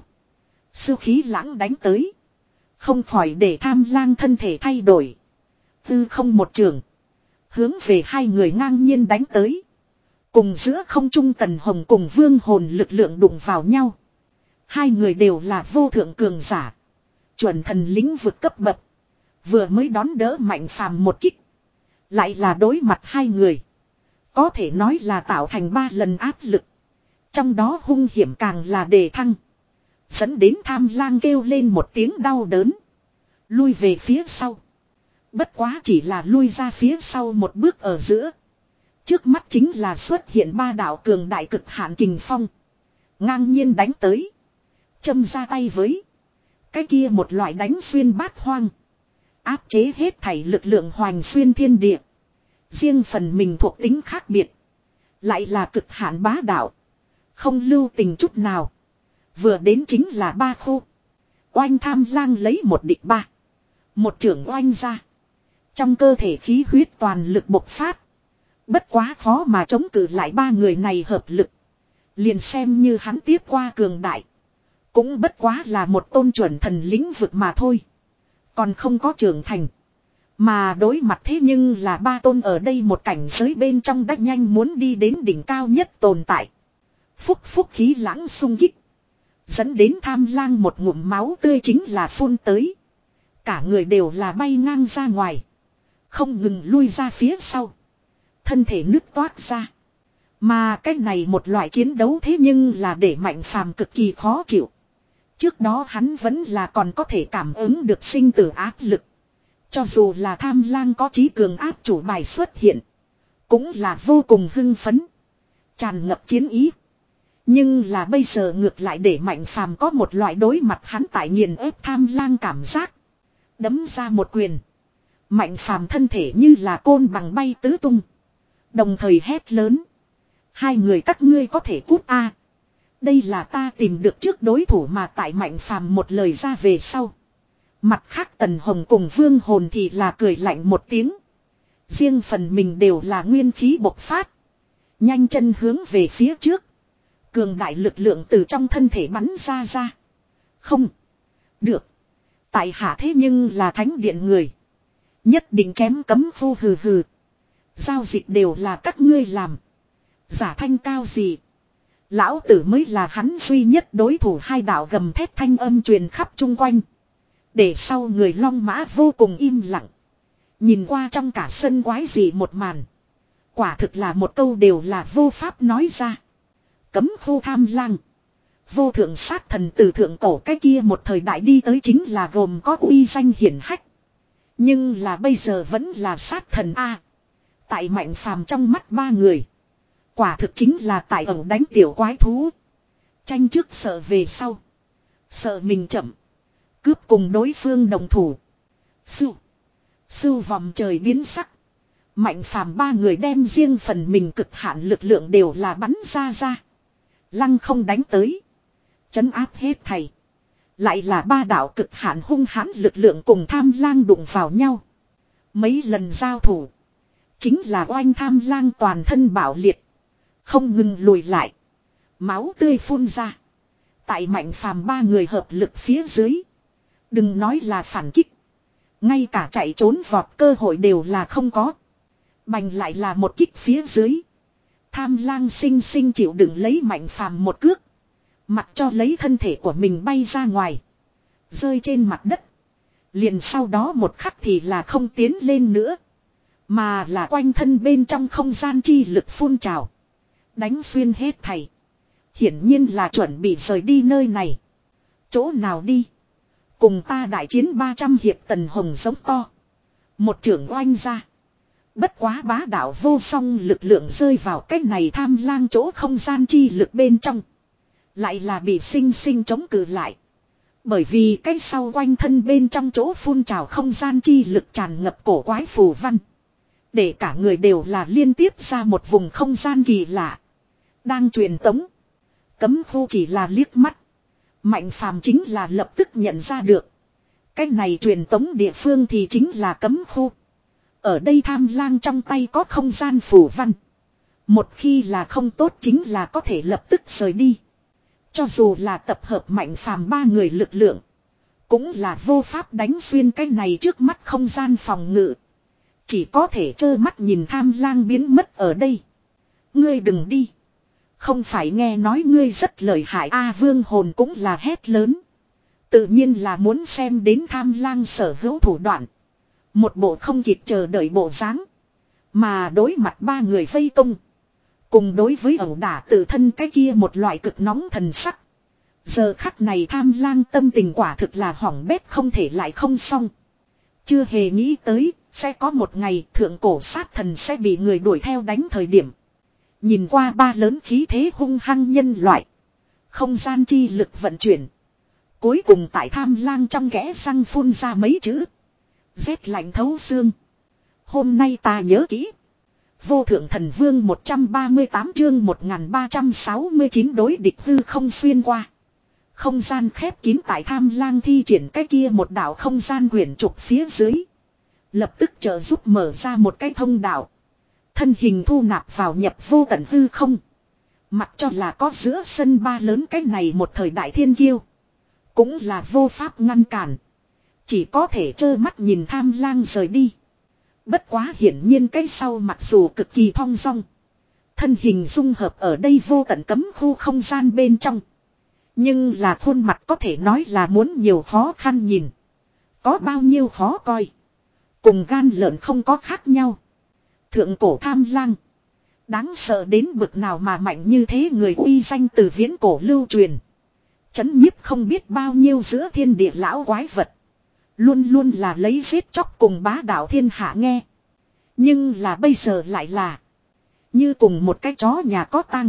Sư khí lãng đánh tới. Không khỏi để Tham Lang thân thể thay đổi. Tư không một trường. Hướng về hai người ngang nhiên đánh tới. Cùng giữa không trung Tần Hồng cùng Vương Hồn lực lượng đụng vào nhau. Hai người đều là vô thượng cường giả. Chuẩn thần lĩnh vực cấp bậc. Vừa mới đón đỡ Mạnh Phàm một kích. Lại là đối mặt hai người. Có thể nói là tạo thành ba lần áp lực. Trong đó hung hiểm càng là đề thăng. Dẫn đến Tham Lang kêu lên một tiếng đau đớn. Lui về phía sau. Bất quá chỉ là lui ra phía sau một bước ở giữa. Trước mắt chính là xuất hiện ba đạo cường đại cực hạn kình phong. Ngang nhiên đánh tới. Châm ra tay với. Cái kia một loại đánh xuyên bát hoang. Áp chế hết thảy lực lượng hoành xuyên thiên địa. Riêng phần mình thuộc tính khác biệt. Lại là cực hạn bá đạo. Không lưu tình chút nào. Vừa đến chính là ba khu. Oanh Tham Lang lấy một địch ba. Một trưởng oanh ra. Trong cơ thể khí huyết toàn lực bộc phát. Bất quá khó mà chống cự lại ba người này hợp lực. Liền xem như hắn tiếp qua cường đại. Cũng bất quá là một tôn chuẩn thần lĩnh vực mà thôi. Còn không có trưởng thành. Mà đối mặt thế nhưng là ba tôn ở đây một cảnh giới bên trong đắc nhanh muốn đi đến đỉnh cao nhất tồn tại. Phúc phúc khí lãng sung kích. Dẫn đến Tham Lang một ngụm máu tươi chính là phun tới. Cả người đều là bay ngang ra ngoài. Không ngừng lui ra phía sau. Thân thể nứt toát ra. Mà cái này một loại chiến đấu thế nhưng là để Mạnh Phàm cực kỳ khó chịu. Trước đó hắn vẫn là còn có thể cảm ứng được sinh tử áp lực. Cho dù là Tham Lang có trí cường áp chủ bài xuất hiện. Cũng là vô cùng hưng phấn. Tràn ngập chiến ý. Nhưng là bây giờ ngược lại để Mạnh Phàm có một loại đối mặt hắn tại nghiền ép Tham Lang cảm giác. Đấm ra một quyền. Mạnh Phàm thân thể như là côn bằng bay tứ tung. Đồng thời hét lớn. Hai người các ngươi có thể cút a. Đây là ta tìm được trước đối thủ mà tại Mạnh Phàm một lời ra về sau. Mặt khác Tần Hồng cùng Vương Hồn thì là cười lạnh một tiếng. Riêng phần mình đều là nguyên khí bộc phát. Nhanh chân hướng về phía trước. Cường đại lực lượng từ trong thân thể bắn ra ra. Không. Được. Tại hạ thế nhưng là thánh điện người. Nhất định chém cấm phu hừ hừ. Giao dịch đều là các ngươi làm. Giả thanh cao gì. Lão tử mới là hắn duy nhất đối thủ. Hai đạo gầm thét thanh âm truyền khắp chung quanh. Để sau người Long Mã vô cùng im lặng. Nhìn qua trong cả sân quái gì một màn. Quả thực là một câu đều là vô pháp nói ra. Cấm khu Tham Lang. Vô thượng sát thần từ thượng cổ cái kia một thời đại đi tới chính là gồm có uy danh hiển hách. Nhưng là bây giờ vẫn là sát thần A. Tại Mạnh Phàm trong mắt ba người. Quả thực chính là tại ẩu đánh tiểu quái thú. Tranh trước sợ về sau. Sợ mình chậm. Cướp cùng đối phương đồng thủ. Sưu. Sưu vòng trời biến sắc. Mạnh Phàm ba người đem riêng phần mình cực hạn lực lượng đều là bắn ra ra. Lăng không đánh tới. Chấn áp hết thầy. Lại là ba đạo cực hạn hung hãn lực lượng cùng Tham Lang đụng vào nhau. Mấy lần giao thủ. Chính là oanh Tham Lang toàn thân bạo liệt. Không ngừng lùi lại. Máu tươi phun ra. Tại Mạnh Phàm ba người hợp lực phía dưới. Đừng nói là phản kích. Ngay cả chạy trốn vọt cơ hội đều là không có. Bành lại là một kích phía dưới. Tham Lang sinh sinh chịu đựng lấy Mạnh Phàm một cước. Mặc cho lấy thân thể của mình bay ra ngoài. Rơi trên mặt đất. Liền sau đó một khắc thì là không tiến lên nữa. Mà là quanh thân bên trong không gian chi lực phun trào. Đánh xuyên hết thảy. Hiển nhiên là chuẩn bị rời đi nơi này. Chỗ nào đi? Cùng ta đại chiến ba trăm hiệp Tần Hồng giống to. Một trưởng oanh ra. Bất quá bá đạo vô song lực lượng rơi vào cách này Tham Lang chỗ không gian chi lực bên trong. Lại là bị sinh sinh chống cự lại. Bởi vì cái sau quanh thân bên trong chỗ phun trào không gian chi lực tràn ngập cổ quái phù văn. Để cả người đều là liên tiếp ra một vùng không gian kỳ lạ. Đang truyền tống. Cấm khu chỉ là liếc mắt. Mạnh Phàm chính là lập tức nhận ra được. Cái này truyền tống địa phương thì chính là cấm khu. Ở đây Tham Lang trong tay có không gian phù văn. Một khi là không tốt chính là có thể lập tức rời đi. Cho dù là tập hợp mạnh phàm ba người lực lượng. Cũng là vô pháp đánh xuyên cái này trước mắt không gian phòng ngự. Chỉ có thể trơ mắt nhìn tham lang biến mất ở đây. Ngươi đừng đi. Không phải nghe nói ngươi rất lợi hại a vương hồn cũng là hét lớn. Tự nhiên là muốn xem đến tham lang sở hữu thủ đoạn. Một bộ không kịp chờ đợi bộ dáng. Mà đối mặt ba người vây công. Cùng đối với ẩu đả tự thân cái kia một loại cực nóng thần sắc. Giờ khắc này tham lang tâm tình quả thực là hỏng bét không thể lại không xong. Chưa hề nghĩ tới sẽ có một ngày thượng cổ sát thần sẽ bị người đuổi theo đánh thời điểm. Nhìn qua ba lớn khí thế hung hăng nhân loại. Không gian chi lực vận chuyển. Cuối cùng tại tham lang trong kẽ răng phun ra mấy chữ. Rét lạnh thấu xương. Hôm nay ta nhớ kỹ. Vô thượng thần vương một trăm ba mươi tám chương một nghìn ba trăm sáu mươi chín đối địch hư không xuyên qua. Không gian khép kín tại tham lang thi triển cái kia một đạo không gian quyển trục phía dưới. Lập tức trợ giúp mở ra một cái thông đạo. Thân hình thu nạp vào nhập vô tận hư không. Mặc cho là có giữa sân ba lớn cái này một thời đại thiên kiêu. Cũng là vô pháp ngăn cản. Chỉ có thể trơ mắt nhìn tham lang rời đi. Bất quá hiển nhiên cái sau mặc dù cực kỳ thong dong. Thân hình dung hợp ở đây vô tận cấm khu không gian bên trong. Nhưng là khuôn mặt có thể nói là muốn nhiều khó khăn nhìn. Có bao nhiêu khó coi. Cùng gan lợn không có khác nhau. Thượng cổ tham lang. Đáng sợ đến bực nào mà mạnh như thế người uy danh từ viễn cổ lưu truyền. Chấn nhiếp không biết bao nhiêu giữa thiên địa lão quái vật. Luôn luôn là lấy giết chóc cùng bá đạo thiên hạ nghe. Nhưng là bây giờ lại là. Như cùng một cái chó nhà có tăng.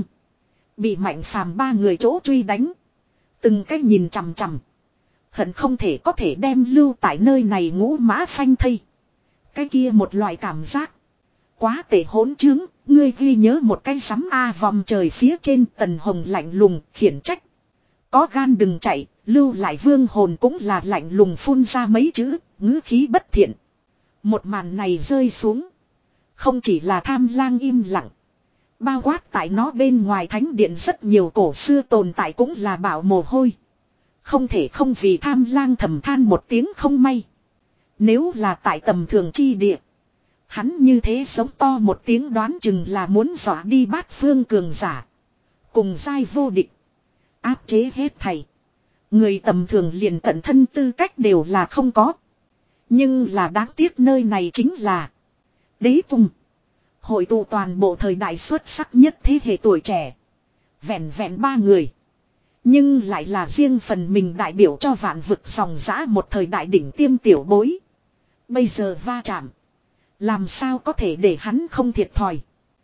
Bị mạnh phàm ba người chỗ truy đánh. Từng cái nhìn chằm chằm. Hận không thể có thể đem lưu tại nơi này ngũ mã phanh thây. Cái kia một loại cảm giác. Quá tệ hỗn chứng. Ngươi ghi nhớ một cái sắm A vòng trời phía trên tần hồng lạnh lùng khiển trách. Có gan đừng chạy. Lưu lại vương hồn cũng là lạnh lùng phun ra mấy chữ. Ngữ khí bất thiện. Một màn này rơi xuống. Không chỉ là tham lang im lặng. Bao quát tại nó bên ngoài thánh điện rất nhiều cổ xưa tồn tại cũng là bảo mồ hôi. Không thể không vì tham lang thầm than một tiếng không may. Nếu là tại tầm thường chi địa. Hắn như thế sống to một tiếng đoán chừng là muốn dọa đi bát phương cường giả. Cùng giai vô địch. Áp chế hết thầy. Người tầm thường liền cận thân tư cách đều là không có. Nhưng là đáng tiếc nơi này chính là đế cung. Hội tụ toàn bộ thời đại xuất sắc nhất thế hệ tuổi trẻ. Vẹn vẹn ba người. Nhưng lại là riêng phần mình đại biểu cho vạn vực sòng giã một thời đại đỉnh tiêm tiểu bối. Bây giờ va chạm. Làm sao có thể để hắn không thiệt thòi.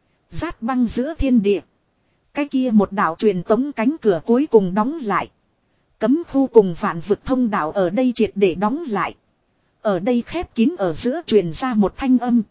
Rát băng giữa thiên địa. Cái kia một đạo truyền tống cánh cửa cuối cùng đóng lại. Cấm khu cùng vạn vực thông đạo ở đây triệt để đóng lại. Ở đây khép kín ở giữa truyền ra một thanh âm.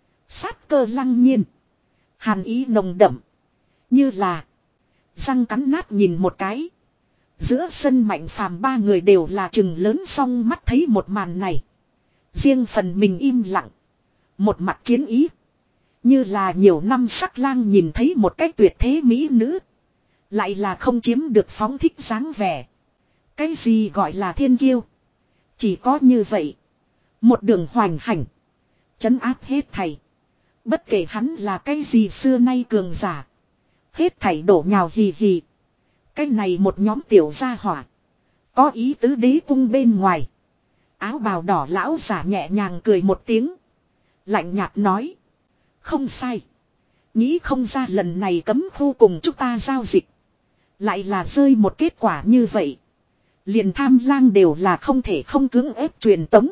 Sát cơ lăng nhiên. Hàn ý nồng đậm. Như là. Răng cắn nát nhìn một cái. Giữa sân mạnh phàm ba người đều là chừng lớn song mắt thấy một màn này. Riêng phần mình im lặng. Một mặt chiến ý. Như là nhiều năm sắc lang nhìn thấy một cái tuyệt thế mỹ nữ. Lại là không chiếm được phóng thích dáng vẻ. Cái gì gọi là thiên kiêu. Chỉ có như vậy. Một đường hoành hành. Trấn áp hết thầy. Bất kể hắn là cái gì xưa nay cường giả. Hết thảy đổ nhào hì hì. Cái này một nhóm tiểu gia hỏa. Có ý tứ đế cung bên ngoài. Áo bào đỏ lão giả nhẹ nhàng cười một tiếng. Lạnh nhạt nói. Không sai. Nghĩ không ra lần này cấm khu cùng chúng ta giao dịch. Lại là rơi một kết quả như vậy. Liền tham lang đều là không thể không cưỡng ép truyền tống.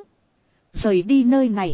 Rời đi nơi này.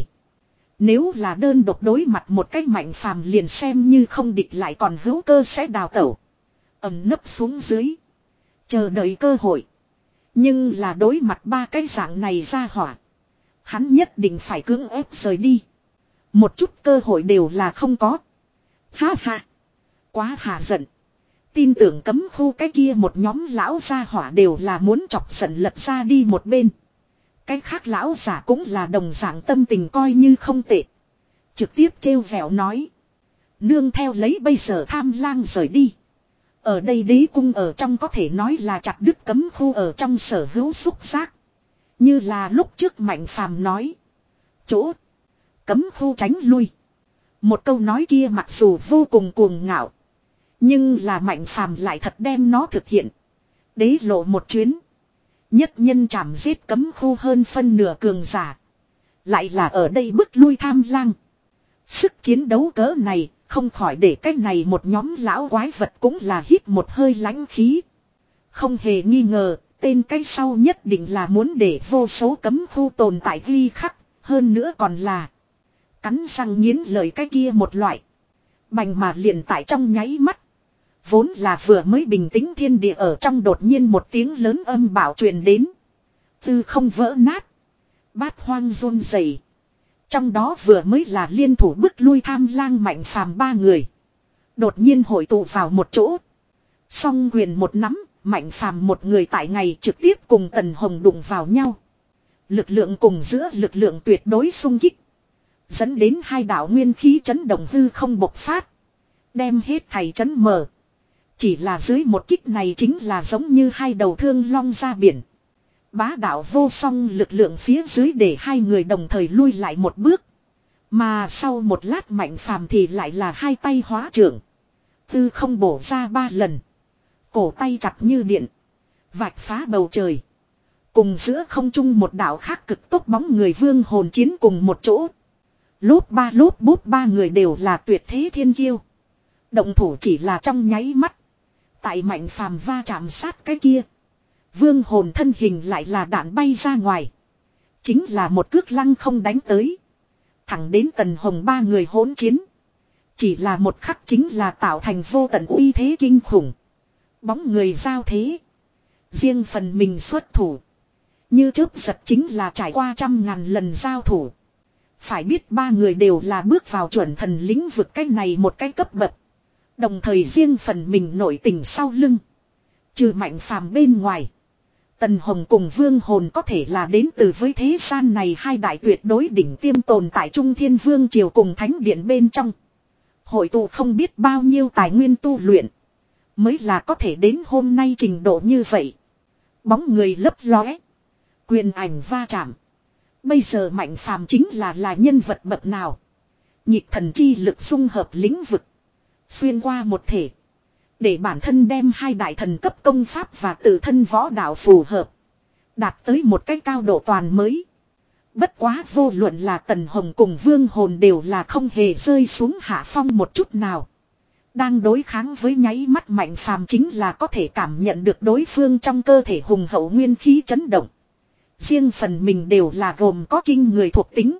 Nếu là đơn độc đối mặt một cách mạnh phàm liền xem như không địch lại còn hữu cơ sẽ đào tẩu. Ẩm nấp xuống dưới. Chờ đợi cơ hội. Nhưng là đối mặt ba cái dạng này ra hỏa. Hắn nhất định phải cưỡng ép rời đi. Một chút cơ hội đều là không có. Ha ha. Quá hà giận. Tin tưởng cấm khu cái kia một nhóm lão gia hỏa đều là muốn chọc giận lật ra đi một bên. Cái khác lão giả cũng là đồng dạng tâm tình coi như không tệ. Trực tiếp trêu vẻo nói. Nương theo lấy bây giờ tham lang rời đi. Ở đây đế cung ở trong có thể nói là chặt đứt cấm khu ở trong sở hữu xúc giác. Như là lúc trước Mạnh Phàm nói. Chỗ. Cấm khu tránh lui. Một câu nói kia mặc dù vô cùng cuồng ngạo. Nhưng là Mạnh Phàm lại thật đem nó thực hiện. Đế lộ một chuyến. Nhất nhân chảm giết cấm khu hơn phân nửa cường giả. Lại là ở đây bức lui Tham Lang. Sức chiến đấu cỡ này. Không khỏi để cái này một nhóm lão quái vật cũng là hít một hơi lãnh khí. Không hề nghi ngờ. Tên cái sau nhất định là muốn để vô số cấm khu tồn tại ghi khắc. Hơn nữa còn là. Cắn răng nghiến lời cái kia một loại. Bành mà liền tại trong nháy mắt. Vốn là vừa mới bình tĩnh thiên địa ở trong đột nhiên một tiếng lớn âm bảo truyền đến. Tư không vỡ nát. Bát hoang run rẩy. Trong đó vừa mới là liên thủ bức lui Tham Lang Mạnh Phàm ba người. Đột nhiên hội tụ vào một chỗ. Song quyền một nắm, Mạnh Phàm một người tại ngày trực tiếp cùng Tần Hồng đụng vào nhau. Lực lượng cùng giữa lực lượng tuyệt đối xung kích. Dẫn đến hai đạo nguyên khí chấn động hư không bộc phát. Đem hết thảy chấn mở. Chỉ là dưới một kích này chính là giống như hai đầu thương long ra biển. Bá đạo vô song lực lượng phía dưới để hai người đồng thời lui lại một bước. Mà sau một lát Mạnh Phàm thì lại là hai tay hóa trưởng. Tư không bổ ra ba lần. Cổ tay chặt như điện. Vạch phá bầu trời. Cùng giữa không trung một đạo khác cực tốc bóng người vương hồn chiến cùng một chỗ. Lốp ba lốp bút ba người đều là tuyệt thế thiên kiêu. Động thủ chỉ là trong nháy mắt. Tại Mạnh Phàm va chạm sát cái kia. Vương hồn thân hình lại là đạn bay ra ngoài. Chính là một cước lăng không đánh tới. Thẳng đến Tần Hồng ba người hỗn chiến. Chỉ là một khắc chính là tạo thành vô tận uy thế kinh khủng. Bóng người giao thế. Riêng phần mình xuất thủ. Như chớp giật chính là trải qua trăm ngàn lần giao thủ. Phải biết ba người đều là bước vào chuẩn thần lĩnh vực cái này một cái cấp bậc. Đồng thời riêng phần mình nổi tình sau lưng. Trừ Mạnh Phàm bên ngoài. Tần Hồng cùng Vương Hồn có thể là đến từ với thế gian này hai đại tuyệt đối đỉnh tiêm tồn tại Trung Thiên Vương Triều cùng Thánh Điện bên trong. Hội tụ không biết bao nhiêu tài nguyên tu luyện. Mới là có thể đến hôm nay trình độ như vậy. Bóng người lấp lóe. Quyền ảnh va chạm. Bây giờ Mạnh Phàm chính là là nhân vật bậc nào. Nhịp thần chi lực xung hợp lĩnh vực. Xuyên qua một thể. Để bản thân đem hai đại thần cấp công pháp và tự thân võ đạo phù hợp. Đạt tới một cái cao độ toàn mới. Bất quá vô luận là Tần Hồng cùng Vương Hồn đều là không hề rơi xuống hạ phong một chút nào. Đang đối kháng với nháy mắt Mạnh Phàm chính là có thể cảm nhận được đối phương trong cơ thể hùng hậu nguyên khí chấn động. Riêng phần mình đều là gồm có kinh người thuộc tính.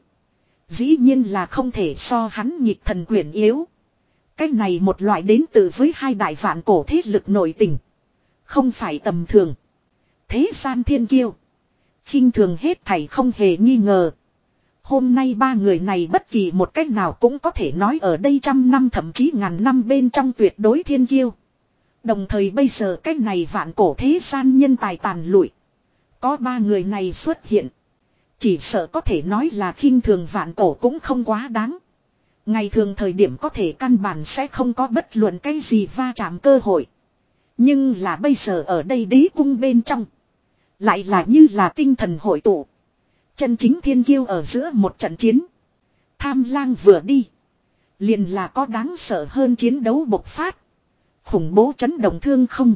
Dĩ nhiên là không thể so hắn nhịp thần quyển yếu. Cái này một loại đến từ với hai đại vạn cổ thế lực nội tình. Không phải tầm thường. Thế gian thiên kiêu. Khinh thường hết thảy không hề nghi ngờ. Hôm nay ba người này bất kỳ một cách nào cũng có thể nói ở đây trăm năm thậm chí ngàn năm bên trong tuyệt đối thiên kiêu. Đồng thời bây giờ cái này vạn cổ thế gian nhân tài tàn lụi. Có ba người này xuất hiện. Chỉ sợ có thể nói là khinh thường vạn cổ cũng không quá đáng. Ngày thường thời điểm có thể căn bản sẽ không có bất luận cái gì va chạm cơ hội. Nhưng là bây giờ ở đây đế cung bên trong. Lại là như là tinh thần hội tụ. Chân chính thiên kiêu ở giữa một trận chiến. Tham Lang vừa đi. Liền là có đáng sợ hơn chiến đấu bộc phát. Khủng bố chấn động thương không.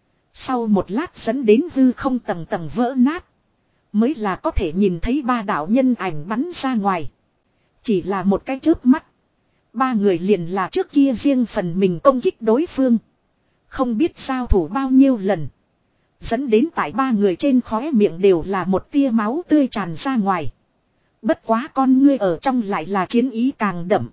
Sau một lát dẫn đến hư không tầng tầng vỡ nát. Mới là có thể nhìn thấy ba đạo nhân ảnh bắn ra ngoài. Chỉ là một cái chớp mắt. Ba người liền là trước kia riêng phần mình công kích đối phương. Không biết giao thủ bao nhiêu lần. Dẫn đến tại ba người trên khóe miệng đều là một tia máu tươi tràn ra ngoài. Bất quá con ngươi ở trong lại là chiến ý càng đậm.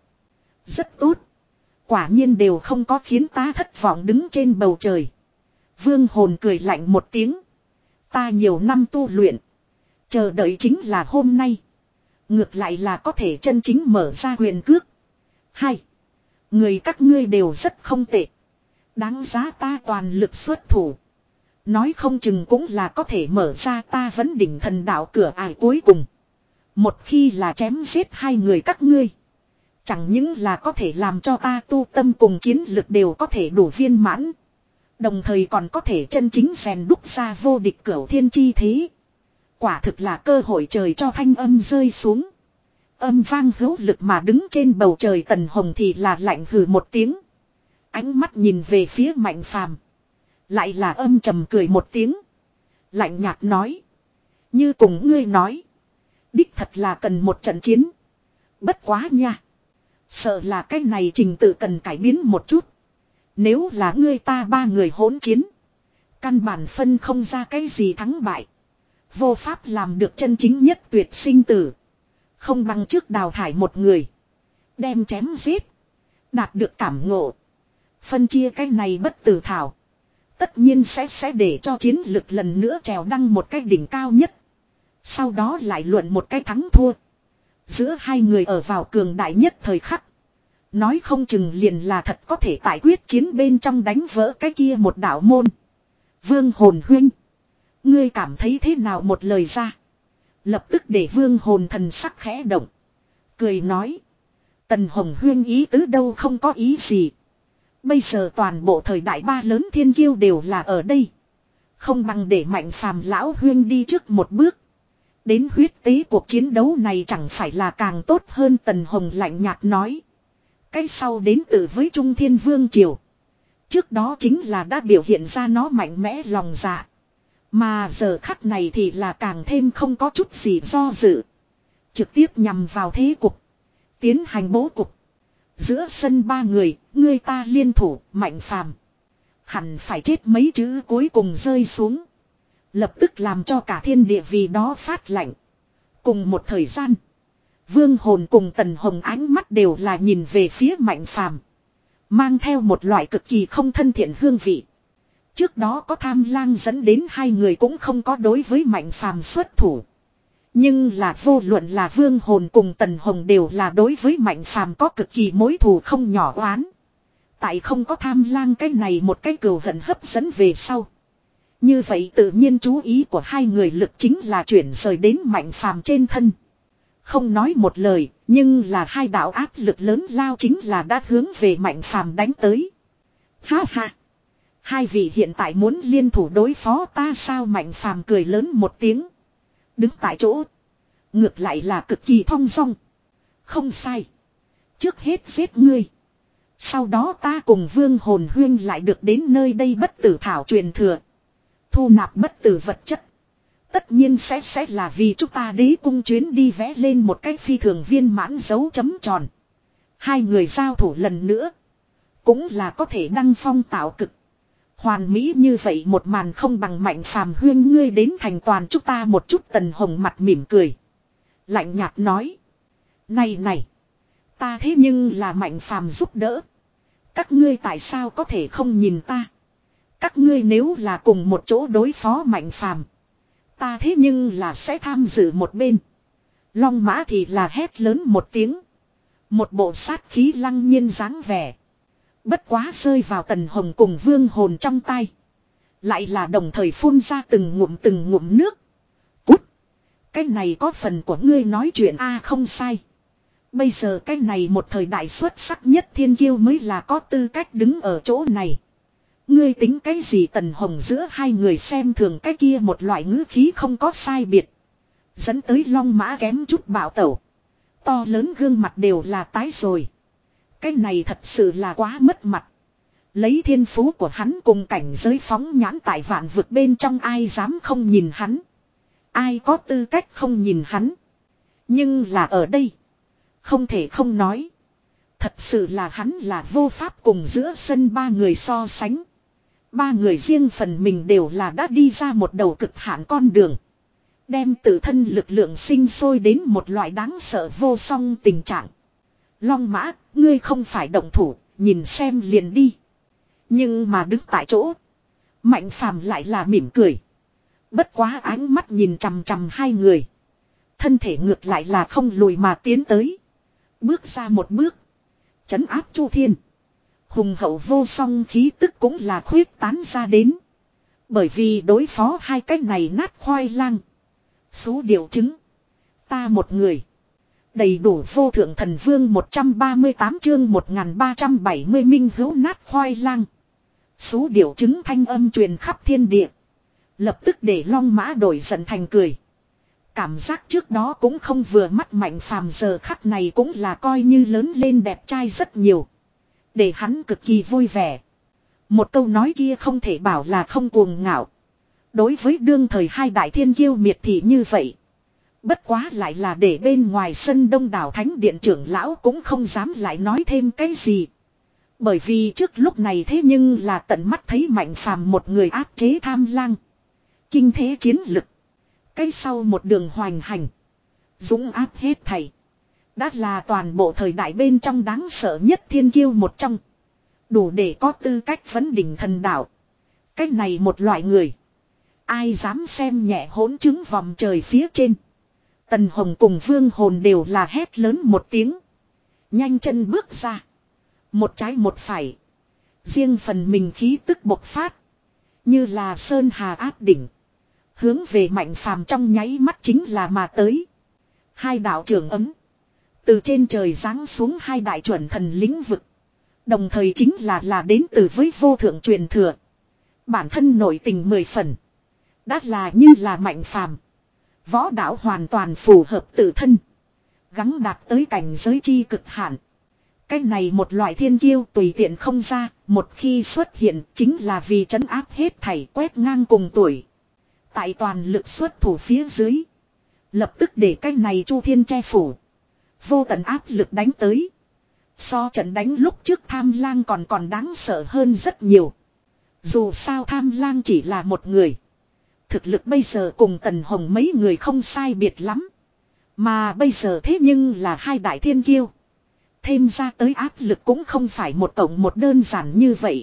Rất tốt. Quả nhiên đều không có khiến ta thất vọng đứng trên bầu trời. Vương Hồn cười lạnh một tiếng. Ta nhiều năm tu luyện. Chờ đợi chính là hôm nay. Ngược lại là có thể chân chính mở ra quyền cước. Hai. Người các ngươi đều rất không tệ. Đáng giá ta toàn lực xuất thủ. Nói không chừng cũng là có thể mở ra ta vấn đỉnh thần đạo cửa ải cuối cùng. Một khi là chém giết hai người các ngươi. Chẳng những là có thể làm cho ta tu tâm cùng chiến lực đều có thể đủ viên mãn. Đồng thời còn có thể chân chính rèn đúc ra vô địch cửu thiên chi thế. Quả thực là cơ hội trời cho thanh âm rơi xuống. Âm vang hữu lực mà đứng trên bầu trời Tần Hồng thì là lạnh hừ một tiếng. Ánh mắt nhìn về phía Mạnh Phàm, lại là âm trầm cười một tiếng. Lạnh nhạt nói. Như cùng ngươi nói. Đích thật là cần một trận chiến. Bất quá nha. Sợ là cái này trình tự cần cải biến một chút. Nếu là ngươi ta ba người hỗn chiến. Căn bản phân không ra cái gì thắng bại. Vô pháp làm được chân chính nhất tuyệt sinh tử. Không bằng trước đào thải một người. Đem chém giết. Đạt được cảm ngộ. Phân chia cái này bất tử thảo. Tất nhiên sẽ sẽ để cho chiến lực lần nữa trèo đăng một cái đỉnh cao nhất. Sau đó lại luận một cái thắng thua. Giữa hai người ở vào cường đại nhất thời khắc. Nói không chừng liền là thật có thể tại quyết chiến bên trong đánh vỡ cái kia một đạo môn. Vương Hồn huynh. Ngươi cảm thấy thế nào một lời ra. Lập tức để Vương Hồn thần sắc khẽ động. Cười nói. Tần Hồng huynh ý tứ đâu không có ý gì. Bây giờ toàn bộ thời đại ba lớn thiên kiêu đều là ở đây. Không bằng để Mạnh Phàm lão huynh đi trước một bước. Đến huyết tế cuộc chiến đấu này chẳng phải là càng tốt hơn. Tần Hồng lạnh nhạt nói. Cái sau đến từ với Trung Thiên Vương Triều. Trước đó chính là đã biểu hiện ra nó mạnh mẽ lòng dạ. Mà giờ khắc này thì là càng thêm không có chút gì do dự. Trực tiếp nhằm vào thế cục. Tiến hành bố cục. Giữa sân ba người, ngươi ta liên thủ, Mạnh Phàm. Hẳn phải chết mấy chữ cuối cùng rơi xuống. Lập tức làm cho cả thiên địa vì đó phát lạnh. Cùng một thời gian. Vương Hồn cùng Tần Hồng ánh mắt đều là nhìn về phía Mạnh Phàm, mang theo một loại cực kỳ không thân thiện hương vị. Trước đó có Tham Lang dẫn đến hai người cũng không có đối với Mạnh Phàm xuất thủ. Nhưng là vô luận là Vương Hồn cùng Tần Hồng đều là đối với Mạnh Phàm có cực kỳ mối thù không nhỏ oán. Tại không có Tham Lang cái này một cái cừu hận hấp dẫn về sau. Như vậy tự nhiên chú ý của hai người lực chính là chuyển rời đến Mạnh Phàm trên thân. Không nói một lời, nhưng là hai đạo áp lực lớn lao chính là đã hướng về Mạnh Phàm đánh tới. Ha ha! Hai vị hiện tại muốn liên thủ đối phó ta sao? Mạnh Phàm cười lớn một tiếng. Đứng tại chỗ. Ngược lại là cực kỳ thong dong. Không sai. Trước hết giết ngươi. Sau đó ta cùng Vương Hồn huyên lại được đến nơi đây bất tử thảo truyền thừa. Thu nạp bất tử vật chất. Tất nhiên sẽ sẽ là vì chúng ta đế cung chuyến đi vẽ lên một cái phi thường viên mãn dấu chấm tròn. Hai người giao thủ lần nữa. Cũng là có thể đăng phong tạo cực. Hoàn mỹ như vậy một màn không bằng Mạnh Phàm huyên ngươi đến thành toàn chúng ta một chút. Tần Hồng mặt mỉm cười. Lạnh nhạt nói. Này này. Ta thế nhưng là Mạnh Phàm giúp đỡ. Các ngươi tại sao có thể không nhìn ta? Các ngươi nếu là cùng một chỗ đối phó Mạnh Phàm, ta thế nhưng là sẽ tham dự một bên. Long Mã thì là hét lớn một tiếng. Một bộ sát khí lăng nhiên dáng vẻ. Bất quá rơi vào Tần Hồng cùng Vương Hồn trong tay. Lại là đồng thời phun ra từng ngụm từng ngụm nước. Cút. Cái này có phần của ngươi nói chuyện a à, không sai. Bây giờ cái này một thời đại xuất sắc nhất thiên kiêu mới là có tư cách đứng ở chỗ này. Ngươi tính cái gì? Tần Hồng giữa hai người xem thường cái kia một loại ngữ khí không có sai biệt. Dẫn tới Long Mã kém chút bạo tẩu. To lớn gương mặt đều là tái rồi. Cái này thật sự là quá mất mặt. Lấy thiên phú của hắn cùng cảnh giới phóng nhãn tại vạn vực bên trong, ai dám không nhìn hắn. Ai có tư cách không nhìn hắn. Nhưng là ở đây. Không thể không nói. Thật sự là hắn là vô pháp cùng giữa sân ba người so sánh. Ba người riêng phần mình đều là đã đi ra một đầu cực hạn con đường. Đem tự thân lực lượng sinh sôi đến một loại đáng sợ vô song tình trạng. Long Mã, ngươi không phải động thủ, nhìn xem liền đi. Nhưng mà đứng tại chỗ. Mạnh Phàm lại là mỉm cười. Bất quá ánh mắt nhìn chằm chằm hai người. Thân thể ngược lại là không lùi mà tiến tới. Bước ra một bước. Trấn áp Chu Thiên. Hùng hậu vô song khí tức cũng là khuyết tán ra đến. Bởi vì đối phó hai cái này nát khoai lang. Số điều chứng. Ta một người. Đầy đủ vô thượng thần vương một trăm ba mươi tám chương một nghìn ba trăm bảy mươi minh hữu nát khoai lang. Số điệu chứng thanh âm truyền khắp thiên địa. Lập tức để Long Mã đổi giận thành cười. Cảm giác trước đó cũng không vừa mắt Mạnh Phàm giờ khắc này cũng là coi như lớn lên đẹp trai rất nhiều. Để hắn cực kỳ vui vẻ. Một câu nói kia không thể bảo là không cuồng ngạo. Đối với đương thời hai đại thiên kiêu miệt thị như vậy. Bất quá lại là để bên ngoài sân đông đảo thánh điện trưởng lão cũng không dám lại nói thêm cái gì. Bởi vì trước lúc này thế nhưng là tận mắt thấy Mạnh Phàm một người áp chế Tham Lang. Kinh thế chiến lực. Cái sau một đường hoành hành. Dũng áp hết thảy. Đã là toàn bộ thời đại bên trong đáng sợ nhất thiên kiêu một trong. Đủ để có tư cách vấn đỉnh thần đạo. Cách này một loại người. Ai dám xem nhẹ hỗn chứng vòng trời phía trên. Tần Hồng cùng Vương Hồn đều là hét lớn một tiếng. Nhanh chân bước ra. Một trái một phải. Riêng phần mình khí tức bộc phát. Như là sơn hà áp đỉnh. Hướng về Mạnh Phàm trong nháy mắt chính là mà tới. Hai đạo trưởng ấm. Từ trên trời giáng xuống hai đại chuẩn thần lĩnh vực. Đồng thời chính là là đến từ với vô thượng truyền thừa. Bản thân nội tình mười phần. Đã là như là Mạnh Phàm. Võ đạo hoàn toàn phù hợp tự thân. Gắng đạt tới cảnh giới chi cực hạn. Cái này một loại thiên kiêu tùy tiện không ra. Một khi xuất hiện chính là vì trấn áp hết thảy quét ngang cùng tuổi. Tại toàn lực xuất thủ phía dưới. Lập tức để cái này Chu Thiên che phủ. Vô tận áp lực đánh tới. So trận đánh lúc trước Tham Lang còn còn đáng sợ hơn rất nhiều. Dù sao Tham Lang chỉ là một người. Thực lực bây giờ cùng Tần Hồng mấy người không sai biệt lắm. Mà bây giờ thế nhưng là hai đại thiên kiêu. Thêm ra tới áp lực cũng không phải một cộng một đơn giản như vậy.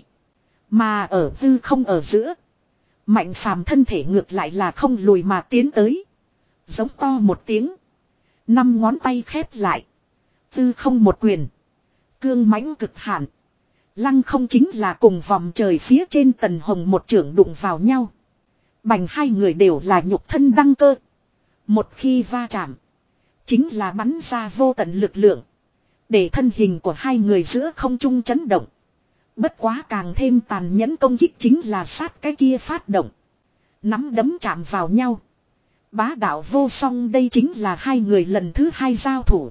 Mà ở hư không ở giữa. Mạnh Phàm thân thể ngược lại là không lùi mà tiến tới. Giống to một tiếng. Năm ngón tay khép lại. Tư không một quyền. Cương mãnh cực hạn. Lăng không chính là cùng vòng trời phía trên Tần Hồng một trưởng đụng vào nhau. Bành hai người đều là nhục thân đăng cơ. Một khi va chạm. Chính là bắn ra vô tận lực lượng. Để thân hình của hai người giữa không trung chấn động. Bất quá càng thêm tàn nhẫn công kích chính là sát cái kia phát động. Nắm đấm chạm vào nhau. Bá đạo vô song đây chính là hai người lần thứ hai giao thủ.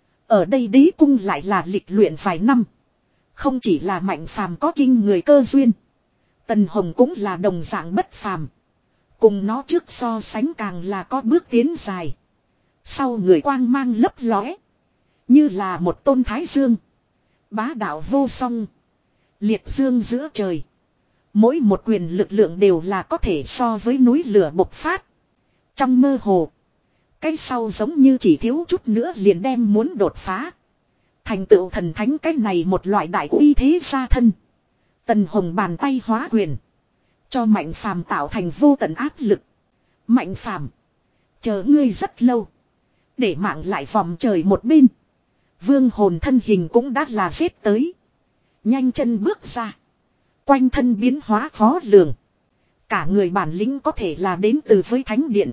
Ở đây đế cung lại là lịch luyện vài năm. Không chỉ là Mạnh Phàm có kinh người cơ duyên. Tần Hồng cũng là đồng dạng bất phàm. Cùng nó trước so sánh càng là có bước tiến dài. Sau người quang mang lấp lóe. Như là một tôn thái dương. Bá đạo vô song. Liệt dương giữa trời. Mỗi một quyền lực lượng đều là có thể so với núi lửa bộc phát. Trong mơ hồ. Cái sau giống như chỉ thiếu chút nữa liền đem muốn đột phá. Thành tựu thần thánh cái này một loại đại uy thế gia thân. Tần Hồng bàn tay hóa quyền. Cho Mạnh Phàm tạo thành vô tận áp lực. Mạnh Phàm, chờ ngươi rất lâu. Để mạng lại vòng trời một bên. Vương Hồn thân hình cũng đã là giết tới. Nhanh chân bước ra. Quanh thân biến hóa khó lường. Cả người bản lĩnh có thể là đến từ với thánh điện.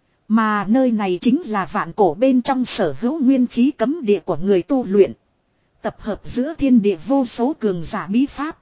Mà nơi này chính là vạn cổ bên trong sở hữu nguyên khí cấm địa của người tu luyện. Tập hợp giữa thiên địa vô số cường giả bí pháp.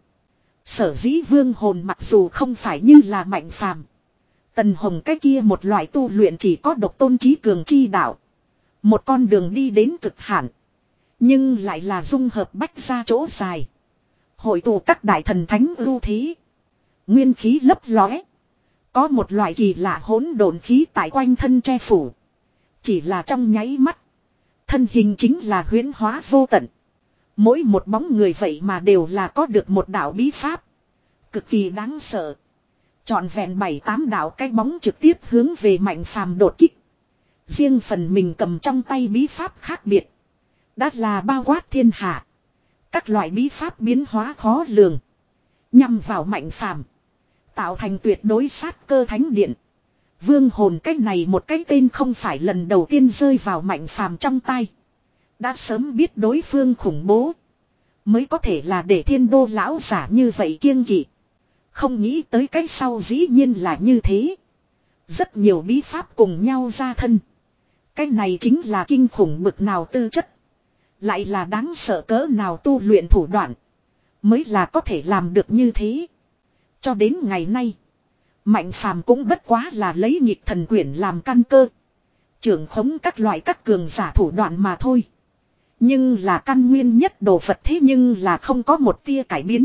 Sở dĩ Vương Hồn mặc dù không phải như là Mạnh Phàm, Tần Hồng cái kia một loại tu luyện chỉ có độc tôn trí cường chi đạo. Một con đường đi đến cực hạn. Nhưng lại là dung hợp bách ra chỗ dài. Hội tụ các đại thần thánh ưu thế. Nguyên khí lấp lóe. Có một loại kỳ lạ hỗn độn khí tại quanh thân che phủ. Chỉ là trong nháy mắt. Thân hình chính là huyễn hóa vô tận. Mỗi một bóng người vậy mà đều là có được một đạo bí pháp. Cực kỳ đáng sợ. Trọn vẹn bảy tám đạo cái bóng trực tiếp hướng về Mạnh Phàm đột kích. Riêng phần mình cầm trong tay bí pháp khác biệt. Đã là bao quát thiên hạ. Các loại bí pháp biến hóa khó lường. Nhằm vào Mạnh Phàm, tạo thành tuyệt đối sát cơ thánh điện. Vương Hồn cái này một cái tên không phải lần đầu tiên rơi vào Mạnh Phàm trong tay. Đã sớm biết đối phương khủng bố. Mới có thể là để thiên đô lão giả như vậy kiêng kỵ. Không nghĩ tới cái sau dĩ nhiên là như thế. Rất nhiều bí pháp cùng nhau ra thân. Cái này chính là kinh khủng bực nào tư chất. Lại là đáng sợ cỡ nào tu luyện thủ đoạn. Mới là có thể làm được như thế. Cho đến ngày nay, Mạnh Phàm cũng bất quá là lấy nhịp thần quyển làm căn cơ, trưởng khống các loại các cường giả thủ đoạn mà thôi. Nhưng là căn nguyên nhất đồ vật thế nhưng là không có một tia cải biến.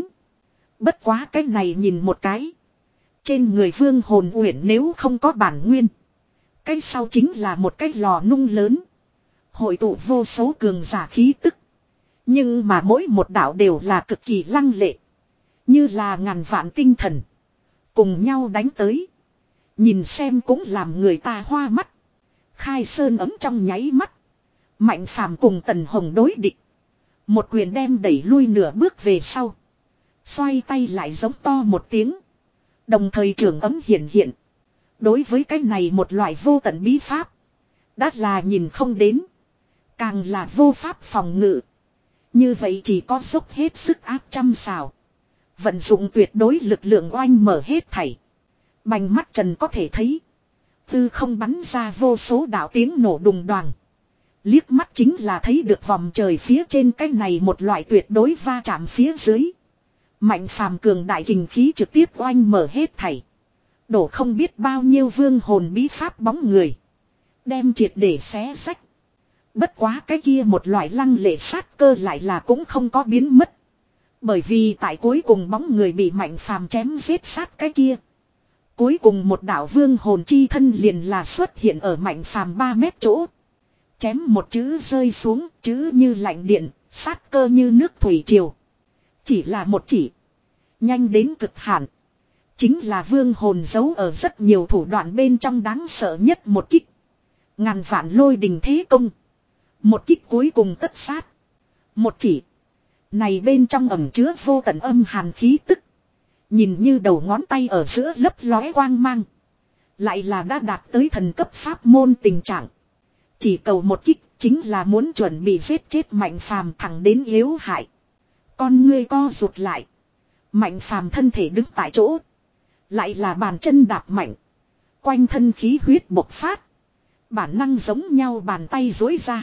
Bất quá cái này nhìn một cái. Trên người Vương Hồn Uyển nếu không có bản nguyên, cái sau chính là một cái lò nung lớn, hội tụ vô số cường giả khí tức. Nhưng mà mỗi một đạo đều là cực kỳ lăng lệ, như là ngàn vạn tinh thần cùng nhau đánh tới, nhìn xem cũng làm người ta hoa mắt. Khai sơn ấm trong nháy mắt, Mạnh Phàm cùng Tần Hồng đối địch, một quyền đem đẩy lui nửa bước về sau, xoay tay lại giống to một tiếng, đồng thời trường ấm hiện hiện. Đối với cái này một loại vô tận bí pháp, đã là nhìn không đến, càng là vô pháp phòng ngự. Như vậy chỉ có dốc hết sức áp trăm xào, vận dụng tuyệt đối lực lượng oanh mở hết thảy. Bành mắt trần có thể thấy, tư không bắn ra vô số đạo tiếng nổ đùng đoàng. Liếc mắt chính là thấy được vòng trời phía trên cái này một loại tuyệt đối va chạm phía dưới. Mạnh Phàm cường đại kình khí trực tiếp oanh mở hết thảy, đổ không biết bao nhiêu vương hồn bí pháp bóng người, đem triệt để xé sách. Bất quá cái kia một loại lăng lệ sát cơ lại là cũng không có biến mất. Bởi vì tại cuối cùng bóng người bị Mạnh Phàm chém giết sát cái kia, cuối cùng một đạo vương hồn chi thân liền là xuất hiện ở Mạnh Phàm ba mét chỗ. Chém một chữ rơi xuống, chữ như lạnh điện, sát cơ như nước thủy triều. Chỉ là một chỉ, nhanh đến cực hạn. Chính là vương hồn giấu ở rất nhiều thủ đoạn bên trong đáng sợ nhất một kích. Ngàn vạn lôi đình thế công, một kích cuối cùng tất sát. Một chỉ này bên trong ẩn chứa vô tận âm hàn khí tức, nhìn như đầu ngón tay ở giữa lấp lóe quang mang, lại là đã đạt tới thần cấp pháp môn tình trạng. Chỉ cầu một kích chính là muốn chuẩn bị giết chết Mạnh Phàm thẳng đến yếu hại. Con ngươi co rụt lại, Mạnh Phàm thân thể đứng tại chỗ, lại là bàn chân đạp mạnh, quanh thân khí huyết bộc phát, bản năng giống nhau bàn tay duỗi ra,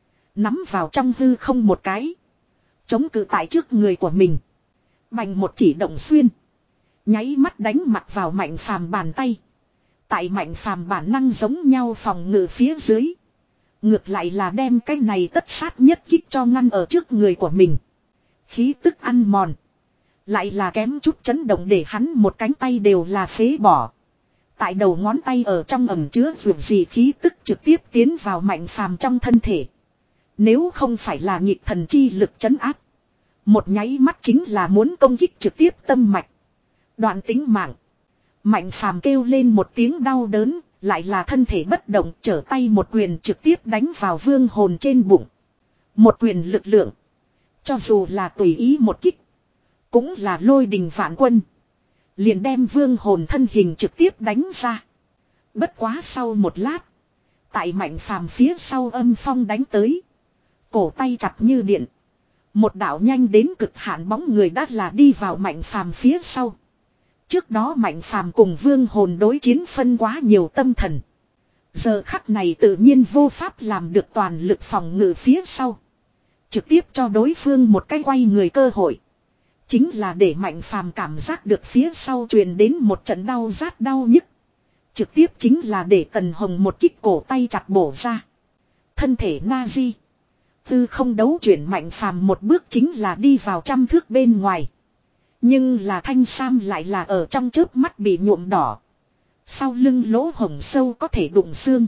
nắm vào trong hư không một cái, chống cự tại trước người của mình. Bành một chỉ động xuyên, nháy mắt đánh mặt vào Mạnh Phàm bàn tay. Tại Mạnh Phàm bản năng giống nhau phòng ngự phía dưới, ngược lại là đem cái này tất sát nhất kích cho ngăn ở trước người của mình. Khí tức ăn mòn, lại là kém chút chấn động để hắn một cánh tay đều là phế bỏ. Tại đầu ngón tay ở trong ẩm chứa vượt gì khí tức trực tiếp tiến vào Mạnh Phàm trong thân thể. Nếu không phải là nhịp thần chi lực chấn áp, một nháy mắt chính là muốn công kích trực tiếp tâm mạch, đoạn tính mạng. Mạnh Phàm kêu lên một tiếng đau đớn, lại là thân thể bất động, trở tay một quyền trực tiếp đánh vào vương hồn trên bụng. Một quyền lực lượng, cho dù là tùy ý một kích, cũng là lôi đình vạn quân, liền đem vương hồn thân hình trực tiếp đánh ra. Bất quá sau một lát, tại Mạnh Phàm phía sau âm phong đánh tới, cổ tay chặt như điện, một đạo nhanh đến cực hạn bóng người đã là đi vào Mạnh Phàm phía sau. Trước đó Mạnh Phàm cùng vương hồn đối chiến phân quá nhiều tâm thần, giờ khắc này tự nhiên vô pháp làm được toàn lực phòng ngự phía sau, trực tiếp cho đối phương một cái quay người cơ hội. Chính là để Mạnh Phàm cảm giác được phía sau truyền đến một trận đau rát đau nhức, trực tiếp chính là để Tần Hồng một kích cổ tay chặt bổ ra. Thân thể Nazi tư không đấu chuyển, Mạnh Phàm một bước chính là đi vào trăm thước bên ngoài. Nhưng là thanh sam lại là ở trong chớp mắt bị nhuộm đỏ. Sau lưng lỗ hổng sâu có thể đụng xương,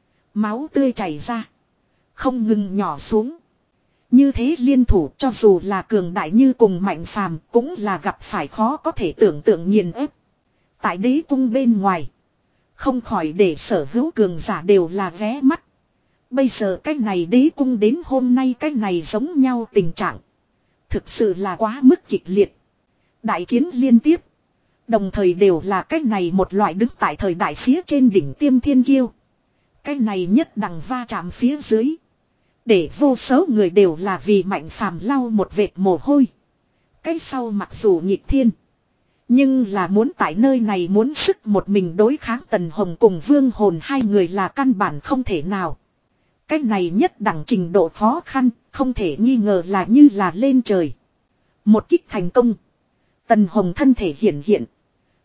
máu tươi chảy ra, không ngừng nhỏ xuống. Như thế liên thủ cho dù là cường đại như cùng Mạnh Phàm cũng là gặp phải khó có thể tưởng tượng nghiền ép. Tại đế cung bên ngoài, không khỏi để sở hữu cường giả đều là ghé mắt. Bây giờ cái này đế cung đến hôm nay cái này giống nhau tình trạng, thực sự là quá mức kịch liệt. Đại chiến liên tiếp, đồng thời đều là cái này một loại đứng tại thời đại phía trên đỉnh tiêm thiên kiêu. Cái này nhất đẳng va chạm phía dưới, để vô số người đều là vì Mạnh Phàm lau một vệt mồ hôi. Cái sau mặc dù nhịp thiên, nhưng là muốn tại nơi này muốn sức một mình đối kháng Tần Hồng cùng vương hồn hai người là căn bản không thể nào. Cái này nhất đẳng trình độ khó khăn, không thể nghi ngờ là như là lên trời. Một kích thành công, Tần Hồng thân thể hiển hiện,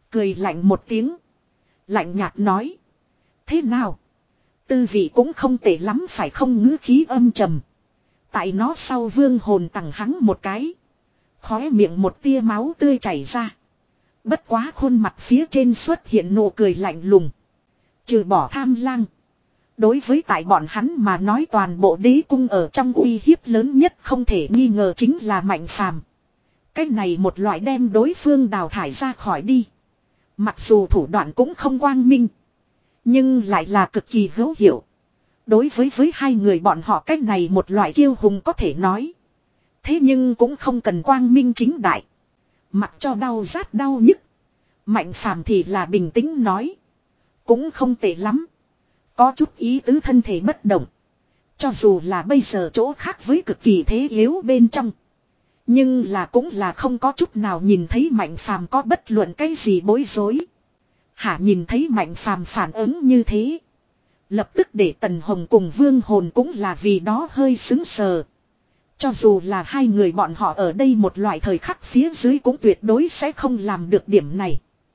Cười lạnh một tiếng. Lạnh nhạt nói. Thế nào? Tư vị cũng không tệ lắm phải không, ngữ khí âm trầm. Tại nó sau vương hồn tặng hắn một cái. Khóe miệng một tia máu tươi chảy ra. Bất quá khuôn mặt phía trên xuất hiện nụ cười lạnh lùng. Trừ bỏ tham lang. Đối với tại bọn hắn mà nói toàn bộ đế cung ở trong uy hiếp lớn nhất không thể nghi ngờ chính là Mạnh Phàm. Cái này một loại đem đối phương đào thải ra khỏi đi. Mặc dù thủ đoạn cũng không quang minh. Nhưng lại là cực kỳ hữu hiệu. Đối với với hai người bọn họ cái này một loại kiêu hùng có thể nói. Thế nhưng cũng không cần quang minh chính đại. Mặc cho đau rát đau nhức. Mạnh Phàm thì là bình tĩnh nói. Cũng không tệ lắm. Có chút ý tứ thân thể bất động. Cho dù là bây giờ chỗ khác với cực kỳ thế yếu bên trong. Nhưng là cũng là không có chút nào nhìn thấy Mạnh Phàm có bất luận cái gì bối rối. Hả, nhìn thấy Mạnh Phàm phản ứng như thế. Lập tức để Tần Hồng cùng Vương Hồn cũng là vì đó hơi sững sờ. Cho dù là hai người bọn họ ở đây một loại thời khắc phía dưới cũng tuyệt đối sẽ không làm được điểm này.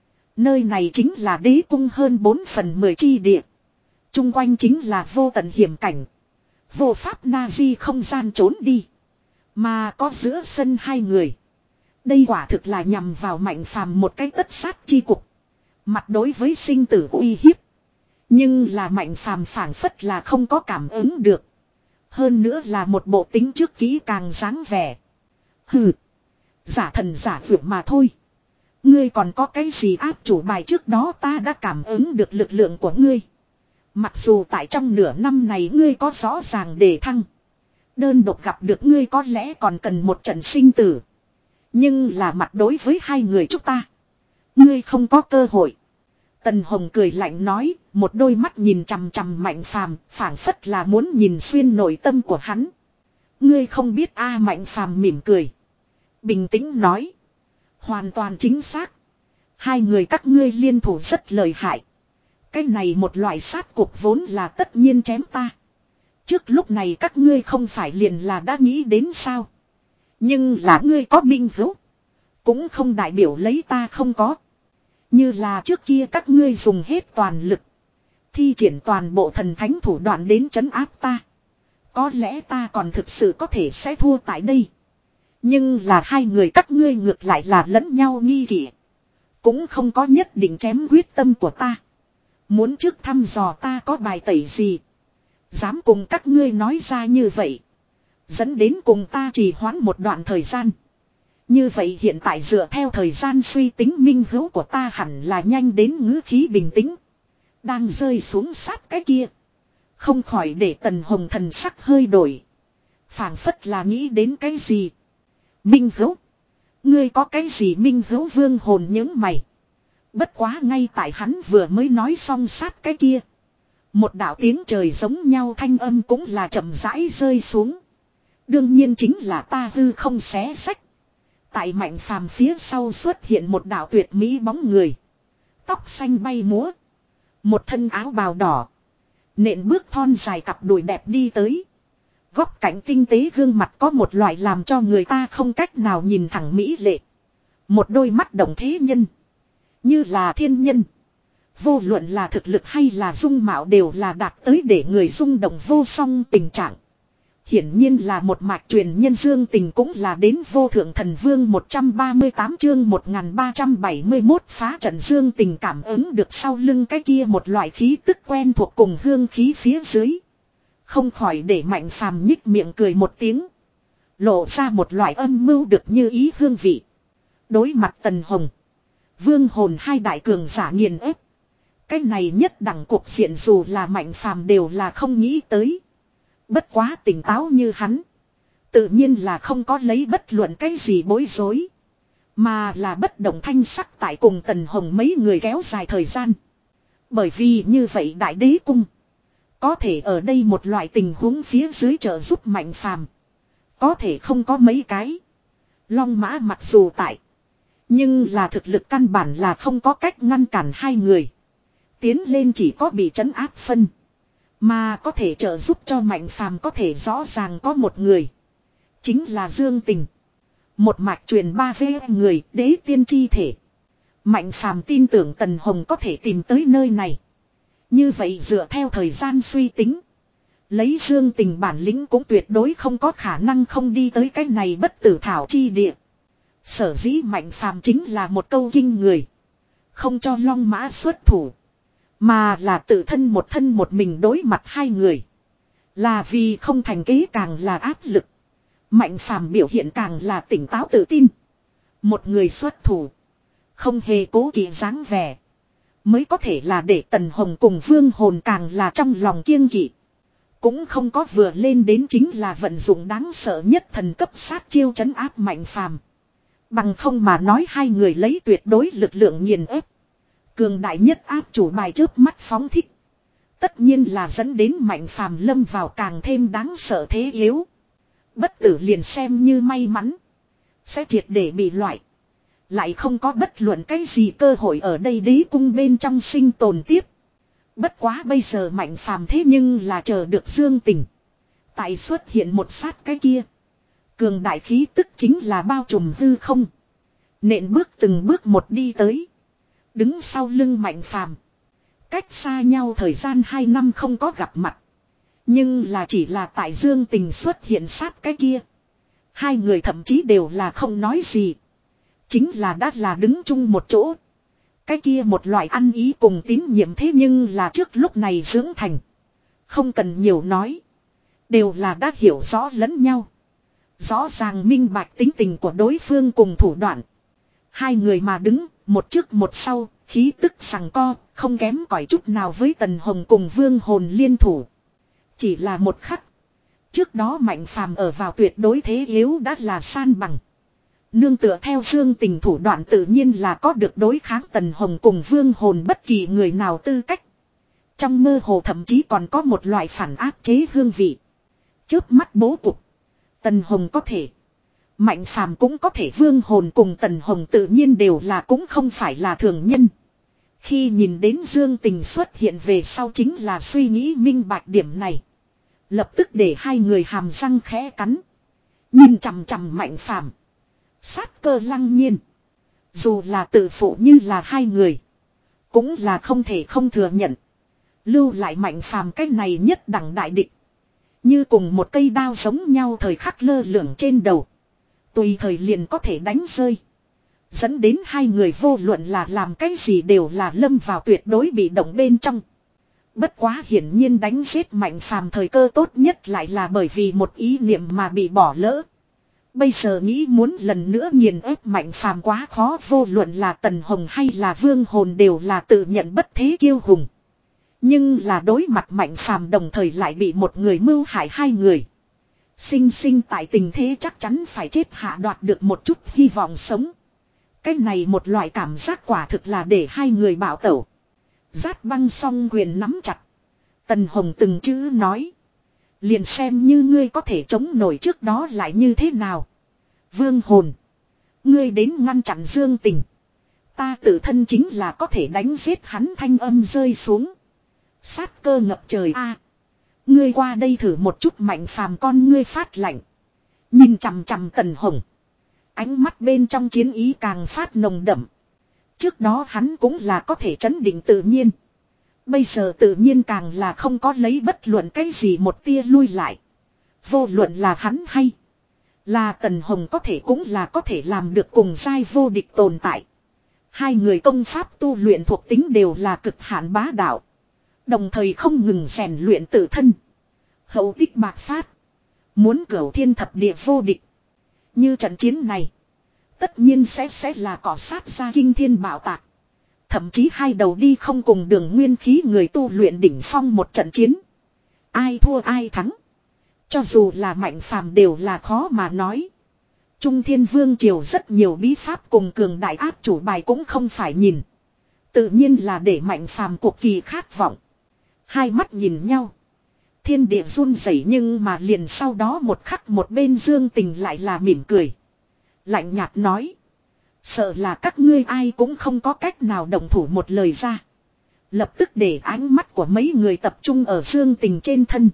Nơi này chính là đế cung hơn bốn phần mười chi địa. Trung quanh chính là vô tận hiểm cảnh. Vô pháp na di không gian trốn đi. Mà có giữa sân hai người. Đây quả thực là nhằm vào Mạnh Phàm một cái tất sát chi cục. Mặt đối với sinh tử uy hiếp. Nhưng là Mạnh Phàm phảng phất là không có cảm ứng được. Hơn nữa là một bộ tính trước kỹ càng dáng vẻ. Hừ. Giả thần giả vượt mà thôi. Ngươi còn có cái gì áp chủ bài, trước đó ta đã cảm ứng được lực lượng của ngươi. Mặc dù tại trong nửa năm này ngươi có rõ ràng đề thăng. Đơn độc gặp được ngươi có lẽ còn cần một trận sinh tử. Nhưng là mặt đối với hai người chúng ta. Ngươi không có cơ hội. Tần Hồng cười lạnh nói, một đôi mắt nhìn chằm chằm Mạnh Phàm, phảng phất là muốn nhìn xuyên nội tâm của hắn. Ngươi không biết a? Mạnh Phàm mỉm cười. Bình tĩnh nói. Hoàn toàn chính xác. Hai người các ngươi liên thủ rất lợi hại. Cái này một loại sát cục vốn là tất nhiên chém ta. Trước lúc này các ngươi không phải liền là đã nghĩ đến sao? Nhưng là ngươi có minh hữu. Cũng không đại biểu lấy ta không có. Như là trước kia các ngươi dùng hết toàn lực. Thi triển toàn bộ thần thánh thủ đoạn đến trấn áp ta. Có lẽ ta còn thực sự có thể sẽ thua tại đây. Nhưng là hai người các ngươi ngược lại là lẫn nhau nghi kỵ. Cũng không có nhất định chém quyết tâm của ta. Muốn trước thăm dò ta có bài tẩy gì. Dám cùng các ngươi nói ra như vậy. Dẫn đến cùng ta trì hoãn một đoạn thời gian. Như vậy hiện tại dựa theo thời gian suy tính minh hữu của ta hẳn là nhanh đến, ngữ khí bình tĩnh. Đang rơi xuống sát cái kia. Không khỏi để Tần Hồng thần sắc hơi đổi. Phảng phất là nghĩ đến cái gì. Minh hữu. Ngươi có cái gì minh hữu? Vương Hồn những mày. Bất quá ngay tại hắn vừa mới nói xong sát cái kia. Một đạo tiếng trời giống nhau thanh âm cũng là chậm rãi rơi xuống. Đương nhiên chính là ta hư không xé sách. Tại Mạnh Phàm phía sau xuất hiện một đạo tuyệt mỹ bóng người. Tóc xanh bay múa. Một thân áo bào đỏ. Nện bước thon dài cặp đùi đẹp đi tới. Góc cạnh tinh tế gương mặt có một loại làm cho người ta không cách nào nhìn thẳng mỹ lệ. Một đôi mắt động thế nhân. Như là thiên nhân. Vô luận là thực lực hay là dung mạo đều là đạt tới để người rung động vô song tình trạng. Hiển nhiên là một mạch truyền nhân Dương Tình cũng là đến vô thượng thần vương. Một trăm ba mươi tám chương một nghìn ba trăm bảy mươi mốt phá trận. Dương Tình cảm ứng được sau lưng cái kia một loại khí tức quen thuộc cùng hương khí phía dưới. Không khỏi để Mạnh Phàm nhích miệng cười một tiếng. Lộ ra một loại âm mưu được như ý hương vị. Đối mặt Tần Hồng, Vương Hồn hai đại cường giả nghiền ép. Cái này nhất đẳng cuộc diện dù là Mạnh Phàm đều là không nghĩ tới. Bất quá tỉnh táo như hắn. Tự nhiên là không có lấy bất luận cái gì bối rối. Mà là bất động thanh sắc tại cùng Tần Hồng mấy người kéo dài thời gian. Bởi vì như vậy Đại Đế Cung có thể ở đây một loại tình huống phía dưới trợ giúp Mạnh Phàm. Có thể không có mấy cái. Long Mã mặc dù tại. Nhưng là thực lực căn bản là không có cách ngăn cản hai người. Tiến lên chỉ có bị trấn áp phân. Mà có thể trợ giúp cho Mạnh Phàm có thể rõ ràng có một người. Chính là Dương Tình. Một mạch truyền ba vê người đế tiên chi thể. Mạnh phàm tin tưởng Tần Hồng có thể tìm tới nơi này. Như vậy dựa theo thời gian suy tính. Lấy Dương Tình bản lĩnh cũng tuyệt đối không có khả năng không đi tới cái này bất tử thảo chi địa. Sở dĩ Mạnh phàm chính là một câu kinh người. Không cho long mã xuất thủ. Mà là tự thân một thân một mình đối mặt hai người. Là vì không thành kế càng là áp lực. Mạnh phàm biểu hiện càng là tỉnh táo tự tin. Một người xuất thủ. Không hề cố kỵ dáng vẻ. Mới có thể là để Tần Hồng cùng Vương Hồn càng là trong lòng kiêng kỵ. Cũng không có vừa lên đến chính là vận dụng đáng sợ nhất thần cấp sát chiêu trấn áp Mạnh phàm. Bằng không mà nói hai người lấy tuyệt đối lực lượng nghiền ép. Cường đại nhất áp chủ bài chớp mắt phóng thích. Tất nhiên là dẫn đến Mạnh phàm lâm vào càng thêm đáng sợ thế yếu. Bất tử liền xem như may mắn. Sẽ triệt để bị loại. Lại không có bất luận cái gì cơ hội ở đây đế cung bên trong sinh tồn tiếp. Bất quá bây giờ Mạnh phàm thế nhưng là chờ được Dương Tình. Tại xuất hiện một sát cái kia. Cường đại khí tức chính là bao trùm hư không. Nện bước từng bước một đi tới. Đứng sau lưng Mạnh phàm. Cách xa nhau thời gian hai năm không có gặp mặt. Nhưng là chỉ là tại Dương Tình xuất hiện sát cái kia. Hai người thậm chí đều là không nói gì. Chính là đã là đứng chung một chỗ. Cái kia một loại ăn ý cùng tín nhiệm thế nhưng là trước lúc này dưỡng thành. Không cần nhiều nói. Đều là đã hiểu rõ lẫn nhau. Rõ ràng minh bạch tính tình của đối phương cùng thủ đoạn. Hai người mà đứng, một trước một sau, khí tức sằng co, không kém cỏi chút nào với Tần Hồng cùng Vương Hồn liên thủ. Chỉ là một khắc. Trước đó Mạnh phàm ở vào tuyệt đối thế yếu đã là san bằng. Nương tựa theo Dương Tình thủ đoạn tự nhiên là có được đối kháng Tần Hồng cùng Vương Hồn bất kỳ người nào tư cách. Trong mơ hồ thậm chí còn có một loại phản áp chế hương vị. Chớp mắt bố cục. Tần Hồng có thể. Mạnh phàm cũng có thể, Vương Hồn cùng Tần Hồng tự nhiên đều là cũng không phải là thường nhân. Khi nhìn đến Dương Tình xuất hiện về sau chính là suy nghĩ minh bạch điểm này. Lập tức để hai người hàm răng khẽ cắn. Nhìn chằm chằm Mạnh phàm. Sát cơ lăng nhiên. Dù là tự phụ như là hai người. Cũng là không thể không thừa nhận. Lưu lại Mạnh phàm cái này nhất đẳng đại địch. Như cùng một cây đao giống nhau thời khắc lơ lửng trên đầu. Tùy thời liền có thể đánh rơi. Dẫn đến hai người vô luận là làm cái gì đều là lâm vào tuyệt đối bị động bên trong. Bất quá hiển nhiên đánh giết Mạnh phàm thời cơ tốt nhất lại là bởi vì một ý niệm mà bị bỏ lỡ. Bây giờ nghĩ muốn lần nữa nghiền ép Mạnh phàm quá khó, vô luận là Tần Hồng hay là Vương Hồn đều là tự nhận bất thế kiêu hùng. Nhưng là đối mặt Mạnh phàm đồng thời lại bị một người mưu hại hai người. Sinh sinh tại tình thế chắc chắn phải chết hạ đoạt được một chút hy vọng sống. Cái này một loại cảm giác quả thực là để hai người bạo tẩu. Giát băng song quyền nắm chặt. Tần Hồng từng chữ nói. Liền xem như ngươi có thể chống nổi trước đó lại như thế nào. Vương Hồn. Ngươi đến ngăn chặn Dương Tình. Ta tự thân chính là có thể đánh giết hắn, thanh âm rơi xuống. Sát cơ ngập trời a. Ngươi qua đây thử một chút. Mạnh phàm con ngươi phát lạnh. Nhìn chằm chằm Tần Hồng. Ánh mắt bên trong chiến ý càng phát nồng đậm. Trước đó hắn cũng là có thể trấn định tự nhiên. Bây giờ tự nhiên càng là không có lấy bất luận cái gì một tia lui lại. Vô luận là hắn hay là Tần Hồng có thể cũng là có thể làm được cùng giai vô địch tồn tại. Hai người công pháp tu luyện thuộc tính đều là cực hạn bá đạo. Đồng thời không ngừng rèn luyện tự thân. Hậu tích bạc phát. Muốn cửu thiên thập địa vô địch. Như trận chiến này. Tất nhiên sẽ sẽ là cỏ sát ra kinh thiên bạo tạc. Thậm chí hai đầu đi không cùng đường nguyên khí người tu luyện đỉnh phong một trận chiến. Ai thua ai thắng. Cho dù là Mạnh phàm đều là khó mà nói. Trung Thiên Vương Triều rất nhiều bí pháp cùng cường đại áp chủ bài cũng không phải nhìn. Tự nhiên là để Mạnh phàm cuộc kỳ khát vọng. Hai mắt nhìn nhau. Thiên địa run rẩy, nhưng mà liền sau đó một khắc một bên Dương Tình lại là mỉm cười. Lạnh nhạt nói. Sợ là các ngươi ai cũng không có cách nào đồng thủ một lời ra. Lập tức để ánh mắt của mấy người tập trung ở Dương Tình trên thân.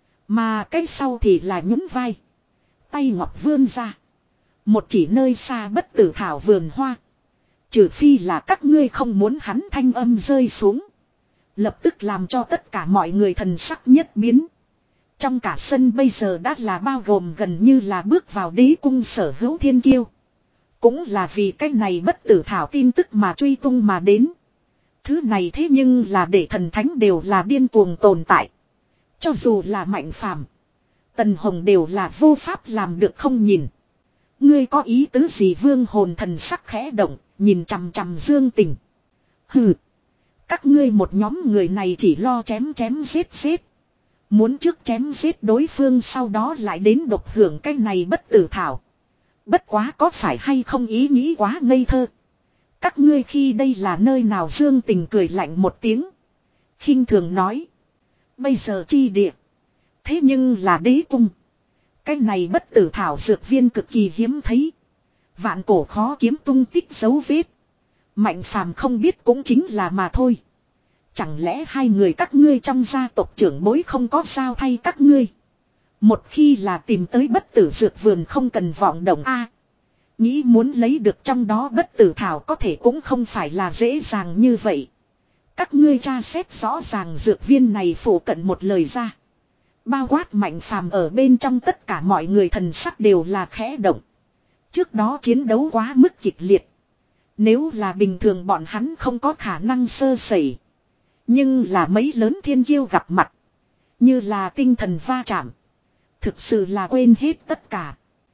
Mà cái sau thì là nhún vai. Tay ngọc vươn ra. Một chỉ nơi xa bất tử thảo vườn hoa. Trừ phi là các ngươi không muốn hắn thanh âm rơi xuống. Lập tức làm cho tất cả mọi người thần sắc nhất biến. Trong cả sân bây giờ đã là bao gồm gần như là bước vào đế cung sở hữu thiên kiêu. Cũng là vì cái này bất tử thảo tin tức mà truy tung mà đến. Thứ này thế nhưng là để thần thánh đều là điên cuồng tồn tại. Cho dù là Mạnh Phàm, Tần Hồng đều là vô pháp làm được không nhìn. Ngươi có ý tứ gì? Vương Hồn thần sắc khẽ động, nhìn chằm chằm Dương Tình. Hừ, các ngươi một nhóm người này chỉ lo chém chém giết giết. Muốn trước chém giết đối phương sau đó lại đến độc hưởng cái này bất tử thảo. Bất quá có phải hay không ý nghĩ quá ngây thơ. Các ngươi khi đây là nơi nào? Dương Tình cười lạnh một tiếng, khinh thường nói. Bây giờ chi địa, thế nhưng là đế cung. Cái này bất tử thảo dược viên cực kỳ hiếm thấy. Vạn cổ khó kiếm tung tích dấu vết. Mạnh Phàm không biết cũng chính là mà thôi. Chẳng lẽ hai người các ngươi trong gia tộc trưởng bối không có sao thay các ngươi? Một khi là tìm tới bất tử dược vườn không cần vọng động a. Nghĩ muốn lấy được trong đó bất tử thảo có thể cũng không phải là dễ dàng như vậy. Các ngươi tra xét rõ ràng dược viên này phủ cận một lời ra. Bao quát Mạnh Phàm ở bên trong tất cả mọi người thần sắc đều là khẽ động. Trước đó chiến đấu quá mức kịch liệt. Nếu là bình thường bọn hắn không có khả năng sơ sẩy. Nhưng là mấy lớn thiên kiêu gặp mặt. Như là tinh thần va chạm. Thực sự là quên hết tất cả.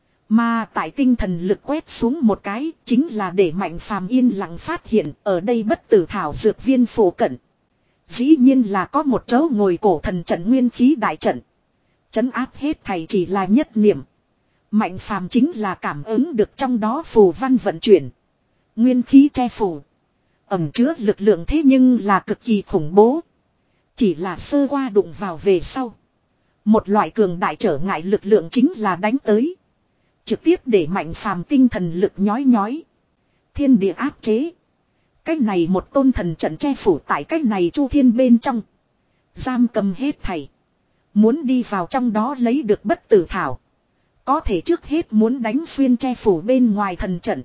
Mà tại tinh thần lực quét xuống một cái chính là để Mạnh Phàm yên lặng phát hiện ở đây bất tử thảo dược viên phổ cận. Dĩ nhiên là có một chỗ ngồi cổ thần trận nguyên khí đại trận. Trấn áp hết thầy chỉ là nhất niệm. Mạnh Phàm chính là cảm ứng được trong đó phù văn vận chuyển. Nguyên khí che phủ. Ẩm chứa lực lượng thế nhưng là cực kỳ khủng bố. Chỉ là sơ qua đụng vào về sau. Một loại cường đại trở ngại lực lượng chính là đánh tới. Trực tiếp để Mạnh Phàm tinh thần lực nhói nhói. Thiên địa áp chế. Cái này một tôn thần trận che phủ tại cái này chu thiên bên trong. Giam cầm hết thảy. Muốn đi vào trong đó lấy được bất tử thảo. Có thể trước hết muốn đánh xuyên che phủ bên ngoài thần trận.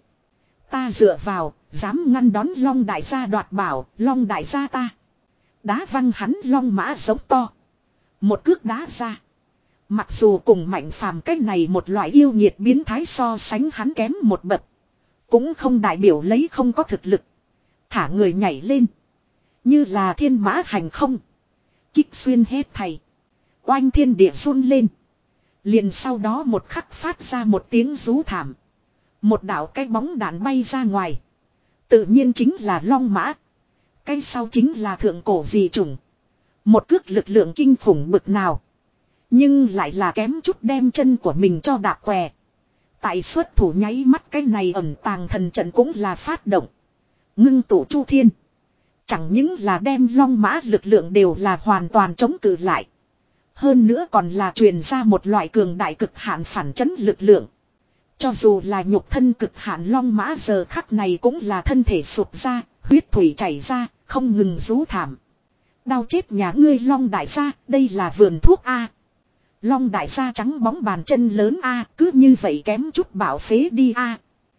Ta dựa vào, dám ngăn đón Long đại gia đoạt bảo, Long đại gia ta. Đá văng hắn long mã giống to. Một cước đá ra. Mặc dù cùng Mạnh Phàm cái này một loại yêu nhiệt biến thái so sánh hắn kém một bậc. Cũng không đại biểu lấy không có thực lực. Thả người nhảy lên. Như là thiên mã hành không. Kích xuyên hết thầy. Oanh thiên địa run lên. Liền sau đó một khắc phát ra một tiếng rú thảm. Một đạo cái bóng đạn bay ra ngoài. Tự nhiên chính là long mã. Cái sau chính là thượng cổ dị chủng. Một cước lực lượng kinh khủng bực nào. Nhưng lại là kém chút đem chân của mình cho đạp què. Tại xuất thủ nháy mắt cái này ẩn tàng thần trận cũng là phát động. Ngưng tụ chu thiên. Chẳng những là đem long mã lực lượng đều là hoàn toàn chống cự lại. Hơn nữa còn là truyền ra một loại cường đại cực hạn phản chấn lực lượng. Cho dù là nhục thân cực hạn long mã giờ khắc này cũng là thân thể sụp ra, huyết thủy chảy ra, không ngừng rú thảm. Đau chết nhà ngươi Long đại gia, đây là vườn thuốc A. Long đại gia trắng bóng bàn chân lớn A, cứ như vậy kém chút bảo phế đi A.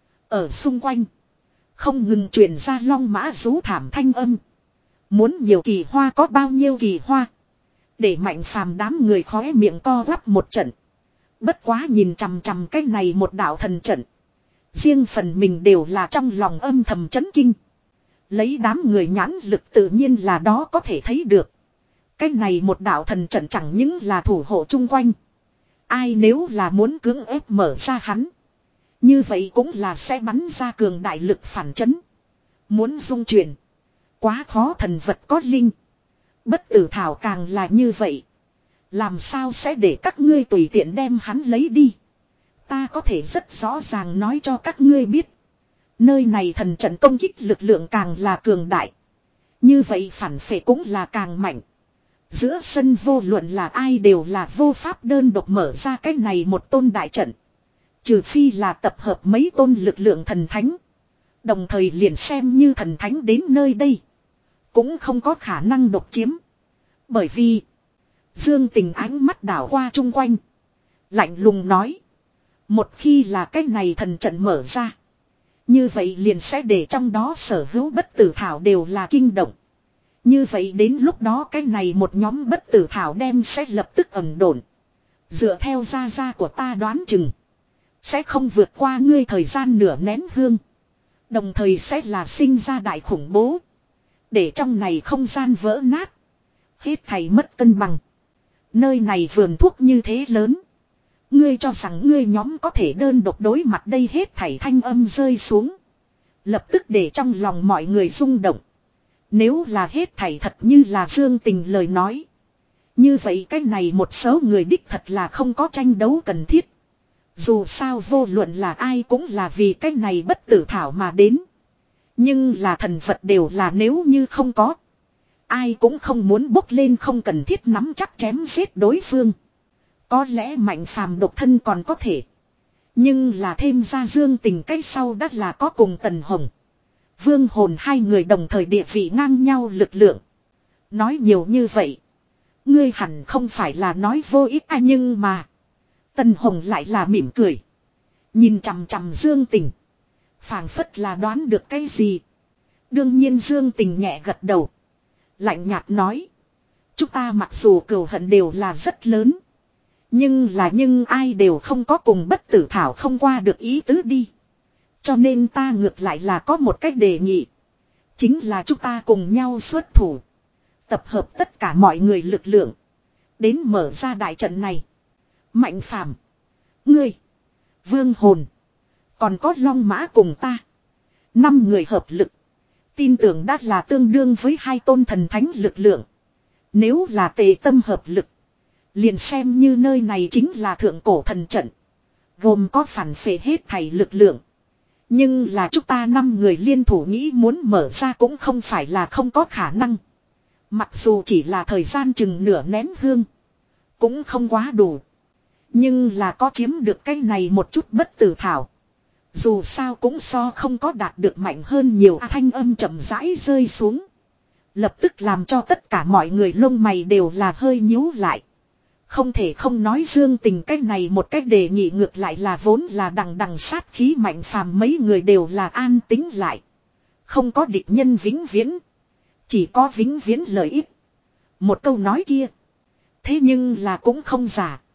Ở xung quanh, không ngừng truyền ra long mã rú thảm thanh âm. Muốn nhiều kỳ hoa có bao nhiêu kỳ hoa. Để Mạnh Phàm đám người khóe miệng co quắp một trận. Bất quá nhìn chằm chằm cái này một đạo thần trận. Riêng phần mình đều là trong lòng âm thầm chấn kinh. Lấy đám người nhãn lực tự nhiên là đó có thể thấy được. Cái này một đạo thần trận chẳng những là thủ hộ chung quanh. Ai nếu là muốn cưỡng ép mở ra hắn. Như vậy cũng là sẽ bắn ra cường đại lực phản chấn. Muốn dung chuyển. Quá khó thần vật có linh. Bất tử thảo càng là như vậy. Làm sao sẽ để các ngươi tùy tiện đem hắn lấy đi. Ta có thể rất rõ ràng nói cho các ngươi biết. Nơi này thần trận công kích lực lượng càng là cường đại. Như vậy phản phệ cũng là càng mạnh. Giữa sân vô luận là ai đều là vô pháp đơn độc mở ra cái này một tôn đại trận. Trừ phi là tập hợp mấy tôn lực lượng thần thánh. Đồng thời liền xem như thần thánh đến nơi đây. Cũng không có khả năng độc chiếm. Bởi vì Dương Tình ánh mắt đảo qua chung quanh. Lạnh lùng nói. Một khi là cái này thần trận mở ra. Như vậy liền sẽ để trong đó sở hữu bất tử thảo đều là kinh động. Như vậy đến lúc đó cái này một nhóm bất tử thảo đem sẽ lập tức ẩn độn. Dựa theo gia gia của ta đoán chừng. Sẽ không vượt qua ngươi thời gian nửa nén hương. Đồng thời sẽ là sinh ra đại khủng bố. Để trong này không gian vỡ nát. Hết thảy mất cân bằng. Nơi này vườn thuốc như thế lớn. Ngươi cho rằng ngươi nhóm có thể đơn độc đối mặt đây hết thảy thanh âm rơi xuống. Lập tức để trong lòng mọi người rung động. Nếu là hết thảy thật như là Dương Tình lời nói. Như vậy cái này một số người đích thật là không có tranh đấu cần thiết. Dù sao vô luận là ai cũng là vì cái này bất tử thảo mà đến. Nhưng là thần vật đều là nếu như không có. Ai cũng không muốn bốc lên không cần thiết nắm chắc chém giết đối phương. Có lẽ Mạnh Phàm độc thân còn có thể. Nhưng là thêm ra Dương Tình cái sau đắt là có cùng Tần Hồng. Vương Hồn hai người đồng thời địa vị ngang nhau lực lượng. Nói nhiều như vậy. Ngươi hẳn không phải là nói vô ích à nhưng mà. Tần Hồng lại là mỉm cười. Nhìn chằm chằm Dương Tình. Phảng phất là đoán được cái gì. Đương nhiên Dương Tình nhẹ gật đầu. Lạnh nhạt nói. Chúng ta mặc dù cừu hận đều là rất lớn. Nhưng là nhưng ai đều không có cùng bất tử thảo không qua được ý tứ đi. Cho nên ta ngược lại là có một cách đề nghị. Chính là chúng ta cùng nhau xuất thủ. Tập hợp tất cả mọi người lực lượng. Đến mở ra đại trận này. Mạnh Phàm, ngươi, Vương Hồn, còn có Long Mã cùng ta. Năm người hợp lực. Tin tưởng đã là tương đương với hai tôn thần thánh lực lượng. Nếu là tề tâm hợp lực. Liền xem như nơi này chính là thượng cổ thần trận. Gồm có phản phệ hết thảy lực lượng. Nhưng là chúng ta năm người liên thủ nghĩ muốn mở ra cũng không phải là không có khả năng. Mặc dù chỉ là thời gian chừng nửa nén hương. Cũng không quá đủ. Nhưng là có chiếm được cái này một chút bất tử thảo. Dù sao cũng so không có đạt được mạnh hơn nhiều à, thanh âm chậm rãi rơi xuống. Lập tức làm cho tất cả mọi người lông mày đều là hơi nhíu lại. Không thể không nói Dương Tình cái này một cách đề nghị ngược lại là vốn là đằng đằng sát khí Mạnh Phàm mấy người đều là an tính lại. Không có địch nhân vĩnh viễn. Chỉ có vĩnh viễn lợi ích. Một câu nói kia. Thế nhưng là cũng không giả.